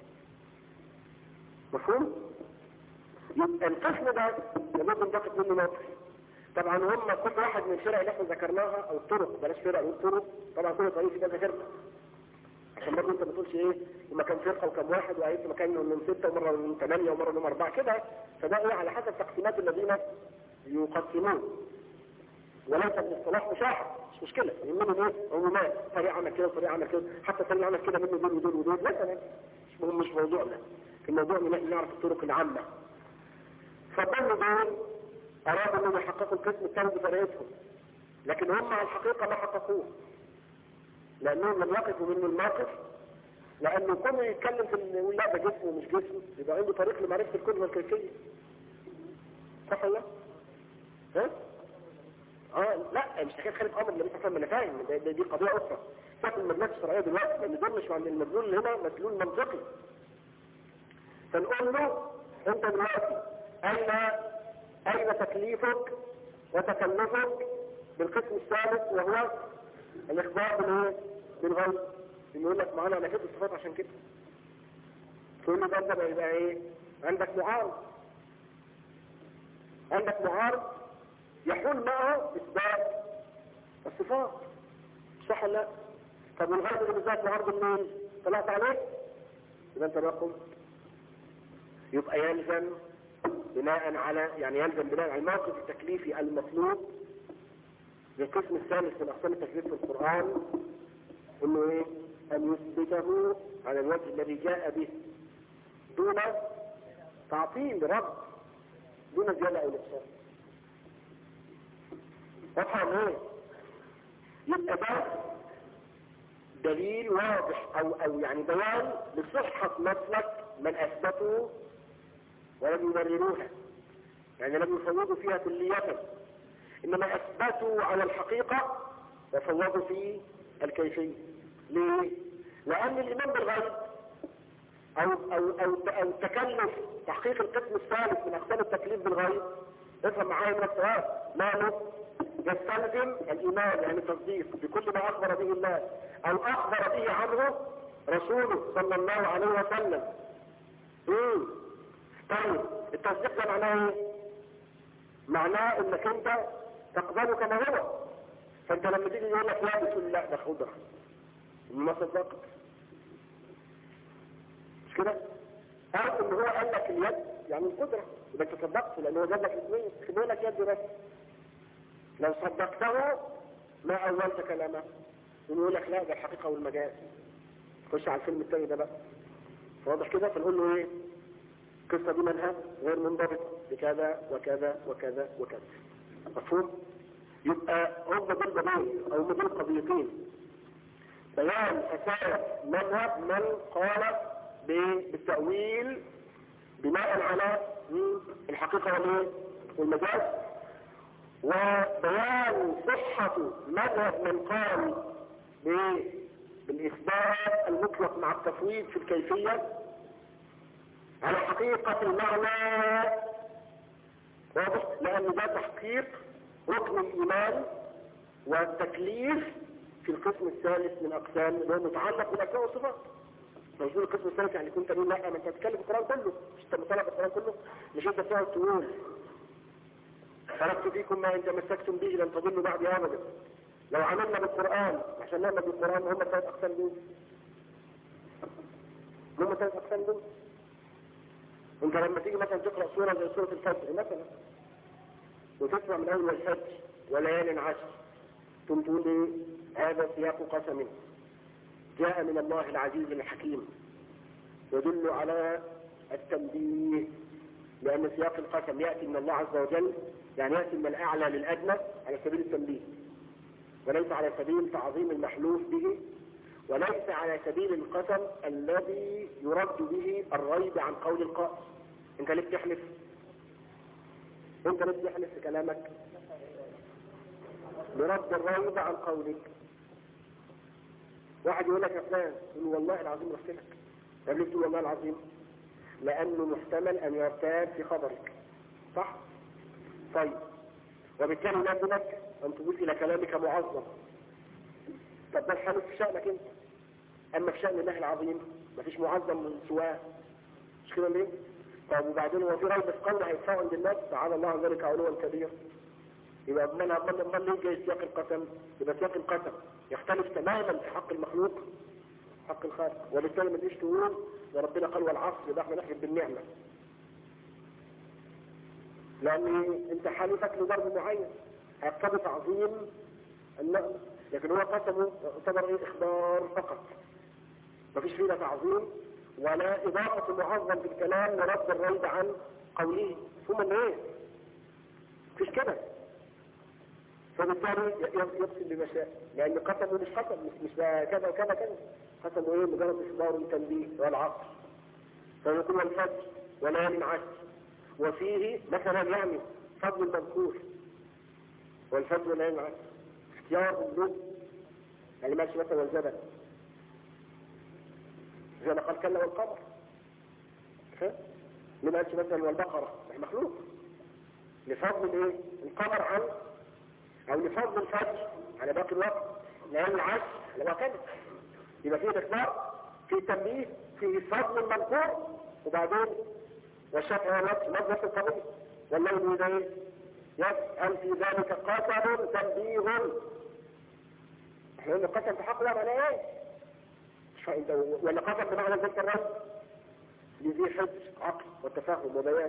مفهوم؟ يبقى القسم ده لابد ننتقد منه موقف. طبعا هم كل واحد من الفرق اللي احنا ذكرناها او الطرق، بلاش فرق نقول طرق، طبعا كل طريق في كذا فرقه عشان برضه انت ما تقولش ايه لما كان فرقه وكم واحد وقالت مكان من 6 ومره من 8 ومره من 4 كده. فده ايه على حسب تقسيمات الذين يقسمون، وليس بالاصطلاح مشاحن، مش مشكله. يهمهم ايه؟ عمومات، طريق عمل كده وطريق عمل كده، حتى طريق عمل كده منه دول ودول ودول مثلا، مش موضوعنا. الموضوع ان احنا نعرف الطرق العامه. فضلوا دول ارادوا انهم يحققوا القسم الثاني بطريقتهم، لكن هم على الحقيقه ما حققوه، لانهم لم يقفوا منه الموقف. لانه كله يتكلم في يقول لا ده جسم ومش جسم، يبقى عنده طريق لمعرفه الكون والكيفيه، صح ولا ها؟ لا مش حكايه خالف امر النبي صلى الله عليه وسلم، انا فاهم دي قضيه اخرى. فاهم المبنيات الشرعيه دلوقتي لان دول مش عند المدلول هنا مدلول منطقي. فنقول له انت دلوقتي اين تكليفك وتكلفك بالقسم الثالث وهو الاخبار بالغيب؟ يقول لك معانا انا كده الصفات عشان كده. تقول له ده يبقى ايه؟ عندك معارض يحول معه اثبات الصفات، صح ولا لا؟ طب والغيب اللي بالذات معارض منين؟ طلعت عليه؟ يبقى انت بقى يبقى يلزم بناء على الموقف التكليفي المطلوب للقسم الثالث من اقسام التكليف في القرآن انه ايه؟ ان يثبته على الوجه الذي جاء به دون تعطيل رب، دون زيادة او نقصان. واضحة ولا ايه؟ يبقى ده دليل واضح او يعني بيان لصحة مسلك من اثبتوا ولم يبرروها، يعني لم يفوضوا فيها كلية، انما اثبتوا على الحقيقة وفوضوا في الكيفية. ليه؟ لان الايمان بالغيب او تكلف تحقيق القسم الثالث من اقسام التكليف بالغيب، افهم معايا من السؤال، ماله يستلزم الايمان يعني التصديق بكل ما اخبر به الله او اخبر به عنه رسوله صلى الله عليه وسلم. طيب التصديق ده معناه ايه؟ معناه انك انت تقبله كما هو. فانت لما تيجي يقول لك لا بتقول لا ده خضره ما صدقت، مش كده؟ او ان هو قال لك اليد يعني القدره يبقى انت صدقته لان هو جاب لك اثنين، يقول لك يد بس. لو صدقته ما اولت كلامه يقول لك لا ده الحقيقه والمجاز. خش على الفيلم الثاني ده بقى، واضح كده؟ فنقول له ايه؟ القصه دي منها غير منضبطه بكذا وكذا وكذا وكذا. مفهوم؟ يبقى هم دول بابين او دول قضيتين. بيان فساد مذهب من قال بالتأويل بناء على الحقيقة والمجاز، وبيان صحة مذهب من قال بالإثبات المطلق مع التفويض في الكيفية على حقيقة المعنى. واضح؟ لأن ده تحقيق ركن الإيمان والتكليف في القسم الثالث من أقسام اللي هو متعلق بالأسماء والصفات. مش دول القسم الثالث يعني كنت تقول لا ما انت هتتكلم القرآن كله، مش انت مطلع القرآن كله، مش انت بتقعد تقول تركت فيكم ما ان تمسكتم به لن تضلوا بعد ابدا. لو عملنا بالقرآن عشان نعمل بالقرآن هم ثلاث أقسام دول، هم ثلاث أقسام دول. انت لما تيجي مثلا تقرأ سورة زي سورة الفجر مثلا وتسمع من أول الفجر وليال عشر، ثم تقول ايه؟ هذا سياق قسم جاء من الله العزيز الحكيم، يدل على التنبيه، لأن سياق القسم يأتي من الله عز وجل، يعني يأتي من الأعلى للأدنى على سبيل التنبيه، وليس على سبيل تعظيم المحلوف به، وليس على سبيل القسم الذي يرد به الريب عن قول القائل. انت ليه بتحلف؟ انت ليه بتحلف في كلامك؟ لرد الريب عن قولك. واحد يقول لك يا فلان، يقول والله العظيم رحت لك. طب ليه تقول والله العظيم؟ لأنه محتمل أن يرتاب في خبرك، صح؟ طيب، وبالتالي لازمك أن تضيف إلى كلامك معظم. طب ده الحدث في شأنك أنت، أما في شأن الله العظيم مفيش معظم من سواه، مش كده ليه؟ طب وبعدين هو في ريب في قوله هيدفعوا عند الناس، تعالى الله عن ذلك علوا كبير. يبقى أمال ليه جاي سياق القسم؟ يبقى سياق القسم يختلف تماما في حق المخلوق حق الخالق، وبالتالي ما تجيش تقول وربنا قال والعصر يبقى احنا نحلف بالنعمة، لأن انت حالفك لضرب معين هيقتضي تعظيم النعمة، لكن هو قسمه يعتبر ايه؟ اخبار فقط، مفيش فيه لا تعظيم ولا اضافة معظم في الكلام ورد الريب عن قوله. ثم ان ايه؟ مفيش كده، فبالتالي يقسم بما شاء، لأن قسمه مش قسم، مش كذا وكذا كذا، قسمه ايه؟ مجرد اخبار وتنبيه والعصر، فيقول الفجر وليال عشر، وفيه مثلا يعني فضل المذكور والفجر وليال عشر، اختيار اللب يعني ماشي مثلا والجبل زي ما قال كلا والقمر، من قالش مثلا والبقرة مخلوق، لفضل ايه؟ القمر عن او لفضل الفجر على باقي الوقت، ليال العشر على باقي، يبقى فيه اختيار، فيه تنبيه، فيه فضل المذكور، وبعدين والشفع والوتر مجلس القضية والليل إذا يسأل في ذلك قسم تنبيه. احنا قلنا قسم في حق الله معناه ايه؟ ولا قسم بمعنى ذلك الرجل لذي حج عقل وتفاهم وبيان.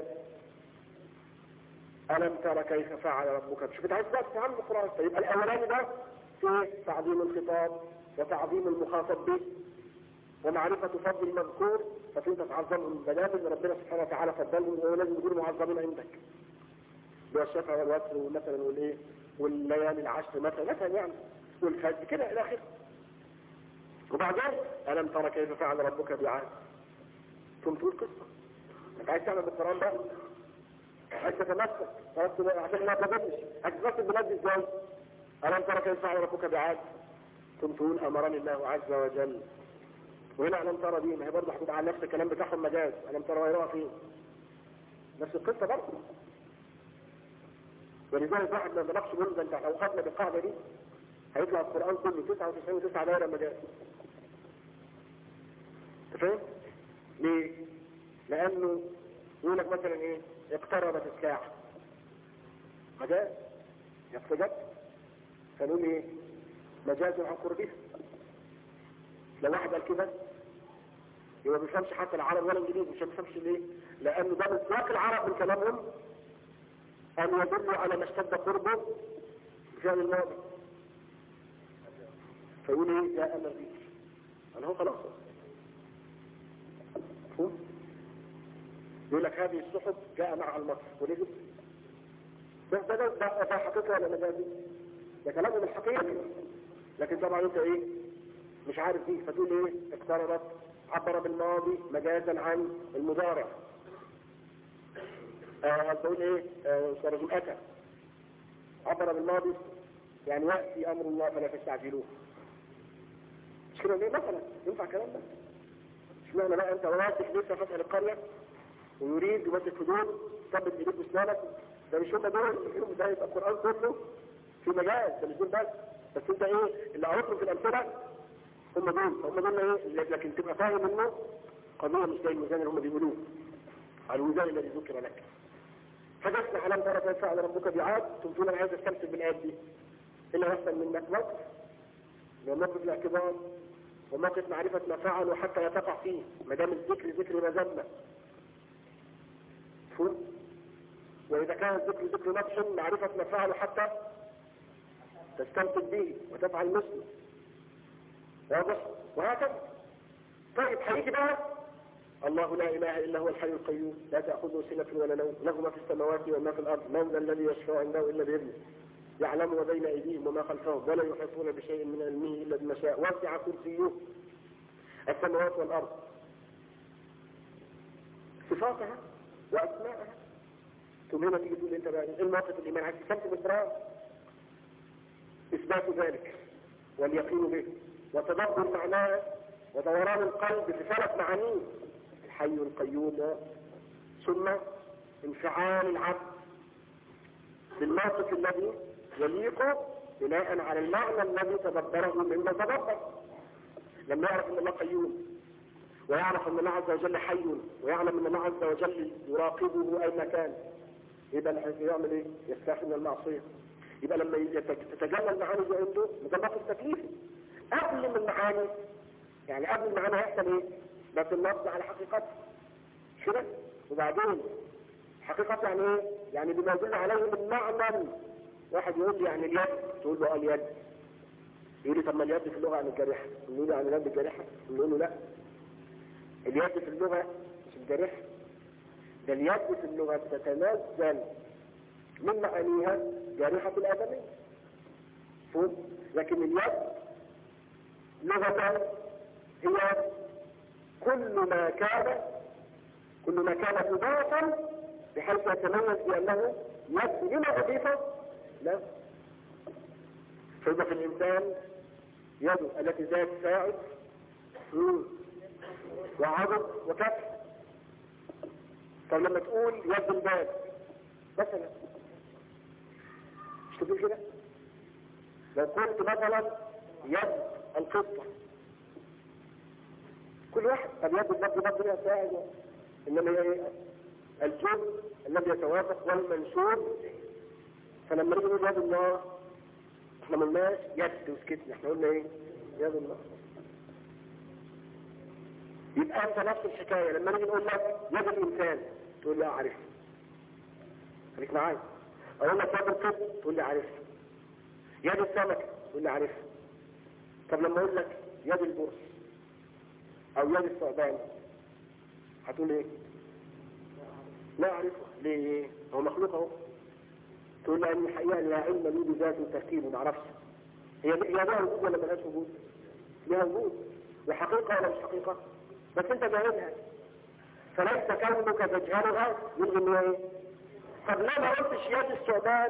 ألم ترى كيف فعل ربك؟ شوف انت عايز بقى تفهم القرآن. فيبقى الأولاني ده في تعظيم الخطاب وتعظيم المخاطب به ومعرفة فضل المذكور، فانت تعظمهم بدل ربنا سبحانه وتعالى فضلهم وهو لازم يكونوا معظمين عندك. بالشفع والوتر مثلا والايه والليالي العشر مثلا يعني والفجر كده الى اخره. وبعدين ألم ترى كيف فعل ربك بعاد؟ ثم تقول قصة. انت عايز تعمل بالقرآن ده؟ عايز تتمسك عشان ما تبدش هتتمسك بلاد ازاي؟ ألم ترى كيف فعل ربك بعاد؟ ثم تقول أمرني الله عز وجل. وهنا ألم ترى دي ما هي برضه هتبقى على نفس الكلام بتاعهم مجاز. ألم ترى غيرها فين؟ نفس القصة برضه. ولذلك واحد ما بلغش منه ده انت لو خدنا بالقاعدة دي هيطلع القرآن كله 99 دايرة مجاز. انت فاهم؟ ليه؟ لأنه يقول لك مثلا ايه؟ اقتربت الساعة مجاز يقتجب، فنقول ايه؟ مجاز عن قربها. لو واحد قال كده يبقى ما بيفهمش حتى العرب ولا الانجليزي، مش بيفهمش ليه؟ لأنه ده من سياق العرب من كلامهم أن يدل على ما اشتد قربه في فعل الماضي، فيقول ايه؟ يا أمر بيك أنا هو خلاص يقول لك هذه السحب جاء مع المطر ونزل. ده حقيقة ولا مجازي؟ ده كلامهم الحقيقي. لكن طبعا انت ايه مش عارف دي، فتقول ايه اقتربت، عبر بالماضي مجازا عن المضارع. تقول ايه رجل اتى، عبر بالماضي يعني يأتي امر الله فلا تستعجلوه. مش كده ليه مثلا ينفع كلام ده؟ مش معنى بقى انت واثق لسه فتح القرية ويريد يمسك حدود ثبت ايديك واسنانك، ده مش هم دول اللي ده يبقى القرآن كله في مجال، ده مش دول بس انت ايه اللي عرفهم في الامثلة هم دول ايه، لكن تبقى فاهم انه قضية مش زي الميزان اللي هم بيقولوه على الوزان الذي ذكر لك. فجسنا علم ترى كيف فعل ربك بعاد، تقول انا عايز استمسك بالايات دي الا يحصل منك موقف، وموقف الاعتبار وموقف معرفة ما فعل وحتى لا تقع فيه، ما دام الذكر ذكر مذمة. وإذا كان الذكر ذكر نفس معرفة ما فعل حتى تستمسك به وتفعل مثله. واضح؟ وهكذا. طيب هيجي بقى الله لا إله إلا هو الحي القيوم لا تأخذه سنة ولا نوم له ما في السماوات وما في الأرض من ذا الذي يشفع عنده إلا بإذنه يعلم ما بين أيديهم وما خلفهم ولا يحيطون بشيء من علمه إلا بما شاء وسع كرسيه السماوات والأرض. صفاتها وأسماءها. ثم هنا تيجي تقول انت بقى الموقف الإيمان عايز تثبت بالقرآن، إثبات ذلك واليقين به وتدبر معناه ودوران القلب في ثلاث معانيه الحي القيوم، ثم انفعال العبد بالموقف الذي يليق بناء على المعنى الذي تدبره مما تدبر. لما يعرف ان الله قيوم ويعرف ان الله عز وجل حي ويعلم ان الله عز وجل يراقبه اي مكان، يبقى يعمل ايه؟ يستحي من المعصيه. يبقى لما تتجلى المعاني دي عنده مطبق التكليف قبل من المعاني، يعني قبل المعاني هيحصل ايه؟ بس النص على حقيقته كده. وبعدين حقيقة يعني ايه؟ يعني بما يدل عليه من معنى. واحد يقول لي يعني اليد، تقول له اليد، يقول لي طب ما اليد في اللغة عن الجارحة، نقول له عن اليد الجارحة، نقول له لا، اليد في اللغة مش الجارحة، ده اليد في اللغة تتنزل من معانيها جارحة الآدمية. لكن اليد لغة هي كل ما كان مضافا بحيث يتميز بأنه يد لما أضيفه لا. فإذا في الإنسان يده التي ذات ساعد وعضد وكف. طب لما تقول يد الباب مثلا مش تقول كده؟ لو قلت مثلا يد القطة كل واحد طب يد الباب لها ساعد، إنما هي الجزء الذي يتوافق والمنسوب. فلما نيجي نقول يد الله احنا ما قلناش يد وسكتنا، احنا قلنا ايه؟ يد الله. يبقى انت نفس الحكايه لما نيجي نقول لك يد الانسان تقول لي عارف، خليك معايا. اقول لك يد القط تقول لي عارف، يد السمك تقول لي عارف. طب لما اقول لك يد البرص او يد الثعبان هتقول ايه؟ لا اعرفه. ليه؟ هو مخلوق اهو. تقول لي ان الحقيقه لا علم لي بذات وتركيب وما اعرفش هي لها وجود ولا ملهاش وجود؟ لها وجود وحقيقه ولا مش حقيقه؟ بس انت جاهلها فليس كونك تجهلها يلغي ان ايه؟ طب ليه ما قلتش يد الثعبان؟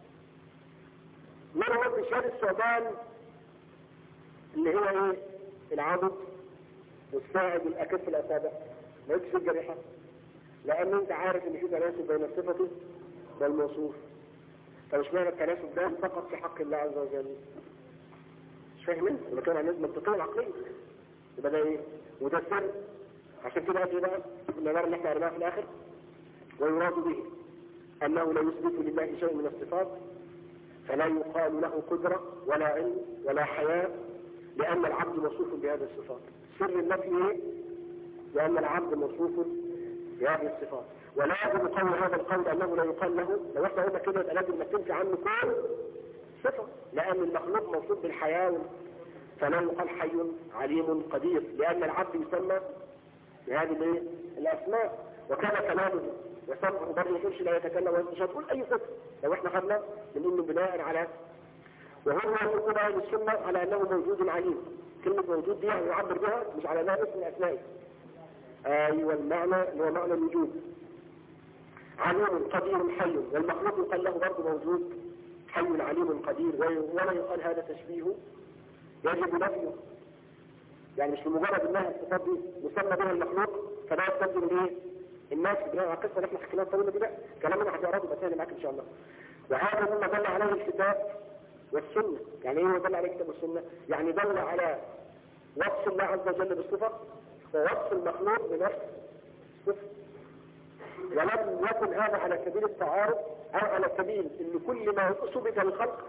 ليه ما قلتش يد الثعبان اللي هي ايه؟ العضد والساعد والاكف الاصابع؟ ما قلتش الجريحه؟ لان انت عارف ان في تناسب بين الصفه والموصوف. فمش معنى التناسب ده فقط في حق الله عز وجل. مش فاهم انت؟ ولا كان عن المنطقيه العقليه يبقى ده ايه؟ وده السر. عشان كده ايه بقى؟ النظر اللي احنا قريناه في الاخر ويراد به انه لا يثبت لله شيء من الصفات فلا يقال له قدره ولا علم ولا حياه لان العبد موصوف بهذه الصفات. سر النفي ايه؟ لان العبد موصوف بهذه الصفات. ولا يجب قول هذا القول انه لا يقال له، لو احنا قلنا كده يبقى لازم نتنفي عنه كل صفه، لان المخلوق موصوف بالحياه فلا يقال حي عليم قدير، لان العبد يسمى بهذه الاسماء. وكان كلامه وسمعه برضه يقولش لا يتكلم ولا مش هتقول اي صفه. لو احنا خدنا من انه بناء على وهم يقولون أهل السنة على أنه موجود عليم. كلمة موجود دي يعبر بها مش على أنها اسم أسمائه. أيوة المعنى اللي هو معنى الوجود. عليم قدير حي، والمخلوق يقال له برضه موجود حي عليم قدير، ولا يقال هذا تشبيه يجب نفيه. يعني مش بمجرد انها الصفات دي مسمى بها المخلوق فده يستلزم ايه؟ الناس بناء على القصه اللي احنا حكيناها الطويله دي بقى كلامنا هتعرضه يبقى سهل معاك ان شاء الله. وهذا مما دل عليه الكتاب والسنه. يعني ايه دل عليه الكتاب والسنه؟ يعني دل على وصف الله عز وجل بالصفه ووصف المخلوق بنفس الصفه. ولم يكن هذا على سبيل التعارض او على سبيل ان كل ما اثبت الخلق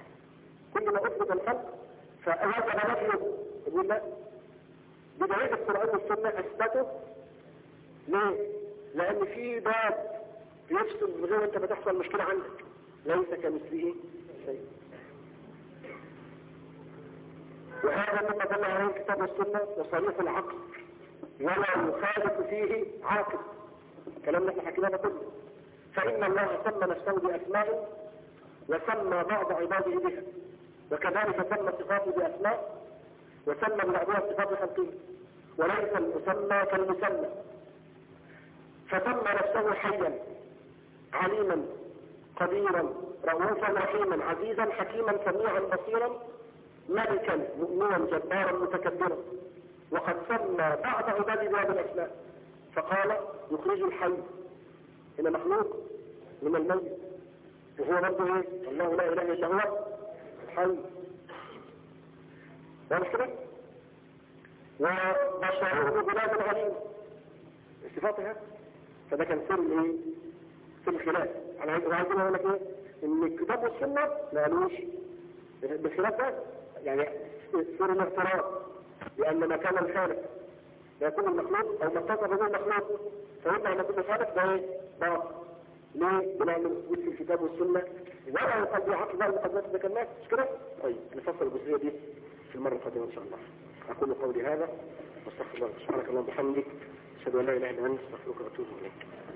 فأوجب نفيه. يقول لا، بدليل القرآن والسنة أثبته. ليه؟ لأن في باب بيفصل من غير أنت ما تحصل مشكلة عندك، ليس كمثله شيء. وهذا مما دل عليه الكتاب والسنة وصريح العقل، ولا يخالف فيه عاقل. كلامنا احنا حكيناه كله. فإن الله سمى نفسه بأسمائه وسمى بعض عباده بها، وكذلك سمى صفاته بأسماء وسمى بعضها صفات خلقه، وليس المسمى كالمسمى. فسمى نفسه حيا عليما قديرا رؤوفا رحيما عزيزا حكيما سميعا بصيرا ملكا مؤمنا جبارا متكبرا. وقد سمى بعض عباده بهذه الأسماء فقال يخرج الحي إلى مخلوق من الميت، وهو برضه ايه؟ الله لا اله الا هو الحي. واضح كده؟ وبشره بلاد عليم صفاتها. فده كان سر ايه؟ سر الخلاف. انا عايزين اقول لك ايه؟ ان الكتاب والسنه ما قالوش بالخلاف ده، يعني سر الاعتراض لان ما كان الخالق لا يكون المخلوق او ما اتصف به المخلوق فيبقى ان كل خالق ده ايه؟ باطل. ليه؟ بنعمل وجود في الكتاب والسنة ولا يقضي عقل بقى المقدمات ذكرناها مش كده؟ طيب نفصل الجزئية دي في المرة القادمة إن شاء الله. أقول قولي هذا واستغفر الله. سبحانك اللهم وبحمدك أشهد أن لا إله إلا أنت أستغفرك وأتوب إليك.